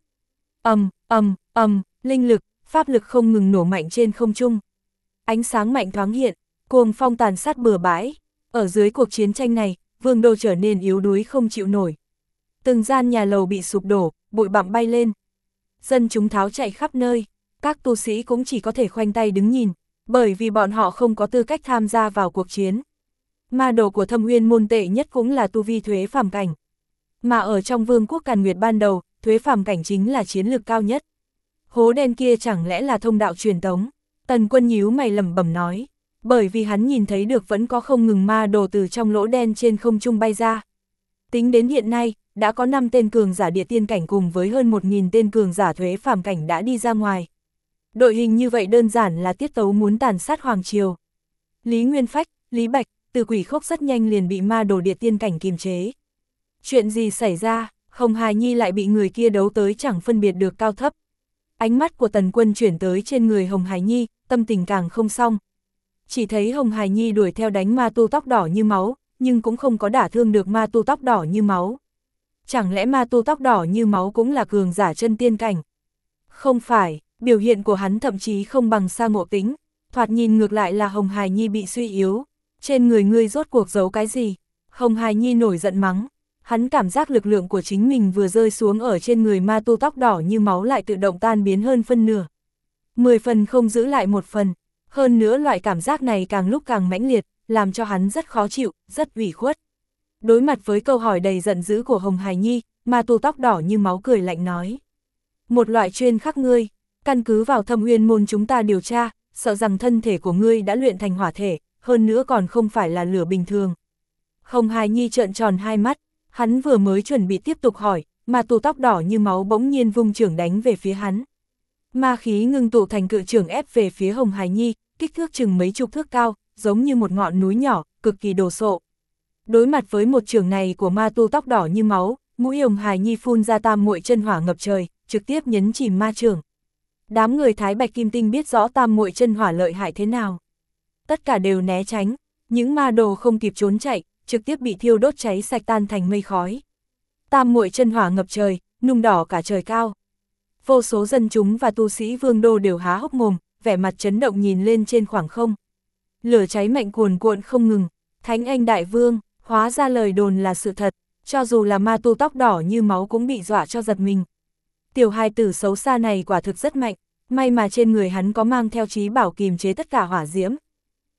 Linh lực, pháp lực không ngừng nổ mạnh trên không trung. Ánh sáng mạnh thoáng hiện, cuồng phong tàn sát bừa bãi. Ở dưới cuộc chiến tranh này, vương đô trở nên yếu đuối không chịu nổi. Từng gian nhà lầu bị sụp đổ, bụi bặm bay lên. Dân chúng tháo chạy khắp nơi, các tu sĩ cũng chỉ có thể khoanh tay đứng nhìn, bởi vì bọn họ không có tư cách tham gia vào cuộc chiến. Ma đồ của Thâm Uyên môn tệ nhất cũng là tu vi thuế phàm cảnh. Mà ở trong vương quốc Càn Nguyệt ban đầu, thuế phàm cảnh chính là chiến lược cao nhất. Hố đen kia chẳng lẽ là thông đạo truyền tống? Tần Quân nhíu mày lẩm bẩm nói, bởi vì hắn nhìn thấy được vẫn có không ngừng ma đồ từ trong lỗ đen trên không trung bay ra. Tính đến hiện nay, đã có 5 tên cường giả địa tiên cảnh cùng với hơn 1000 tên cường giả thuế phàm cảnh đã đi ra ngoài. Đội hình như vậy đơn giản là tiết tấu muốn tàn sát Hoàng Triều. Lý Nguyên Phách, Lý Bạch, Từ Quỷ Khốc rất nhanh liền bị ma đồ địa tiên cảnh kiềm chế. Chuyện gì xảy ra, Hồng Hải Nhi lại bị người kia đấu tới chẳng phân biệt được cao thấp. Ánh mắt của Tần Quân chuyển tới trên người Hồng Hải Nhi, tâm tình càng không xong. Chỉ thấy Hồng Hải Nhi đuổi theo đánh ma tu tóc đỏ như máu, nhưng cũng không có đả thương được ma tu tóc đỏ như máu. Chẳng lẽ ma tu tóc đỏ như máu cũng là cường giả chân tiên cảnh? Không phải, biểu hiện của hắn thậm chí không bằng Sa Ngộ Tính, thoạt nhìn ngược lại là Hồng Hải Nhi bị suy yếu. Trên người ngươi rốt cuộc giấu cái gì? Hồng Hải Nhi nổi giận mắng. Hắn cảm giác lực lượng của chính mình vừa rơi xuống ở trên người ma tu tóc đỏ như máu lại tự động tan biến hơn phân nửa. 10 phần không giữ lại một phần. Hơn nữa loại cảm giác này càng lúc càng mãnh liệt, làm cho hắn rất khó chịu, rất ủy khuất. Đối mặt với câu hỏi đầy giận dữ của Hồng Hải Nhi, ma tu tóc đỏ như máu cười lạnh nói. Một loại chuyên khắc ngươi, căn cứ vào Thâm Uyên môn chúng ta điều tra, sợ rằng thân thể của ngươi đã luyện thành hỏa thể, hơn nữa còn không phải là lửa bình thường. Hồng Hải Nhi trợn tròn hai mắt, hắn vừa mới chuẩn bị tiếp tục hỏi, ma tu tóc đỏ như máu bỗng nhiên vung chưởng đánh về phía hắn. Ma khí ngưng tụ thành cự chưởng ép về phía Hồng Hải Nhi, kích thước chừng mấy chục thước cao, giống như một ngọn núi nhỏ, cực kỳ đồ sộ. Đối mặt với một chưởng này của ma tu tóc đỏ như máu, mũi Hồng Hải Nhi phun ra tam muội chân hỏa ngập trời, trực tiếp nhấn chìm ma chưởng. Đám người Thái Bạch Kim Tinh biết rõ tam muội chân hỏa lợi hại thế nào. Tất cả đều né tránh, những ma đồ không kịp trốn chạy, trực tiếp bị thiêu đốt cháy sạch tan thành mây khói. Tam muội chân hỏa ngập trời, nung đỏ cả trời cao. Vô số dân chúng và tu sĩ vương đô đều há hốc mồm, vẻ mặt chấn động nhìn lên trên khoảng không. Lửa cháy mạnh cuồn cuộn không ngừng, Thánh Anh Đại Vương, hóa ra lời đồn là sự thật, cho dù là ma tu tóc đỏ như máu cũng bị dọa cho giật mình. Tiểu hài tử xấu xa này quả thực rất mạnh, may mà trên người hắn có mang theo trí bảo kìm chế tất cả hỏa diễm.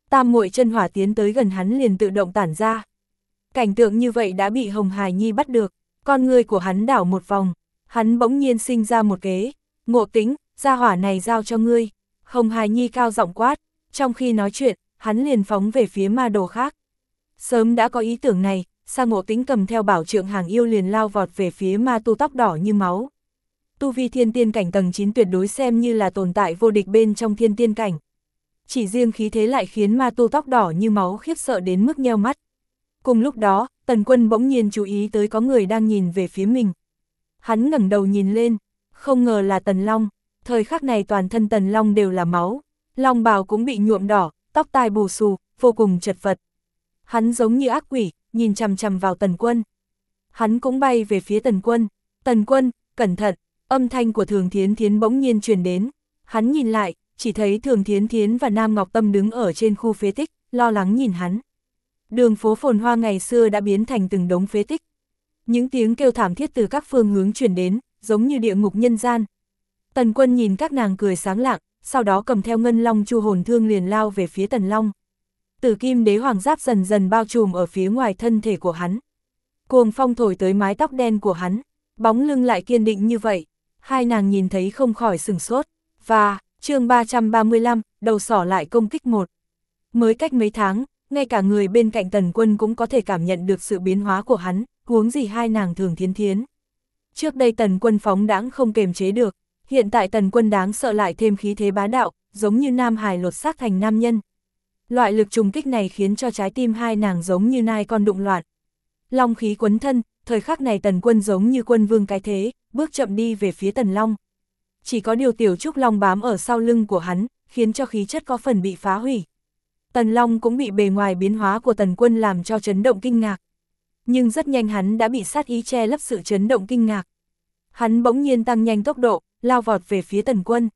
tam muội chân hỏa tiến tới gần hắn liền tự động tản ra. Cảnh tượng như vậy đã bị Hồng Hải Nhi bắt được, con người của hắn đảo một vòng, hắn bỗng nhiên sinh ra một kế, Ngộ Tính, gia hỏa này giao cho ngươi. Hồng Hải Nhi cao giọng quát, trong khi nói chuyện, hắn liền phóng về phía ma đồ khác. Sớm đã có ý tưởng này, Sa Ngộ Tính cầm theo bảo trượng hàng yêu liền lao vọt về phía ma tu tóc đỏ như máu. Tu vi thiên tiên cảnh tầng 9 tuyệt đối xem như là tồn tại vô địch bên trong thiên tiên cảnh. Chỉ riêng khí thế lại khiến ma tu tóc đỏ như máu khiếp sợ đến mức nheo mắt. Cùng lúc đó, Tần Quân bỗng nhiên chú ý tới có người đang nhìn về phía mình. Hắn ngẩng đầu nhìn lên, không ngờ là Tần Long, thời khắc này toàn thân Tần Long đều là máu, long bào cũng bị nhuộm đỏ, tóc tai bù xù, vô cùng chật vật. Hắn giống như ác quỷ, nhìn chằm chằm vào Tần Quân. Hắn cũng bay về phía Tần Quân. Tần Quân, cẩn thận, âm thanh của Thường Thiến Thiến bỗng nhiên truyền đến. Hắn nhìn lại, chỉ thấy Thường Thiến Thiến và Nam Ngọc Tâm đứng ở trên khu phế tích, lo lắng nhìn hắn. Đường phố phồn hoa ngày xưa đã biến thành từng đống phế tích. Những tiếng kêu thảm thiết từ các phương hướng truyền đến, giống như địa ngục nhân gian. Tần Quân nhìn các nàng cười sáng lạng, sau đó cầm theo ngân long chu hồn thương liền lao về phía Tần Long. Tử kim đế hoàng giáp dần dần bao trùm ở phía ngoài thân thể của hắn. Cuồng phong thổi tới mái tóc đen của hắn, bóng lưng lại kiên định như vậy. Hai nàng nhìn thấy không khỏi sửng sốt. Và, chương 335, đầu sỏ lại công kích một. Mới cách mấy tháng, ngay cả người bên cạnh Tần Quân cũng có thể cảm nhận được sự biến hóa của hắn, huống gì hai nàng Thường Thiến Thiến. Trước đây Tần Quân phóng đãng không kềm chế được, hiện tại Tần Quân đáng sợ lại thêm khí thế bá đạo, giống như nam hài lột xác thành nam nhân. Loại lực trùng kích này khiến cho trái tim hai nàng giống như nai con đụng loạn. Long khí quấn thân, thời khắc này Tần Quân giống như quân vương cái thế, bước chậm đi về phía Tần Long. Chỉ có điều tiểu trúc long bám ở sau lưng của hắn, khiến cho khí chất có phần bị phá hủy. Tần Long cũng bị bề ngoài biến hóa của Tần Quân làm cho chấn động kinh ngạc. Nhưng rất nhanh hắn đã bị sát ý che lấp sự chấn động kinh ngạc. Hắn bỗng nhiên tăng nhanh tốc độ, lao vọt về phía Tần Quân.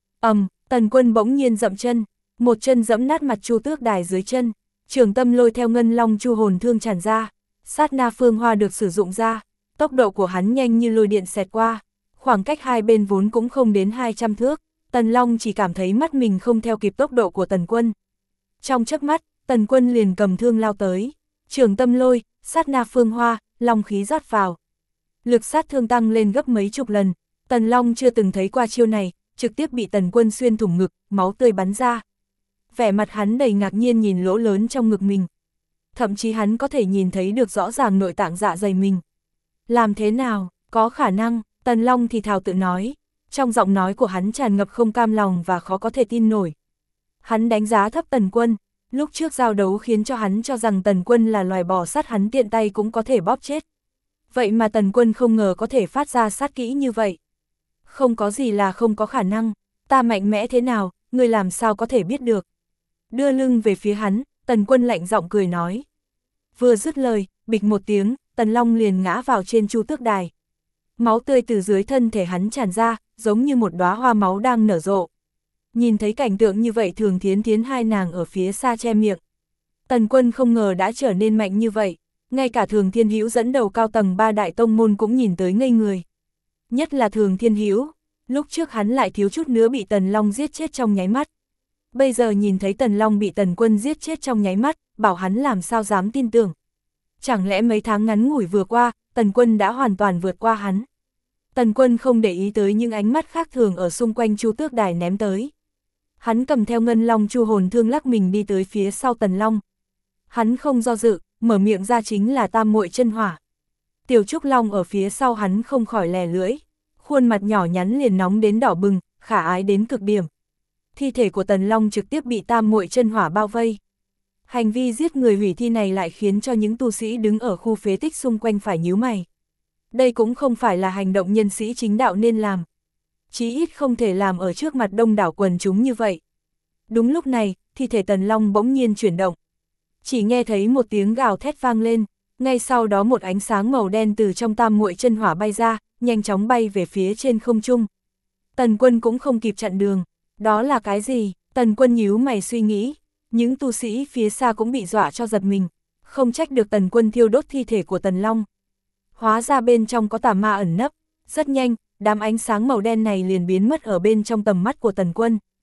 Tần Quân bỗng nhiên dậm chân, một chân giẫm nát mặt Chu Tước Đài dưới chân, Trường Tâm Lôi theo ngân long chu hồn thương tràn ra, sát na phương hoa được sử dụng ra, tốc độ của hắn nhanh như lôi điện xẹt qua, khoảng cách hai bên vốn cũng không đến 200 thước, Tần Long chỉ cảm thấy mắt mình không theo kịp tốc độ của Tần Quân. Trong chớp mắt, Tần Quân liền cầm thương lao tới, Trường Tâm Lôi, sát na phương hoa, long khí rót vào. Lực sát thương tăng lên gấp mấy chục lần, Tần Long chưa từng thấy qua chiêu này, trực tiếp bị Tần Quân xuyên thủng ngực, máu tươi bắn ra. Vẻ mặt hắn đầy ngạc nhiên nhìn lỗ lớn trong ngực mình. Thậm chí hắn có thể nhìn thấy được rõ ràng nội tạng dạ dày mình. Làm thế nào, có khả năng, Tần Long thì thào tự nói. Trong giọng nói của hắn tràn ngập không cam lòng và khó có thể tin nổi. Hắn đánh giá thấp Tần Quân, lúc trước giao đấu khiến cho hắn cho rằng Tần Quân là loài bò sát hắn tiện tay cũng có thể bóp chết. Vậy mà Tần Quân không ngờ có thể phát ra sát kỹ như vậy. Không có gì là không có khả năng, ta mạnh mẽ thế nào, ngươi làm sao có thể biết được. Đưa lưng về phía hắn, Tần Quân lạnh giọng cười nói. Vừa dứt lời, bịch một tiếng, Tần Long liền ngã vào trên Chu Tước Đài. Máu tươi từ dưới thân thể hắn tràn ra, giống như một đóa hoa máu đang nở rộ. Nhìn thấy cảnh tượng như vậy Thường Thiến Thiến hai nàng ở phía xa che miệng. Tần Quân không ngờ đã trở nên mạnh như vậy, ngay cả Thường Thiên Hữu dẫn đầu cao tầng 3 đại tông môn cũng nhìn tới ngây người. Nhất là Thường Thiên Hữu, lúc trước hắn lại thiếu chút nữa bị Tần Long giết chết trong nháy mắt. Bây giờ nhìn thấy Tần Long bị Tần Quân giết chết trong nháy mắt, bảo hắn làm sao dám tin tưởng. Chẳng lẽ mấy tháng ngắn ngủi vừa qua, Tần Quân đã hoàn toàn vượt qua hắn. Tần Quân không để ý tới những ánh mắt khác thường ở xung quanh Chu Tước Đài ném tới. Hắn cầm theo ngân long chu hồn thương lắc mình đi tới phía sau Tần Long. Hắn không do dự, mở miệng ra chính là tam muội chân hỏa. Tiểu Trúc Long ở phía sau hắn không khỏi lè lưỡi, khuôn mặt nhỏ nhắn liền nóng đến đỏ bừng, khả ái đến cực điểm. Thi thể của Tần Long trực tiếp bị tam muội chân hỏa bao vây. Hành vi giết người hủy thi này lại khiến cho những tu sĩ đứng ở khu phế tích xung quanh phải nhíu mày. Đây cũng không phải là hành động nhân sĩ chính đạo nên làm. Chí ít không thể làm ở trước mặt đông đảo quần chúng như vậy. Đúng lúc này, thi thể Tần Long bỗng nhiên chuyển động. Chỉ nghe thấy một tiếng gào thét vang lên, ngay sau đó một ánh sáng màu đen từ trong tam muội chân hỏa bay ra, nhanh chóng bay về phía trên không trung. Tần Quân cũng không kịp chặn đường. Đó là cái gì? Tần Quân nhíu mày suy nghĩ. Những tu sĩ phía xa cũng bị dọa cho giật mình. Không trách được Tần Quân thiêu đốt thi thể của Tần Long. Hóa ra bên trong có tà ma ẩn nấp. Rất nhanh, đám ánh sáng màu đen này liền biến mất ở bên trong tầm mắt của Tần Quân.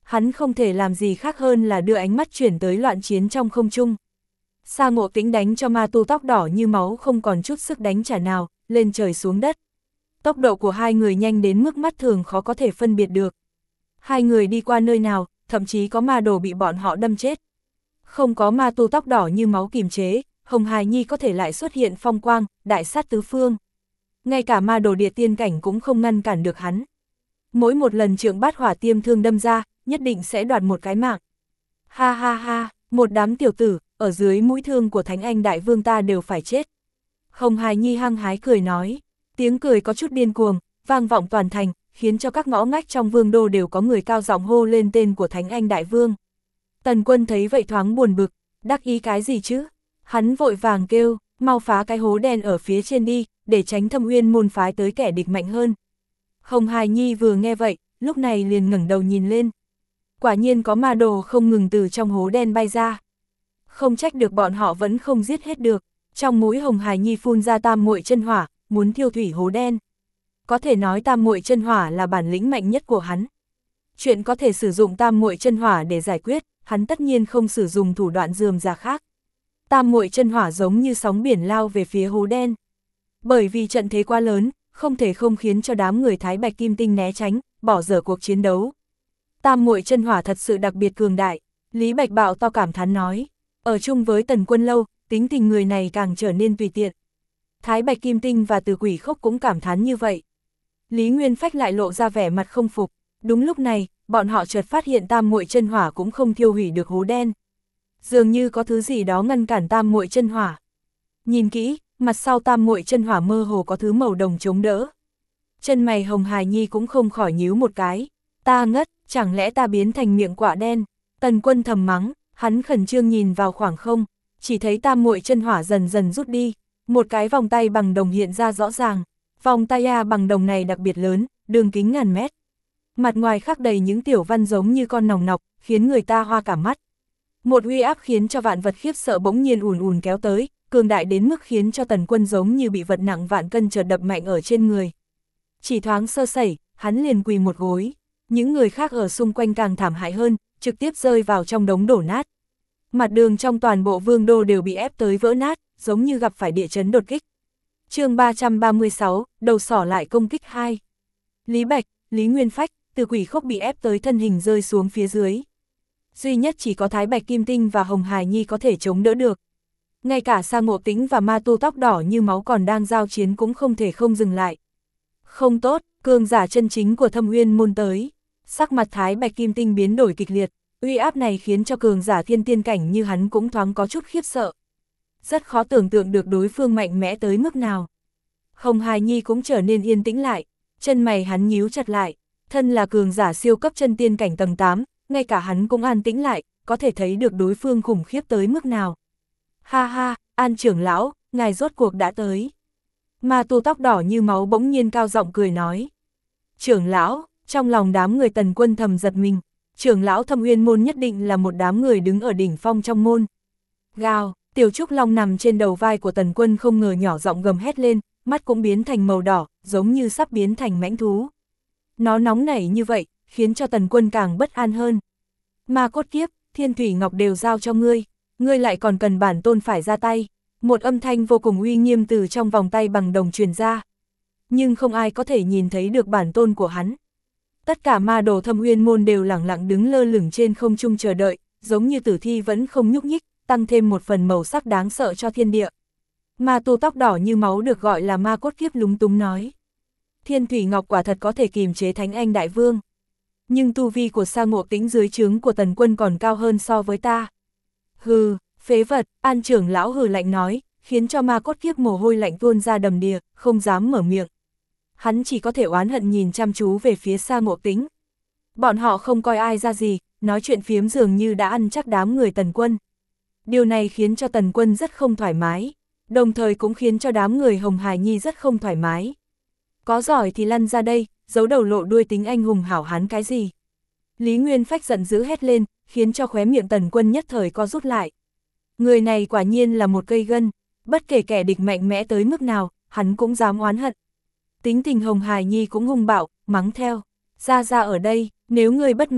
Hắn không thể làm gì khác hơn là đưa ánh mắt chuyển tới loạn chiến trong không trung. Sa Ngộ Tĩnh đánh cho ma tu tóc đỏ như máu không còn chút sức đánh trả nào, lên trời xuống đất. Tốc độ của hai người nhanh đến mức mắt thường khó có thể phân biệt được. Hai người đi qua nơi nào, thậm chí có ma đồ bị bọn họ đâm chết. Không có ma tu tóc đỏ như máu kiềm chế, Hồng Hài Nhi có thể lại xuất hiện phong quang, đại sát tứ phương. Ngay cả ma đồ địa tiên cảnh cũng không ngăn cản được hắn. Mỗi một lần trượng bát hỏa tiêm thương đâm ra, nhất định sẽ đoạt một cái mạng. Ha ha ha, một đám tiểu tử, ở dưới mũi thương của Thánh Anh Đại Vương ta đều phải chết. Hồng Hài Nhi hăng hái cười nói, tiếng cười có chút điên cuồng, vang vọng toàn thành, khiến cho các ngõ ngách trong vương đô đều có người cao giọng hô lên tên của Thánh Anh Đại Vương. Tần Quân thấy vậy thoáng buồn bực, đắc ý cái gì chứ? Hắn vội vàng kêu, mau phá cái hố đen ở phía trên đi, để tránh Thâm Uyên môn phái tới kẻ địch mạnh hơn. Hồng Hài Nhi vừa nghe vậy, lúc này liền ngẩng đầu nhìn lên. Quả nhiên có ma đồ không ngừng từ trong hố đen bay ra. Không trách được bọn họ vẫn không giết hết được. Trong mũi Hồng Hài Nhi phun ra tam muội chân hỏa, muốn thiêu thủy hố đen. Có thể nói tam muội chân hỏa là bản lĩnh mạnh nhất của hắn. Chuyện có thể sử dụng tam muội chân hỏa để giải quyết, hắn tất nhiên không sử dụng thủ đoạn rườm rà khác. Tam muội chân hỏa giống như sóng biển lao về phía hố đen. Bởi vì trận thế quá lớn, không thể không khiến cho đám người Thái Bạch Kim Tinh né tránh, bỏ dở cuộc chiến đấu. Tam muội chân hỏa thật sự đặc biệt cường đại, Lý Bạch Bạo to cảm thán nói. Ở chung với Tần Quân lâu, tính tình người này càng trở nên tùy tiện. Thái Bạch Kim Tinh và Từ Quỷ Khốc cũng cảm thán như vậy. Lý Nguyên Phách lại lộ ra vẻ mặt không phục. Đúng lúc này, bọn họ chợt phát hiện tam muội chân hỏa cũng không thiêu hủy được hố đen. Dường như có thứ gì đó ngăn cản tam muội chân hỏa. Nhìn kỹ, mặt sau tam muội chân hỏa mơ hồ có thứ màu đồng chống đỡ. Chân mày Hồng Hài Nhi cũng không khỏi nhíu một cái. Ta ngất, chẳng lẽ ta biến thành miệng quạ đen? Tần Quân thầm mắng, hắn khẩn trương nhìn vào khoảng không, chỉ thấy tam muội chân hỏa dần dần rút đi. Một cái vòng tay bằng đồng hiện ra rõ ràng. Vòng tay bằng đồng này đặc biệt lớn, đường kính ngàn mét. Mặt ngoài khắc đầy những tiểu văn giống như con nòng nọc, khiến người ta hoa cả mắt. Một uy áp khiến cho vạn vật khiếp sợ bỗng nhiên ùn ùn kéo tới, cường đại đến mức khiến cho Tần Quân giống như bị vật nặng vạn cân chợt đập mạnh ở trên người. Chỉ thoáng sơ sẩy, hắn liền quỳ một gối. Những người khác ở xung quanh càng thảm hại hơn, trực tiếp rơi vào trong đống đổ nát. Mặt đường trong toàn bộ vương đô đều bị ép tới vỡ nát, giống như gặp phải địa chấn đột kích. Chương 336, đầu sỏ lại công kích 2. Lý Bạch, Lý Nguyên Phách, Từ Quỷ Khốc bị ép tới thân hình rơi xuống phía dưới. Duy nhất chỉ có Thái Bạch Kim Tinh và Hồng Hài Nhi có thể chống đỡ được. Ngay cả Sa Ngộ Tĩnh và ma tu tóc đỏ như máu còn đang giao chiến cũng không thể không dừng lại. Không tốt, cường giả chân chính của Thâm Uyên môn tới. Sắc mặt Thái Bạch Kim Tinh biến đổi kịch liệt, uy áp này khiến cho cường giả thiên tiên cảnh như hắn cũng thoáng có chút khiếp sợ. Rất khó tưởng tượng được đối phương mạnh mẽ tới mức nào. Hồng Hài Nhi cũng trở nên yên tĩnh lại, chân mày hắn nhíu chặt lại, thân là cường giả siêu cấp chân tiên cảnh tầng 8, ngay cả hắn cũng an tĩnh lại, có thể thấy được đối phương khủng khiếp tới mức nào. Ha ha, An trưởng lão, ngài rốt cuộc đã tới. Ma tu tóc đỏ như máu bỗng nhiên cao giọng cười nói. Trưởng lão, trong lòng đám người Tần Quân thầm giật mình, trưởng lão Thâm Uyên môn nhất định là một đám người đứng ở đỉnh phong trong môn. Gào, Tiểu Trúc Long nằm trên đầu vai của Tần Quân không ngờ nhỏ giọng gầm hét lên, mắt cũng biến thành màu đỏ, giống như sắp biến thành mãnh thú. Nó nóng nảy như vậy, khiến cho Tần Quân càng bất an hơn. Ma cốt kiếp, Thiên Thủy Ngọc đều giao cho ngươi, ngươi lại còn cần bản tôn phải ra tay. Một âm thanh vô cùng uy nghiêm từ trong vòng tay bằng đồng truyền ra. Nhưng không ai có thể nhìn thấy được bản tôn của hắn. Tất cả ma đồ Thâm Uyên môn đều lẳng lặng đứng lơ lửng trên không trung chờ đợi, giống như tử thi vẫn không nhúc nhích, tăng thêm một phần màu sắc đáng sợ cho thiên địa. Ma tu tóc đỏ như máu được gọi là ma cốt kiếp lúng túng nói. Thiên Thủy Ngọc quả thật có thể kiềm chế Thánh Anh Đại Vương. Nhưng tu vi của Sa Ngộ Tĩnh dưới trướng của Tần Quân còn cao hơn so với ta. Hừ, phế vật, An trưởng lão hừ lạnh nói, khiến cho ma cốt kiếp mồ hôi lạnh tuôn ra đầm đìa, không dám mở miệng. Hắn chỉ có thể oán hận nhìn chăm chú về phía Sa Ngộ Tĩnh. Bọn họ không coi ai ra gì, nói chuyện phiếm dường như đã ăn chắc đám người Tần Quân. Điều này khiến cho Tần Quân rất không thoải mái, đồng thời cũng khiến cho đám người Hồng Hài Nhi rất không thoải mái. Có giỏi thì lăn ra đây, giấu đầu lộ đuôi tính anh hùng hảo hán cái gì. Lý Nguyên Phách giận dữ hét lên, khiến cho khóe miệng Tần Quân nhất thời co rút lại. Người này quả nhiên là một cây gân, bất kể kẻ địch mạnh mẽ tới mức nào, hắn cũng dám oán hận. Tính tình Hồng Hài Nhi cũng hung bạo, mắng theo. Ra ở đây, nếu ngươi bất mãn,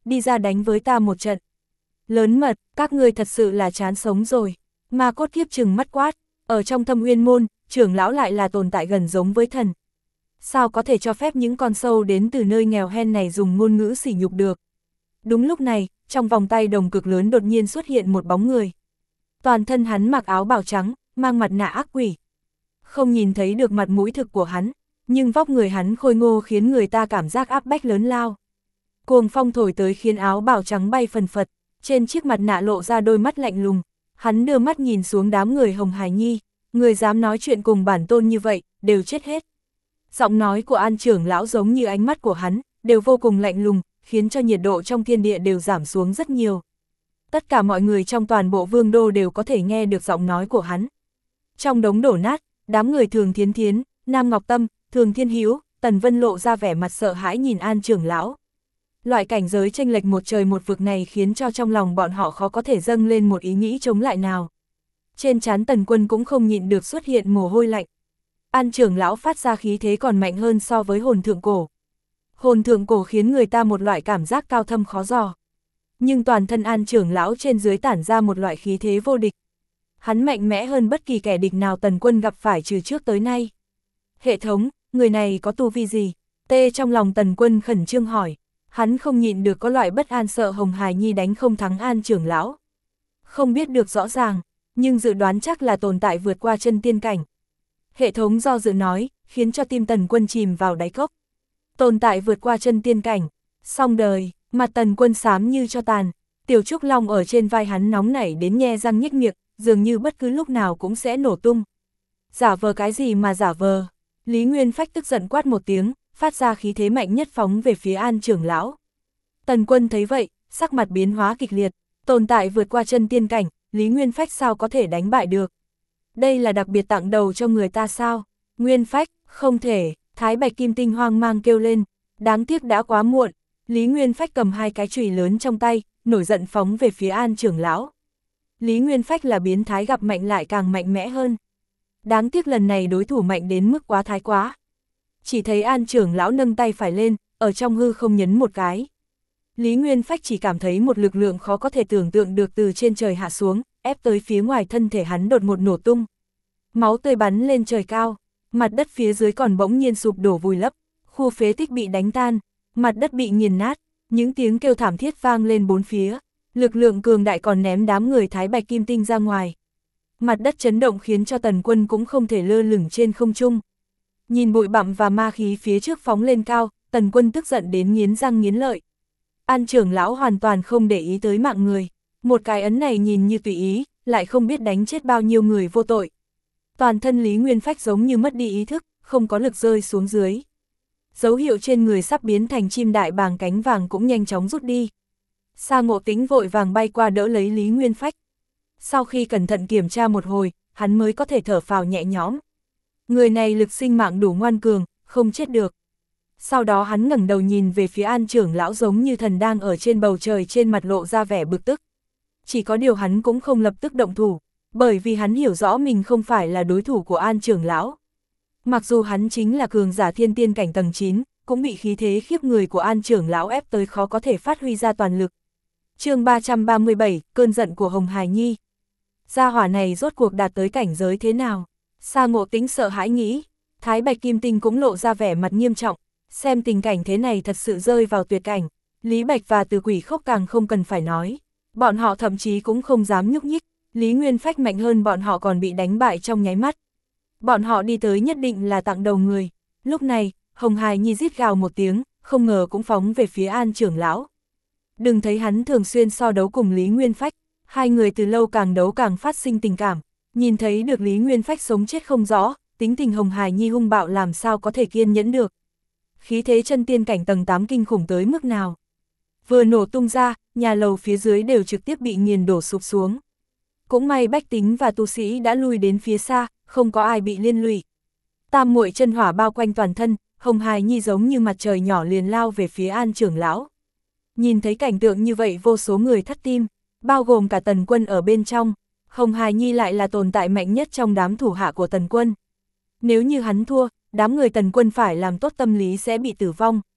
đi ra đánh với ta một trận. Lớn mật, các ngươi thật sự là chán sống rồi. Ma Cốt Kiếp trừng mắt quát, ở trong Thâm Uyên môn, trưởng lão lại là tồn tại gần giống với thần. Sao có thể cho phép những con sâu đến từ nơi nghèo hèn này dùng ngôn ngữ sỉ nhục được? Đúng lúc này, trong vòng tay đồng cực lớn đột nhiên xuất hiện một bóng người. Toàn thân hắn mặc áo bào trắng, mang mặt nạ ác quỷ. Không nhìn thấy được mặt mũi thực của hắn, nhưng vóc người hắn khôi ngô khiến người ta cảm giác áp bách lớn lao. Cuồng phong thổi tới khiến áo bào trắng bay phần phật, trên chiếc mặt nạ lộ ra đôi mắt lạnh lùng. Hắn đưa mắt nhìn xuống đám người Hồng Hải Nhi, người dám nói chuyện cùng bản tôn như vậy, đều chết hết. Giọng nói của An trưởng lão giống như ánh mắt của hắn, đều vô cùng lạnh lùng, khiến cho nhiệt độ trong thiên địa đều giảm xuống rất nhiều. Tất cả mọi người trong toàn bộ vương đô đều có thể nghe được giọng nói của hắn. Trong đống đổ nát, đám người Thường Thiến Thiến, Nam Ngọc Tâm, Thường Thiên Hữu, Tần Vân lộ ra vẻ mặt sợ hãi nhìn An trưởng lão. Loại cảnh giới chênh lệch một trời một vực này khiến cho trong lòng bọn họ khó có thể dâng lên một ý nghĩ chống lại nào. Trên trán Tần Quân cũng không nhịn được xuất hiện mồ hôi lạnh. An trưởng lão phát ra khí thế còn mạnh hơn so với hồn thượng cổ. Hồn thượng cổ khiến người ta một loại cảm giác cao thâm khó dò. Nhưng toàn thân An trưởng lão trên dưới tản ra một loại khí thế vô địch. Hắn mạnh mẽ hơn bất kỳ kẻ địch nào Tần Quân gặp phải từ trước tới nay. Hệ thống, người này có tu vi gì? Tê trong lòng Tần Quân khẩn trương hỏi. Hắn không nhịn được có loại bất an sợ Hồng Hải Nhi đánh không thắng An trưởng lão. Không biết được rõ ràng, nhưng dự đoán chắc là tồn tại vượt qua chân tiên cảnh. Hệ thống do dự nói, khiến cho tim Tần Quân chìm vào đáy cốc. Tồn tại vượt qua chân tiên cảnh, xong đời, mặt Tần Quân xám như cho tàn. Tiểu Trúc Long ở trên vai hắn nóng nảy đến nhe răng nhếch miệng, dường như bất cứ lúc nào cũng sẽ nổ tung. Giả vờ cái gì mà giả vờ? Lý Nguyên Phách tức giận quát một tiếng, phát ra khí thế mạnh nhất phóng về phía An trưởng lão. Tần Quân thấy vậy, sắc mặt biến hóa kịch liệt, tồn tại vượt qua chân tiên cảnh, Lý Nguyên Phách sao có thể đánh bại được? Đây là đặc biệt tặng đầu cho người ta sao? Nguyên Phách, không thể, Thái Bạch Kim Tinh hoang mang kêu lên, đáng tiếc đã quá muộn. Lý Nguyên Phách cầm hai cái chùy lớn trong tay, nổi giận phóng về phía An trưởng lão. Lý Nguyên Phách là biến thái gặp mạnh lại càng mạnh mẽ hơn. Đáng tiếc lần này đối thủ mạnh đến mức quá thái quá. Chỉ thấy An trưởng lão nâng tay phải lên, ở trong hư không nhấn một cái. Lý Nguyên Phách chỉ cảm thấy một lực lượng khó có thể tưởng tượng được từ trên trời hạ xuống, ép tới phía ngoài thân thể hắn đột ngột nổ tung. Máu tươi bắn lên trời cao, mặt đất phía dưới còn bỗng nhiên sụp đổ vùi lấp, khu phế tích bị đánh tan, mặt đất bị nghiền nát, những tiếng kêu thảm thiết vang lên bốn phía, lực lượng cường đại còn ném đám người Thái Bạch Kim Tinh ra ngoài. Mặt đất chấn động khiến cho Tần Quân cũng không thể lơ lửng trên không trung. Nhìn bụi bặm và ma khí phía trước phóng lên cao, Tần Quân tức giận đến nghiến răng nghiến lợi. An trưởng lão hoàn toàn không để ý tới mạng người, một cái ấn này nhìn như tùy ý, lại không biết đánh chết bao nhiêu người vô tội. Toàn thân Lý Nguyên Phách giống như mất đi ý thức, không có lực rơi xuống dưới. Dấu hiệu trên người sắp biến thành chim đại bàng cánh vàng cũng nhanh chóng rút đi. Sa Ngộ Tĩnh vội vàng bay qua đỡ lấy Lý Nguyên Phách. Sau khi cẩn thận kiểm tra một hồi, hắn mới có thể thở phào nhẹ nhõm. Người này lực sinh mạng đủ ngoan cường, không chết được. Sau đó hắn ngẩng đầu nhìn về phía An trưởng lão giống như thần đang ở trên bầu trời, trên mặt lộ ra vẻ bực tức. Chỉ có điều hắn cũng không lập tức động thủ, bởi vì hắn hiểu rõ mình không phải là đối thủ của An trưởng lão. Mặc dù hắn chính là cường giả thiên tiên cảnh tầng 9, cũng bị khí thế khiếp người của An trưởng lão ép tới khó có thể phát huy ra toàn lực. Chương 337, cơn giận của Hồng Hải Nhi. Gia hỏa này rốt cuộc đạt tới cảnh giới thế nào? Sa Ngộ Tĩnh sợ hãi nghĩ. Thái Bạch Kim Tinh cũng lộ ra vẻ mặt nghiêm trọng, xem tình cảnh thế này thật sự rơi vào tuyệt cảnh. Lý Bạch và Từ Quỷ Khốc càng không cần phải nói. Bọn họ thậm chí cũng không dám nhúc nhích, Lý Nguyên Phách mạnh hơn bọn họ còn bị đánh bại trong nháy mắt. Bọn họ đi tới nhất định là tặng đầu người. Lúc này, Hồng Hải Nhi rít gào một tiếng, không ngờ cũng phóng về phía An trưởng lão. Đừng thấy hắn thường xuyên so đấu cùng Lý Nguyên Phách, hai người từ lâu càng đấu càng phát sinh tình cảm. Nhìn thấy được Lý Nguyên Phách sống chết không rõ, tính tình Hồng Hải Nhi hung bạo làm sao có thể kiên nhẫn được. Khí thế chân tiên cảnh tầng 8 kinh khủng tới mức nào. Vừa nổ tung ra, nhà lầu phía dưới đều trực tiếp bị nghiền đổ sụp xuống. Cũng may bách tính và tu sĩ đã lui đến phía xa, không có ai bị liên lụy. Tam muội chân hỏa bao quanh toàn thân, Hồng Hải Nhi giống như mặt trời nhỏ liền lao về phía An trưởng lão. Nhìn thấy cảnh tượng như vậy vô số người thắt tim, bao gồm cả Tần Quân ở bên trong. Hồng Hải Nhi lại là tồn tại mạnh nhất trong đám thủ hạ của Tần Quân. Nếu như hắn thua, đám người Tần Quân phải làm tốt tâm lý sẽ bị tử vong.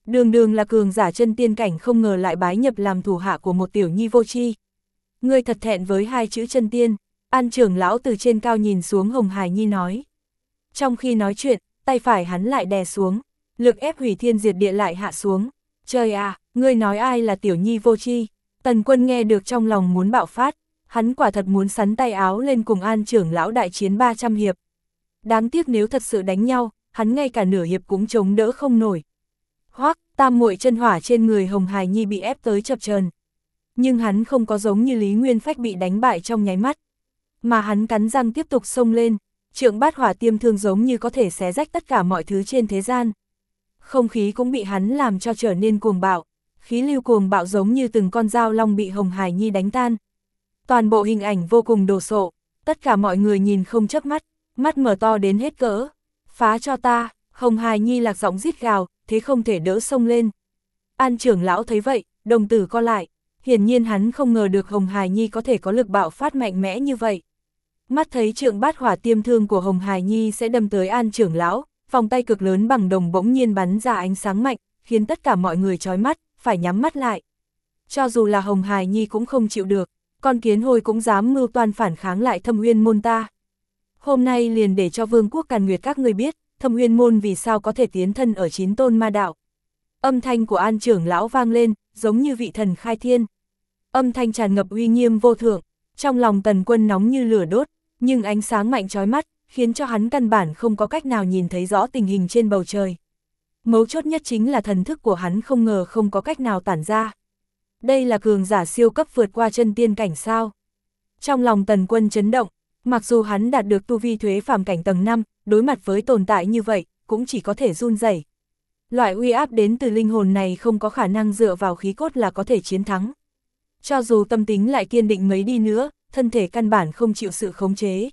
Đường đường là cường giả chân tiên cảnh không ngờ lại bái nhập làm thủ hạ của một tiểu nhi vô tri. Ngươi thật thẹn với hai chữ chân tiên, An trưởng lão từ trên cao nhìn xuống Hồng Hải Nhi nói. Trong khi nói chuyện, tay phải hắn lại đè xuống, lực ép hủy thiên diệt địa lại hạ xuống. Trời à, ngươi nói ai là tiểu nhi vô tri? Tần Quân nghe được trong lòng muốn bạo phát, hắn quả thật muốn sắn tay áo lên cùng An trưởng lão đại chiến 300 hiệp. Đáng tiếc nếu thật sự đánh nhau, hắn ngay cả nửa hiệp cũng chống đỡ không nổi. Hoắc, tam muội chân hỏa trên người Hồng Hải Nhi bị ép tới chập chờn. Nhưng hắn không có giống như Lý Nguyên Phách bị đánh bại trong nháy mắt, mà hắn cắn răng tiếp tục xông lên, trượng bát hỏa tiêm thương giống như có thể xé rách tất cả mọi thứ trên thế gian. Không khí cũng bị hắn làm cho trở nên cuồng bạo, khí lưu cuồng bạo giống như từng con dao long bị Hồng Hải Nhi đánh tan. Toàn bộ hình ảnh vô cùng đồ sộ, tất cả mọi người nhìn không chớp mắt, mắt mở to đến hết cỡ. Phá cho ta, Hồng Hải Nhi lạc giọng rít gào, thế không thể đỡ xông lên. An trưởng lão thấy vậy, đồng tử co lại, hiển nhiên hắn không ngờ được Hồng Hải Nhi có thể có lực bạo phát mạnh mẽ như vậy. Mắt thấy trượng bát hỏa tiêm thương của Hồng Hải Nhi sẽ đâm tới An trưởng lão, vòng tay cực lớn bằng đồng bỗng nhiên bắn ra ánh sáng mạnh, khiến tất cả mọi người chói mắt, phải nhắm mắt lại. Cho dù là Hồng Hải Nhi cũng không chịu được, con kiến hôi cũng dám mưu toan phản kháng lại Thâm Uyên môn ta. Hôm nay liền để cho Vương quốc Càn Nguyệt các ngươi biết, Thâm Uyên môn vì sao có thể tiến thân ở 9 tôn ma đạo. Âm thanh của An trưởng lão vang lên, giống như vị thần khai thiên. Âm thanh tràn ngập uy nghiêm vô thượng, trong lòng Tần Quân nóng như lửa đốt, nhưng ánh sáng mạnh chói mắt, khiến cho hắn căn bản không có cách nào nhìn thấy rõ tình hình trên bầu trời. Mấu chốt nhất chính là thần thức của hắn không ngờ không có cách nào tản ra. Đây là cường giả siêu cấp vượt qua chân tiên cảnh sao? Trong lòng Tần Quân chấn động, mặc dù hắn đạt được tu vi thuế phàm cảnh tầng 5, đối mặt với tồn tại như vậy, cũng chỉ có thể run rẩy. Loại uy áp đến từ linh hồn này không có khả năng dựa vào khí cốt là có thể chiến thắng. Cho dù tâm tính lại kiên định mấy đi nữa, thân thể căn bản không chịu sự khống chế.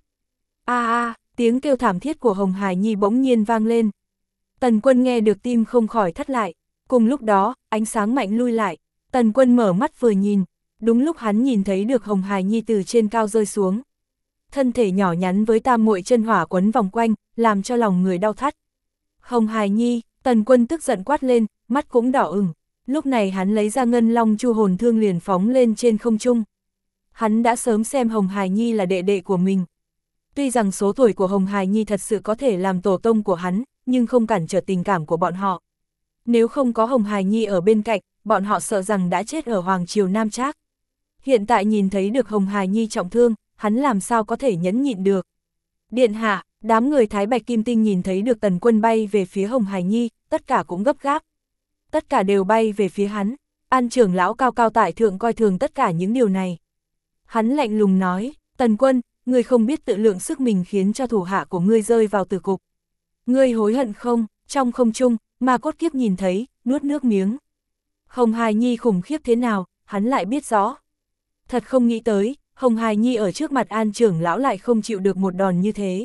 Tiếng kêu thảm thiết của Hồng Hải Nhi bỗng nhiên vang lên. Tần Quân nghe được tim không khỏi thắt lại, cùng lúc đó, ánh sáng mạnh lui lại, Tần Quân mở mắt vừa nhìn, đúng lúc hắn nhìn thấy được Hồng Hải Nhi từ trên cao rơi xuống. Thân thể nhỏ nhắn với tam muội chân hỏa quấn vòng quanh, làm cho lòng người đau thắt. Hồng Hải Nhi, Tần Quân tức giận quát lên, mắt cũng đỏ ửng. Lúc này hắn lấy ra ngân long chu hồn thương liền phóng lên trên không trung. Hắn đã sớm xem Hồng Hải Nhi là đệ đệ của mình. Tuy rằng số tuổi của Hồng Hải Nhi thật sự có thể làm tổ tông của hắn, nhưng không cản trở tình cảm của bọn họ. Nếu không có Hồng Hải Nhi ở bên cạnh, bọn họ sợ rằng đã chết ở Hoàng Triều Nam Trác. Hiện tại nhìn thấy được Hồng Hải Nhi trọng thương, hắn làm sao có thể nhẫn nhịn được. Điện hạ, đám người Thái Bạch Kim Tinh nhìn thấy được Tần Quân bay về phía Hồng Hải Nhi, tất cả cũng gấp gáp. Tất cả đều bay về phía hắn. An trưởng lão cao cao tại thượng coi thường tất cả những điều này. Hắn lạnh lùng nói, Tần Quân, ngươi không biết tự lượng sức mình khiến cho thủ hạ của ngươi rơi vào tử cục. Ngươi hối hận không? Trong không trung, Ma Cốt Kiếp nhìn thấy, nuốt nước miếng. Hồng Hải Nhi khủng khiếp thế nào, hắn lại biết rõ. Thật không nghĩ tới, Hồng Hải Nhi ở trước mặt An trưởng lão lại không chịu được một đòn như thế.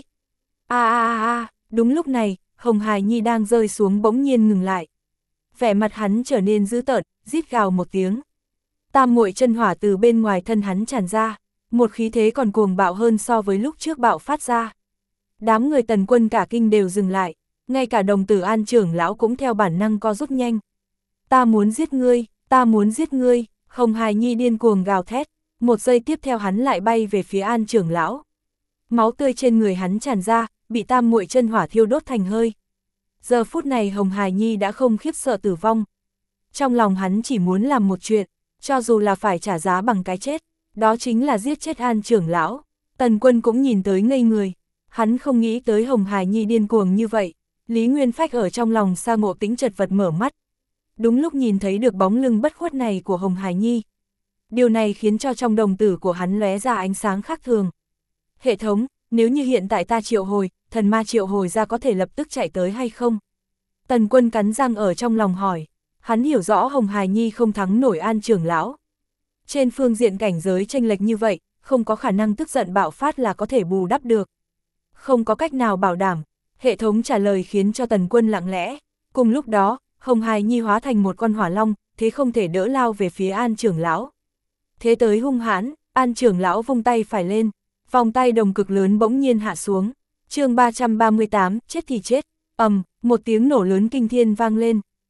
Đúng lúc này, Hồng Hải Nhi đang rơi xuống bỗng nhiên ngừng lại. Vẻ mặt hắn trở nên dữ tợn, rít gào một tiếng. Tam muội chân hỏa từ bên ngoài thân hắn tràn ra, một khí thế còn cuồng bạo hơn so với lúc trước bạo phát ra. Đám người Tần Quân cả kinh đều dừng lại, ngay cả đồng tử An trưởng lão cũng theo bản năng co rút nhanh. Ta muốn giết ngươi, ta muốn giết ngươi, Hồng Hải Nhi điên cuồng gào thét, một giây tiếp theo hắn lại bay về phía An trưởng lão. Máu tươi trên người hắn tràn ra, bị tam muội chân hỏa thiêu đốt thành hơi. Giờ phút này Hồng Hải Nhi đã không khiếp sợ tử vong. Trong lòng hắn chỉ muốn làm một chuyện, cho dù là phải trả giá bằng cái chết, đó chính là giết chết An trưởng lão. Tần Quân cũng nhìn tới ngây người, hắn không nghĩ tới Hồng Hải Nhi điên cuồng như vậy. Lý Nguyên Phách ở trong lòng Sa Ngộ Tĩnh chật vật mở mắt. Đúng lúc nhìn thấy được bóng lưng bất khuất này của Hồng Hải Nhi. Điều này khiến cho trong đồng tử của hắn lóe ra ánh sáng khác thường. Hệ thống, nếu như hiện tại ta triệu hồi, thần ma triệu hồi ra có thể lập tức chạy tới hay không? Tần Quân cắn răng ở trong lòng hỏi. Hắn hiểu rõ Hồng Hải Nhi không thắng nổi An trưởng lão. Trên phương diện cảnh giới chênh lệch như vậy, không có khả năng tức giận bạo phát là có thể bù đắp được. Không có cách nào bảo đảm. Hệ thống trả lời khiến cho Tần Quân lặng lẽ. Cùng lúc đó, Hồng Hải Nhi hóa thành một con hỏa long, thế không thể đỡ lao về phía An trưởng lão. Thế tới hung hãn, An trưởng lão vung tay phải lên, vòng tay đồng cực lớn bỗng nhiên hạ xuống. Chương 338, chết thì chết. Một tiếng nổ lớn kinh thiên vang lên,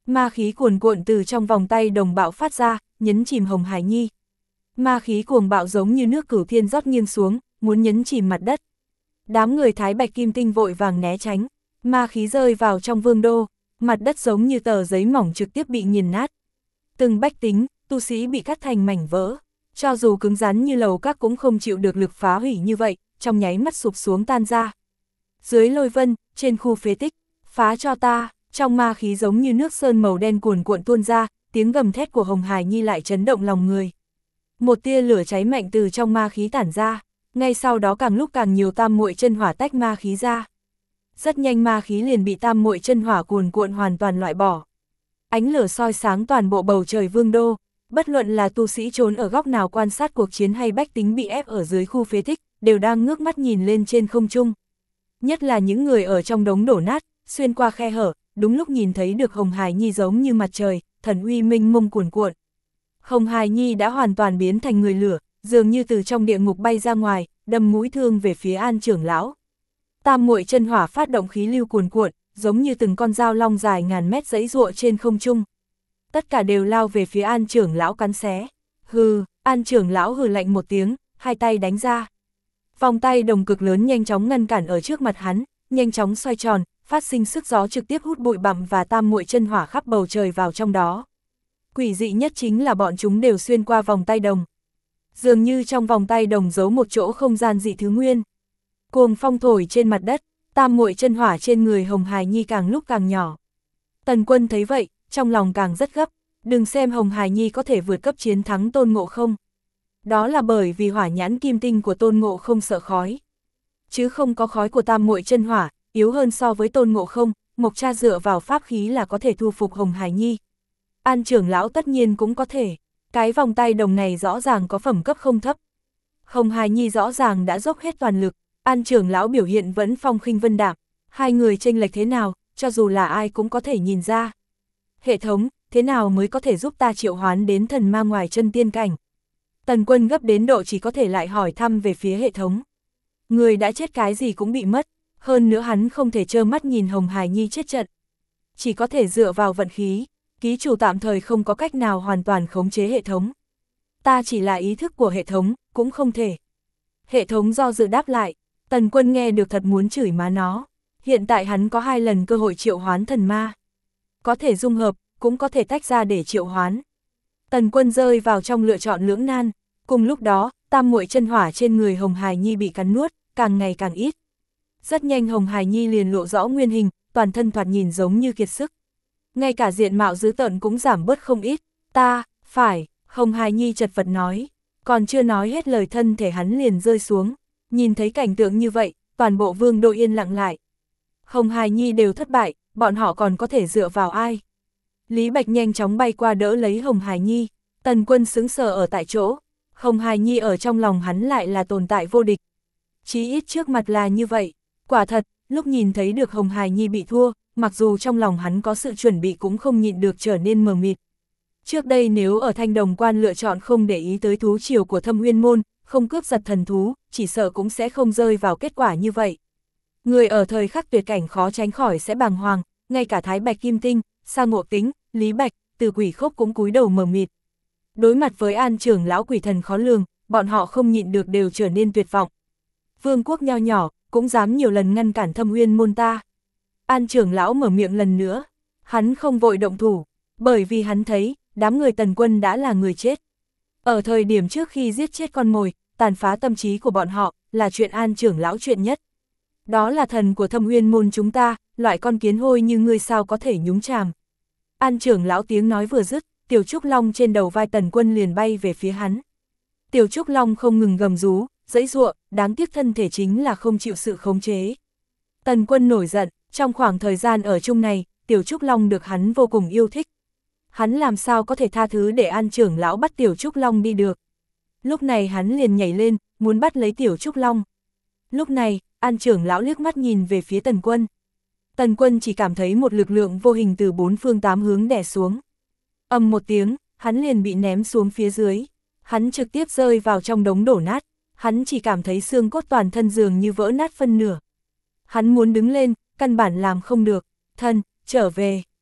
Ma khí cuồn cuộn từ trong vòng tay đồng bạo phát ra, nhấn chìm Hồng Hải Nhi. Ma khí cuồng bạo giống như nước cửu thiên rót nghiêng xuống, muốn nhấn chìm mặt đất. Đám người Thái Bạch Kim Tinh vội vàng né tránh, ma khí rơi vào trong vương đô, mặt đất giống như tờ giấy mỏng trực tiếp bị nghiền nát. Từng bách tính, tu sĩ bị cắt thành mảnh vỡ, cho dù cứng rắn như lầu các cũng không chịu được lực phá hủy như vậy, trong nháy mắt sụp xuống tan ra. Dưới lôi vân, trên khu phế tích, phá cho ta, trong ma khí giống như nước sơn màu đen cuồn cuộn tuôn ra, tiếng gầm thét của Hồng Hải Nhi lại chấn động lòng người. Một tia lửa cháy mạnh từ trong ma khí tản ra, ngay sau đó càng lúc càng nhiều tam muội chân hỏa tách ma khí ra. Rất nhanh ma khí liền bị tam muội chân hỏa cuồn cuộn hoàn toàn loại bỏ. Ánh lửa soi sáng toàn bộ bầu trời vương đô, bất luận là tu sĩ trốn ở góc nào quan sát cuộc chiến hay bách tính bị ép ở dưới khu phế tích, đều đang ngước mắt nhìn lên trên không trung. Nhất là những người ở trong đống đổ nát, xuyên qua khe hở, đúng lúc nhìn thấy được Hồng Hải Nhi giống như mặt trời, thần uy minh mông cuồn cuộn. Hồng Hải Nhi đã hoàn toàn biến thành người lửa, dường như từ trong địa ngục bay ra ngoài, đâm mũi thương về phía An trưởng lão. Tam muội chân hỏa phát động khí lưu cuồn cuộn, giống như từng con dao long dài ngàn mét giãy giụa trên không trung. Tất cả đều lao về phía An trưởng lão cắn xé. Hừ, An trưởng lão hừ lạnh một tiếng, hai tay đánh ra. Vòng tay đồng cực lớn nhanh chóng ngăn cản ở trước mặt hắn, nhanh chóng xoay tròn, phát sinh sức gió trực tiếp hút bụi bặm và tam muội chân hỏa khắp bầu trời vào trong đó. Quỷ dị nhất chính là bọn chúng đều xuyên qua vòng tay đồng. Dường như trong vòng tay đồng giấu một chỗ không gian dị thứ nguyên. Cuồng phong thổi trên mặt đất, tam muội chân hỏa trên người Hồng Hải Nhi càng lúc càng nhỏ. Tần Quân thấy vậy, trong lòng càng rất gấp, đừng xem Hồng Hải Nhi có thể vượt cấp chiến thắng Tôn Ngộ Không. Đó là bởi vì hỏa nhãn kim tinh của Tôn Ngộ Không sợ khói. Chứ không có khói của tam muội chân hỏa, yếu hơn so với Tôn Ngộ Không, Mộc Cha dựa vào pháp khí là có thể thu phục Hồng Hải Nhi. An trưởng lão tất nhiên cũng có thể, cái vòng tay đồng này rõ ràng có phẩm cấp không thấp. Hồng Hải Nhi rõ ràng đã dốc hết toàn lực, An trưởng lão biểu hiện vẫn phong khinh vân đạm, hai người chênh lệch thế nào, cho dù là ai cũng có thể nhìn ra. Hệ thống, thế nào mới có thể giúp ta triệu hoán đến thần ma ngoài chân tiên cảnh? Tần Quân gấp đến độ chỉ có thể lại hỏi thăm về phía hệ thống. Người đã chết cái gì cũng bị mất, hơn nữa hắn không thể trơ mắt nhìn Hồng Hải Nhi chết trận. Chỉ có thể dựa vào vận khí, ký chủ tạm thời không có cách nào hoàn toàn khống chế hệ thống. Ta chỉ là ý thức của hệ thống, cũng không thể. Hệ thống do dự đáp lại, Tần Quân nghe được thật muốn chửi má nó. Hiện tại hắn có 2 lần cơ hội triệu hoán thần ma. Có thể dung hợp, cũng có thể tách ra để triệu hoán. Tần Quân rơi vào trong lựa chọn lưỡng nan. Cùng lúc đó, tam muội chân hỏa trên người Hồng Hải Nhi bị cắn nuốt, càng ngày càng ít. Rất nhanh Hồng Hải Nhi liền lộ rõ nguyên hình, toàn thân thoạt nhìn giống như kiệt sức. Ngay cả diện mạo dữ tợn cũng giảm bớt không ít. Ta, phải, Hồng Hải Nhi chật vật nói. Còn chưa nói hết lời thân thể hắn liền rơi xuống. Nhìn thấy cảnh tượng như vậy, toàn bộ vương đô yên lặng lại. Hồng Hải Nhi đều thất bại, bọn họ còn có thể dựa vào ai? Lý Bạch nhanh chóng bay qua đỡ lấy Hồng Hải Nhi. Tần Quân sững sờ ở tại chỗ. Hồng Hải Nhi ở trong lòng hắn lại là tồn tại vô địch. Chí ít trước mặt là như vậy. Quả thật, lúc nhìn thấy được Hồng Hải Nhi bị thua, mặc dù trong lòng hắn có sự chuẩn bị cũng không nhịn được trở nên mờ mịt. Trước đây nếu ở Thanh Đồng Quan lựa chọn không để ý tới thú triều của Thâm Uyên Môn, không cướp giật thần thú, chỉ sợ cũng sẽ không rơi vào kết quả như vậy. Người ở thời khắc tuyệt cảnh khó tránh khỏi sẽ bàng hoàng, ngay cả Thái Bạch Kim Tinh, Sa Ngộ Tính, Lý Bạch, Từ Quỷ Khốc cũng cúi đầu mờ mịt. Đối mặt với An trưởng lão quỷ thần khó lường, bọn họ không nhịn được đều trở nên tuyệt vọng. Vương quốc nho nhỏ, cũng dám nhiều lần ngăn cản Thâm Uyên Môn ta. An trưởng lão mở miệng lần nữa, hắn không vội động thủ, bởi vì hắn thấy, đám người Tần Quân đã là người chết. Ở thời điểm trước khi giết chết con mồi, tàn phá tâm trí của bọn họ, là chuyện An trưởng lão chuyện nhất. Đó là thần của Thâm Uyên Môn chúng ta, loại con kiến hôi như ngươi sao có thể nhúng chàm. An trưởng lão tiếng nói vừa dứt, Tiểu Trúc Long trên đầu vai Tần Quân liền bay về phía hắn. Tiểu Trúc Long không ngừng gầm rú, giãy giụa, đáng tiếc thân thể chính là không chịu sự khống chế. Tần Quân nổi giận, trong khoảng thời gian ở chung này, Tiểu Trúc Long được hắn vô cùng yêu thích. Hắn làm sao có thể tha thứ để An trưởng lão bắt Tiểu Trúc Long đi được. Lúc này hắn liền nhảy lên, muốn bắt lấy Tiểu Trúc Long. Lúc này, An trưởng lão liếc mắt nhìn về phía Tần Quân. Tần Quân chỉ cảm thấy một lực lượng vô hình từ 4 phương 8 hướng đè xuống. Ầm một tiếng, hắn liền bị ném xuống phía dưới. Hắn trực tiếp rơi vào trong đống đổ nát. Hắn chỉ cảm thấy xương cốt toàn thân dường như vỡ nát phân nửa. Hắn muốn đứng lên, căn bản làm không được. Thân, trở về,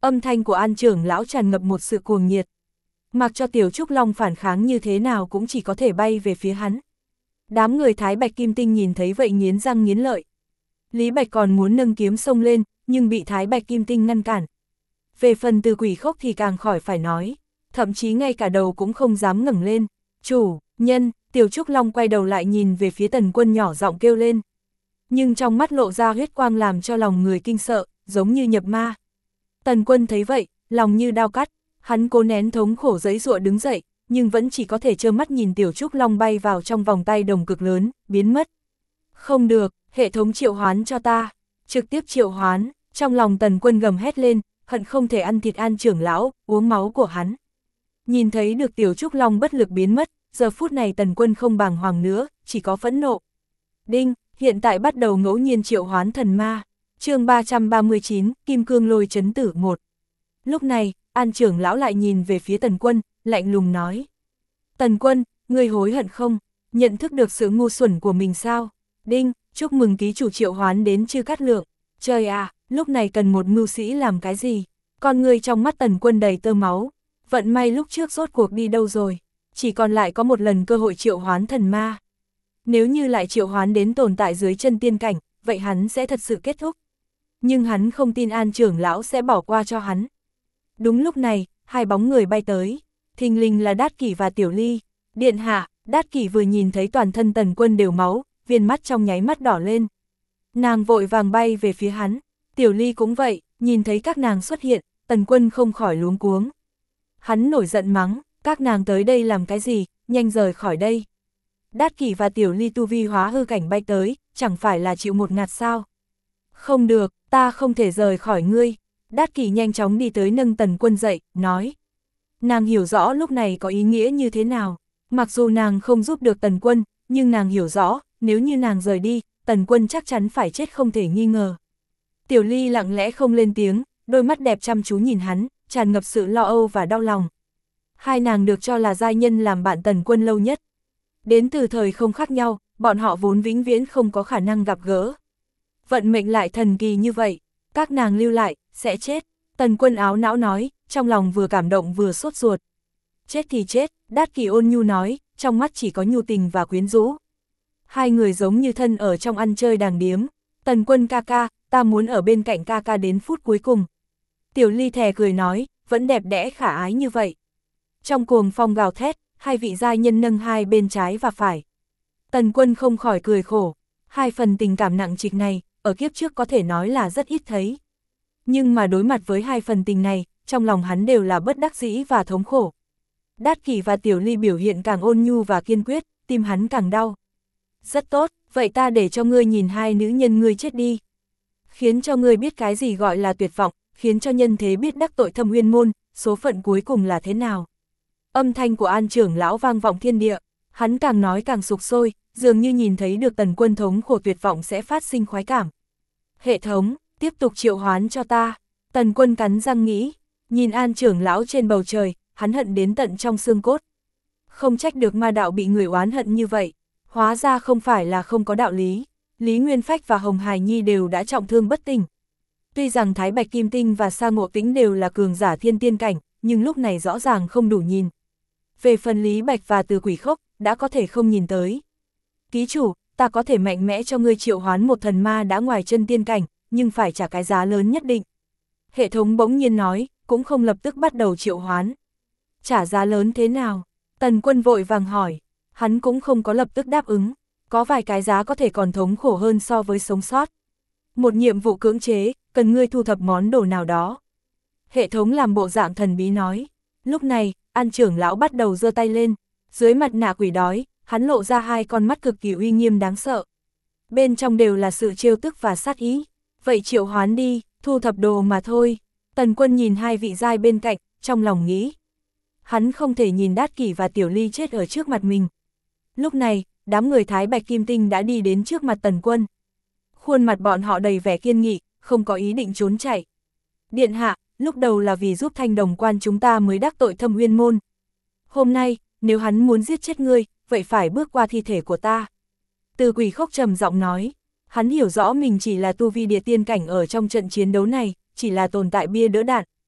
Âm thanh của An trưởng lão tràn ngập một sự cuồng nhiệt. Mặc cho Tiểu Trúc Long phản kháng như thế nào cũng chỉ có thể bay về phía hắn. Đám người Thái Bạch Kim Tinh nhìn thấy vậy nghiến răng nghiến lợi. Lý Bạch còn muốn nâng kiếm xông lên, nhưng bị Thái Bạch Kim Tinh ngăn cản. Về phần Từ Quỷ Khốc thì càng khỏi phải nói, thậm chí ngay cả đầu cũng không dám ngẩng lên. Chủ nhân, Tiểu Trúc Long quay đầu lại nhìn về phía Tần Quân nhỏ giọng kêu lên. Nhưng trong mắt lộ ra huyết quang làm cho lòng người kinh sợ, giống như nhập ma. Tần Quân thấy vậy, lòng như đao cắt, hắn cố nén thống khổ giãy giụa đứng dậy, nhưng vẫn chỉ có thể trơ mắt nhìn Tiểu Trúc Long bay vào trong vòng tay đồng cực lớn, biến mất. Không được, hệ thống triệu hoán cho ta, trực tiếp triệu hoán, trong lòng Tần Quân gầm hét lên, hận không thể ăn thịt An trưởng lão, uống máu của hắn. Nhìn thấy được Tiểu Trúc Long bất lực biến mất, giờ phút này Tần Quân không bàng hoàng nữa, chỉ có phẫn nộ. Đinh, hiện tại bắt đầu ngẫu nhiên triệu hoán thần ma. Chương 339, Kim Cương Lôi Chấn Tử 1. Lúc này, An trưởng lão lại nhìn về phía Tần Quân, lạnh lùng nói. Tần Quân, ngươi hối hận không? Nhận thức được sự ngu xuẩn của mình sao? Đinh, chúc mừng ký chủ triệu hoán đến Chư Cát Lượng. Trời à, lúc này cần một mưu sĩ làm cái gì? Con ngươi trong mắt Tần Quân đầy tơ máu. Vận may lúc trước rốt cuộc đi đâu rồi? Chỉ còn lại có một lần cơ hội triệu hoán thần ma. Nếu như lại triệu hoán đến tồn tại dưới chân tiên cảnh, vậy hắn sẽ thật sự kết thúc. Nhưng hắn không tin An trưởng lão sẽ bỏ qua cho hắn. Đúng lúc này, hai bóng người bay tới. Thình lình là Đát Kỷ và Tiểu Ly. Điện hạ, Đát Kỷ vừa nhìn thấy toàn thân Tần Quân đều máu, viên mắt trong nháy mắt đỏ lên. Nàng vội vàng bay về phía hắn. Tiểu Ly cũng vậy, nhìn thấy các nàng xuất hiện, Tần Quân không khỏi luống cuống. Hắn nổi giận mắng, các nàng tới đây làm cái gì, nhanh rời khỏi đây. Đát Kỷ và Tiểu Ly tu vi hóa hư cảnh bay tới, chẳng phải là chịu một ngạt sao. Không được, ta không thể rời khỏi ngươi. Đát Kỷ nhanh chóng đi tới nâng Tần Quân dậy, nói. Nàng hiểu rõ lúc này có ý nghĩa như thế nào. Mặc dù nàng không giúp được Tần Quân, nhưng nàng hiểu rõ, nếu như nàng rời đi, Tần Quân chắc chắn phải chết không thể nghi ngờ. Tiểu Ly lặng lẽ không lên tiếng, đôi mắt đẹp chăm chú nhìn hắn, tràn ngập sự lo âu và đau lòng. Hai nàng được cho là giai nhân làm bạn Tần Quân lâu nhất. Đến từ thời không khác nhau, bọn họ vốn vĩnh viễn không có khả năng gặp gỡ. Vận mệnh lại thần kỳ như vậy, các nàng lưu lại, sẽ chết. Tần Quân áo não nói, trong lòng vừa cảm động vừa sốt ruột. Chết thì chết, Đát Kỷ ôn nhu nói, trong mắt chỉ có nhu tình và quyến rũ. Hai người giống như thân ở trong ăn chơi đàng điếm. Tần Quân ca ca, ta muốn ở bên cạnh ca ca đến phút cuối cùng. Tiểu Ly thè cười nói, vẫn đẹp đẽ khả ái như vậy. Trong cuồng phong gào thét, hai vị giai nhân nâng hai bên trái và phải. Tần Quân không khỏi cười khổ. Hai phần tình cảm nặng trịch này, ở kiếp trước có thể nói là rất ít thấy. Nhưng mà đối mặt với hai phần tình này, trong lòng hắn đều là bất đắc dĩ và thống khổ. Đát Kỷ và Tiểu Ly biểu hiện càng ôn nhu và kiên quyết, tim hắn càng đau. Rất tốt, vậy ta để cho ngươi nhìn hai nữ nhân ngươi chết đi. Khiến cho ngươi biết cái gì gọi là tuyệt vọng, khiến cho nhân thế biết đắc tội Thâm Uyên môn, số phận cuối cùng là thế nào. Âm thanh của An trưởng lão vang vọng thiên địa, hắn càng nói càng sục sôi, dường như nhìn thấy được Tần Quân thống khổ tuyệt vọng sẽ phát sinh khoái cảm. Hệ thống, tiếp tục triệu hoán cho ta. Tần Quân cắn răng nghĩ, nhìn An trưởng lão trên bầu trời, hắn hận đến tận trong xương cốt. Không trách được ma đạo bị người oán hận như vậy, hóa ra không phải là không có đạo lý. Lý Nguyên Phách và Hồng Hải Nhi đều đã trọng thương bất tỉnh. Tuy rằng Thái Bạch Kim Tinh và Sa Ngộ Tĩnh đều là cường giả thiên tiên cảnh, nhưng lúc này rõ ràng không đủ nhìn. Về phần Lý Bạch và Từ Quỷ Khốc, đã có thể không nhìn tới. Ký chủ, ta có thể mạnh mẽ cho ngươi triệu hoán một thần ma đã ngoài chân tiên cảnh, nhưng phải trả cái giá lớn nhất định. Hệ thống bỗng nhiên nói, cũng không lập tức bắt đầu triệu hoán. Trả giá lớn thế nào? Tần Quân vội vàng hỏi, hắn cũng không có lập tức đáp ứng, có vài cái giá có thể còn thống khổ hơn so với sống sót. Một nhiệm vụ cưỡng chế, cần ngươi thu thập món đồ nào đó. Hệ thống làm bộ dạng thần bí nói. Lúc này, An trưởng lão bắt đầu giơ tay lên, dưới mặt nạ quỷ đói, hắn lộ ra hai con mắt cực kỳ uy nghiêm đáng sợ. Bên trong đều là sự trêu tức và sát ý. Vậy triệu hoán đi, thu thập đồ mà thôi. Tần Quân nhìn hai vị giai bên cạnh, trong lòng nghĩ. Hắn không thể nhìn Đát Kỷ và Tiểu Ly chết ở trước mặt mình. Lúc này, đám người Thái Bạch Kim Tinh đã đi đến trước mặt Tần Quân. Khuôn mặt bọn họ đầy vẻ kiên nghị, không có ý định trốn chạy. Điện hạ, lúc đầu là vì giúp Thanh Đồng Quan chúng ta mới đắc tội Thâm Uyên môn. Hôm nay, nếu hắn muốn giết chết ngươi, vậy phải bước qua thi thể của ta. Từ Quỷ Khốc trầm giọng nói, hắn hiểu rõ mình chỉ là tu vi địa tiên cảnh ở trong trận chiến đấu này, chỉ là tồn tại bia đỡ đạn.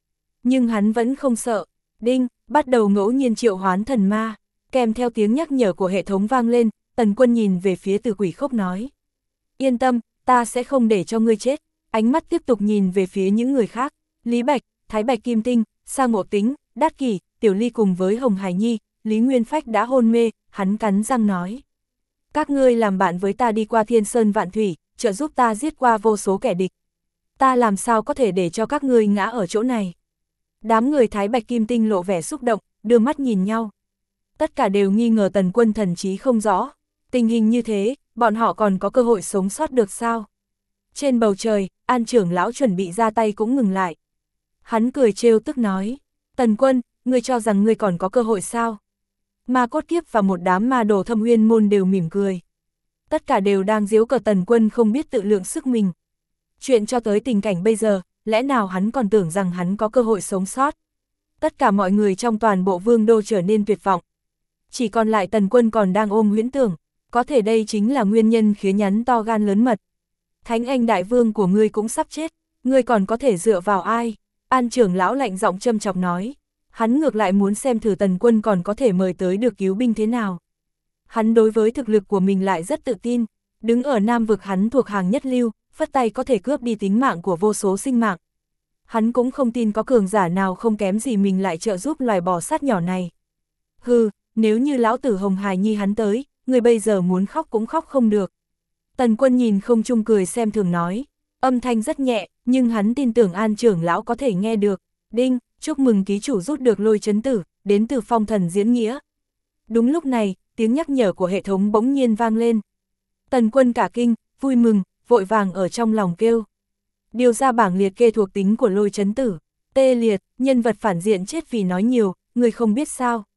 nhưng hắn vẫn không sợ. Đinh, bắt đầu ngẫu nhiên triệu hoán thần ma, kèm theo tiếng nhắc nhở của hệ thống vang lên, Tần Quân nhìn về phía Từ Quỷ Khốc nói. Yên tâm, ta sẽ không để cho ngươi chết. Ánh mắt tiếp tục nhìn về phía những người khác, Lý Bạch, Thái Bạch Kim Tinh, Sa Ngộ Tính, Đát Kỷ, Tiểu Ly cùng với Hồng Hải Nhi, Lý Nguyên Phách đã hôn mê, hắn cắn răng nói. Các ngươi làm bạn với ta đi qua thiên sơn vạn thủy, trợ giúp ta giết qua vô số kẻ địch. Ta làm sao có thể để cho các ngươi ngã ở chỗ này. Đám người Thái Bạch Kim Tinh lộ vẻ xúc động, đưa mắt nhìn nhau. Tất cả đều nghi ngờ Tần Quân thần trí không rõ. Tình hình như thế, bọn họ còn có cơ hội sống sót được sao? Trên bầu trời, An trưởng lão chuẩn bị ra tay cũng ngừng lại. Hắn cười trêu tức nói, Tần Quân, ngươi cho rằng ngươi còn có cơ hội sao? Ma Cốt Kiếp và một đám ma đồ Thâm Uyên môn đều mỉm cười. Tất cả đều đang giễu cợt Tần Quân không biết tự lượng sức mình. Chuyện cho tới tình cảnh bây giờ, lẽ nào hắn còn tưởng rằng hắn có cơ hội sống sót? Tất cả mọi người trong toàn bộ vương đô trở nên tuyệt vọng. Chỉ còn lại Tần Quân còn đang ôm huyễn tưởng, có thể đây chính là nguyên nhân khiến nhắn to gan lớn mật. Thánh Anh đại vương của ngươi cũng sắp chết, ngươi còn có thể dựa vào ai? An trưởng lão lạnh giọng châm chọc nói. Hắn ngược lại muốn xem thử Tần Quân còn có thể mời tới được cứu binh thế nào. Hắn đối với thực lực của mình lại rất tự tin, đứng ở Nam vực hắn thuộc hàng nhất lưu, phất tay có thể cướp đi tính mạng của vô số sinh mạng. Hắn cũng không tin có cường giả nào không kém gì mình lại trợ giúp loài bò sát nhỏ này. Hừ, nếu như lão tử Hồng Hải Nhi hắn tới, người bây giờ muốn khóc cũng khóc không được. Tần Quân nhìn không trung cười xem thường nói, âm thanh rất nhẹ, nhưng hắn tin tưởng An trưởng lão có thể nghe được. Đinh, chúc mừng ký chủ rút được lôi chấn tử, đến từ phong thần diễn nghĩa. Đúng lúc này, tiếng nhắc nhở của hệ thống bỗng nhiên vang lên. Tần Quân cả kinh, vui mừng, vội vàng ở trong lòng kêu. Điều ra bảng liệt kê thuộc tính của lôi chấn tử. Tê liệt, nhân vật phản diện chết vì nói nhiều, người không biết sao.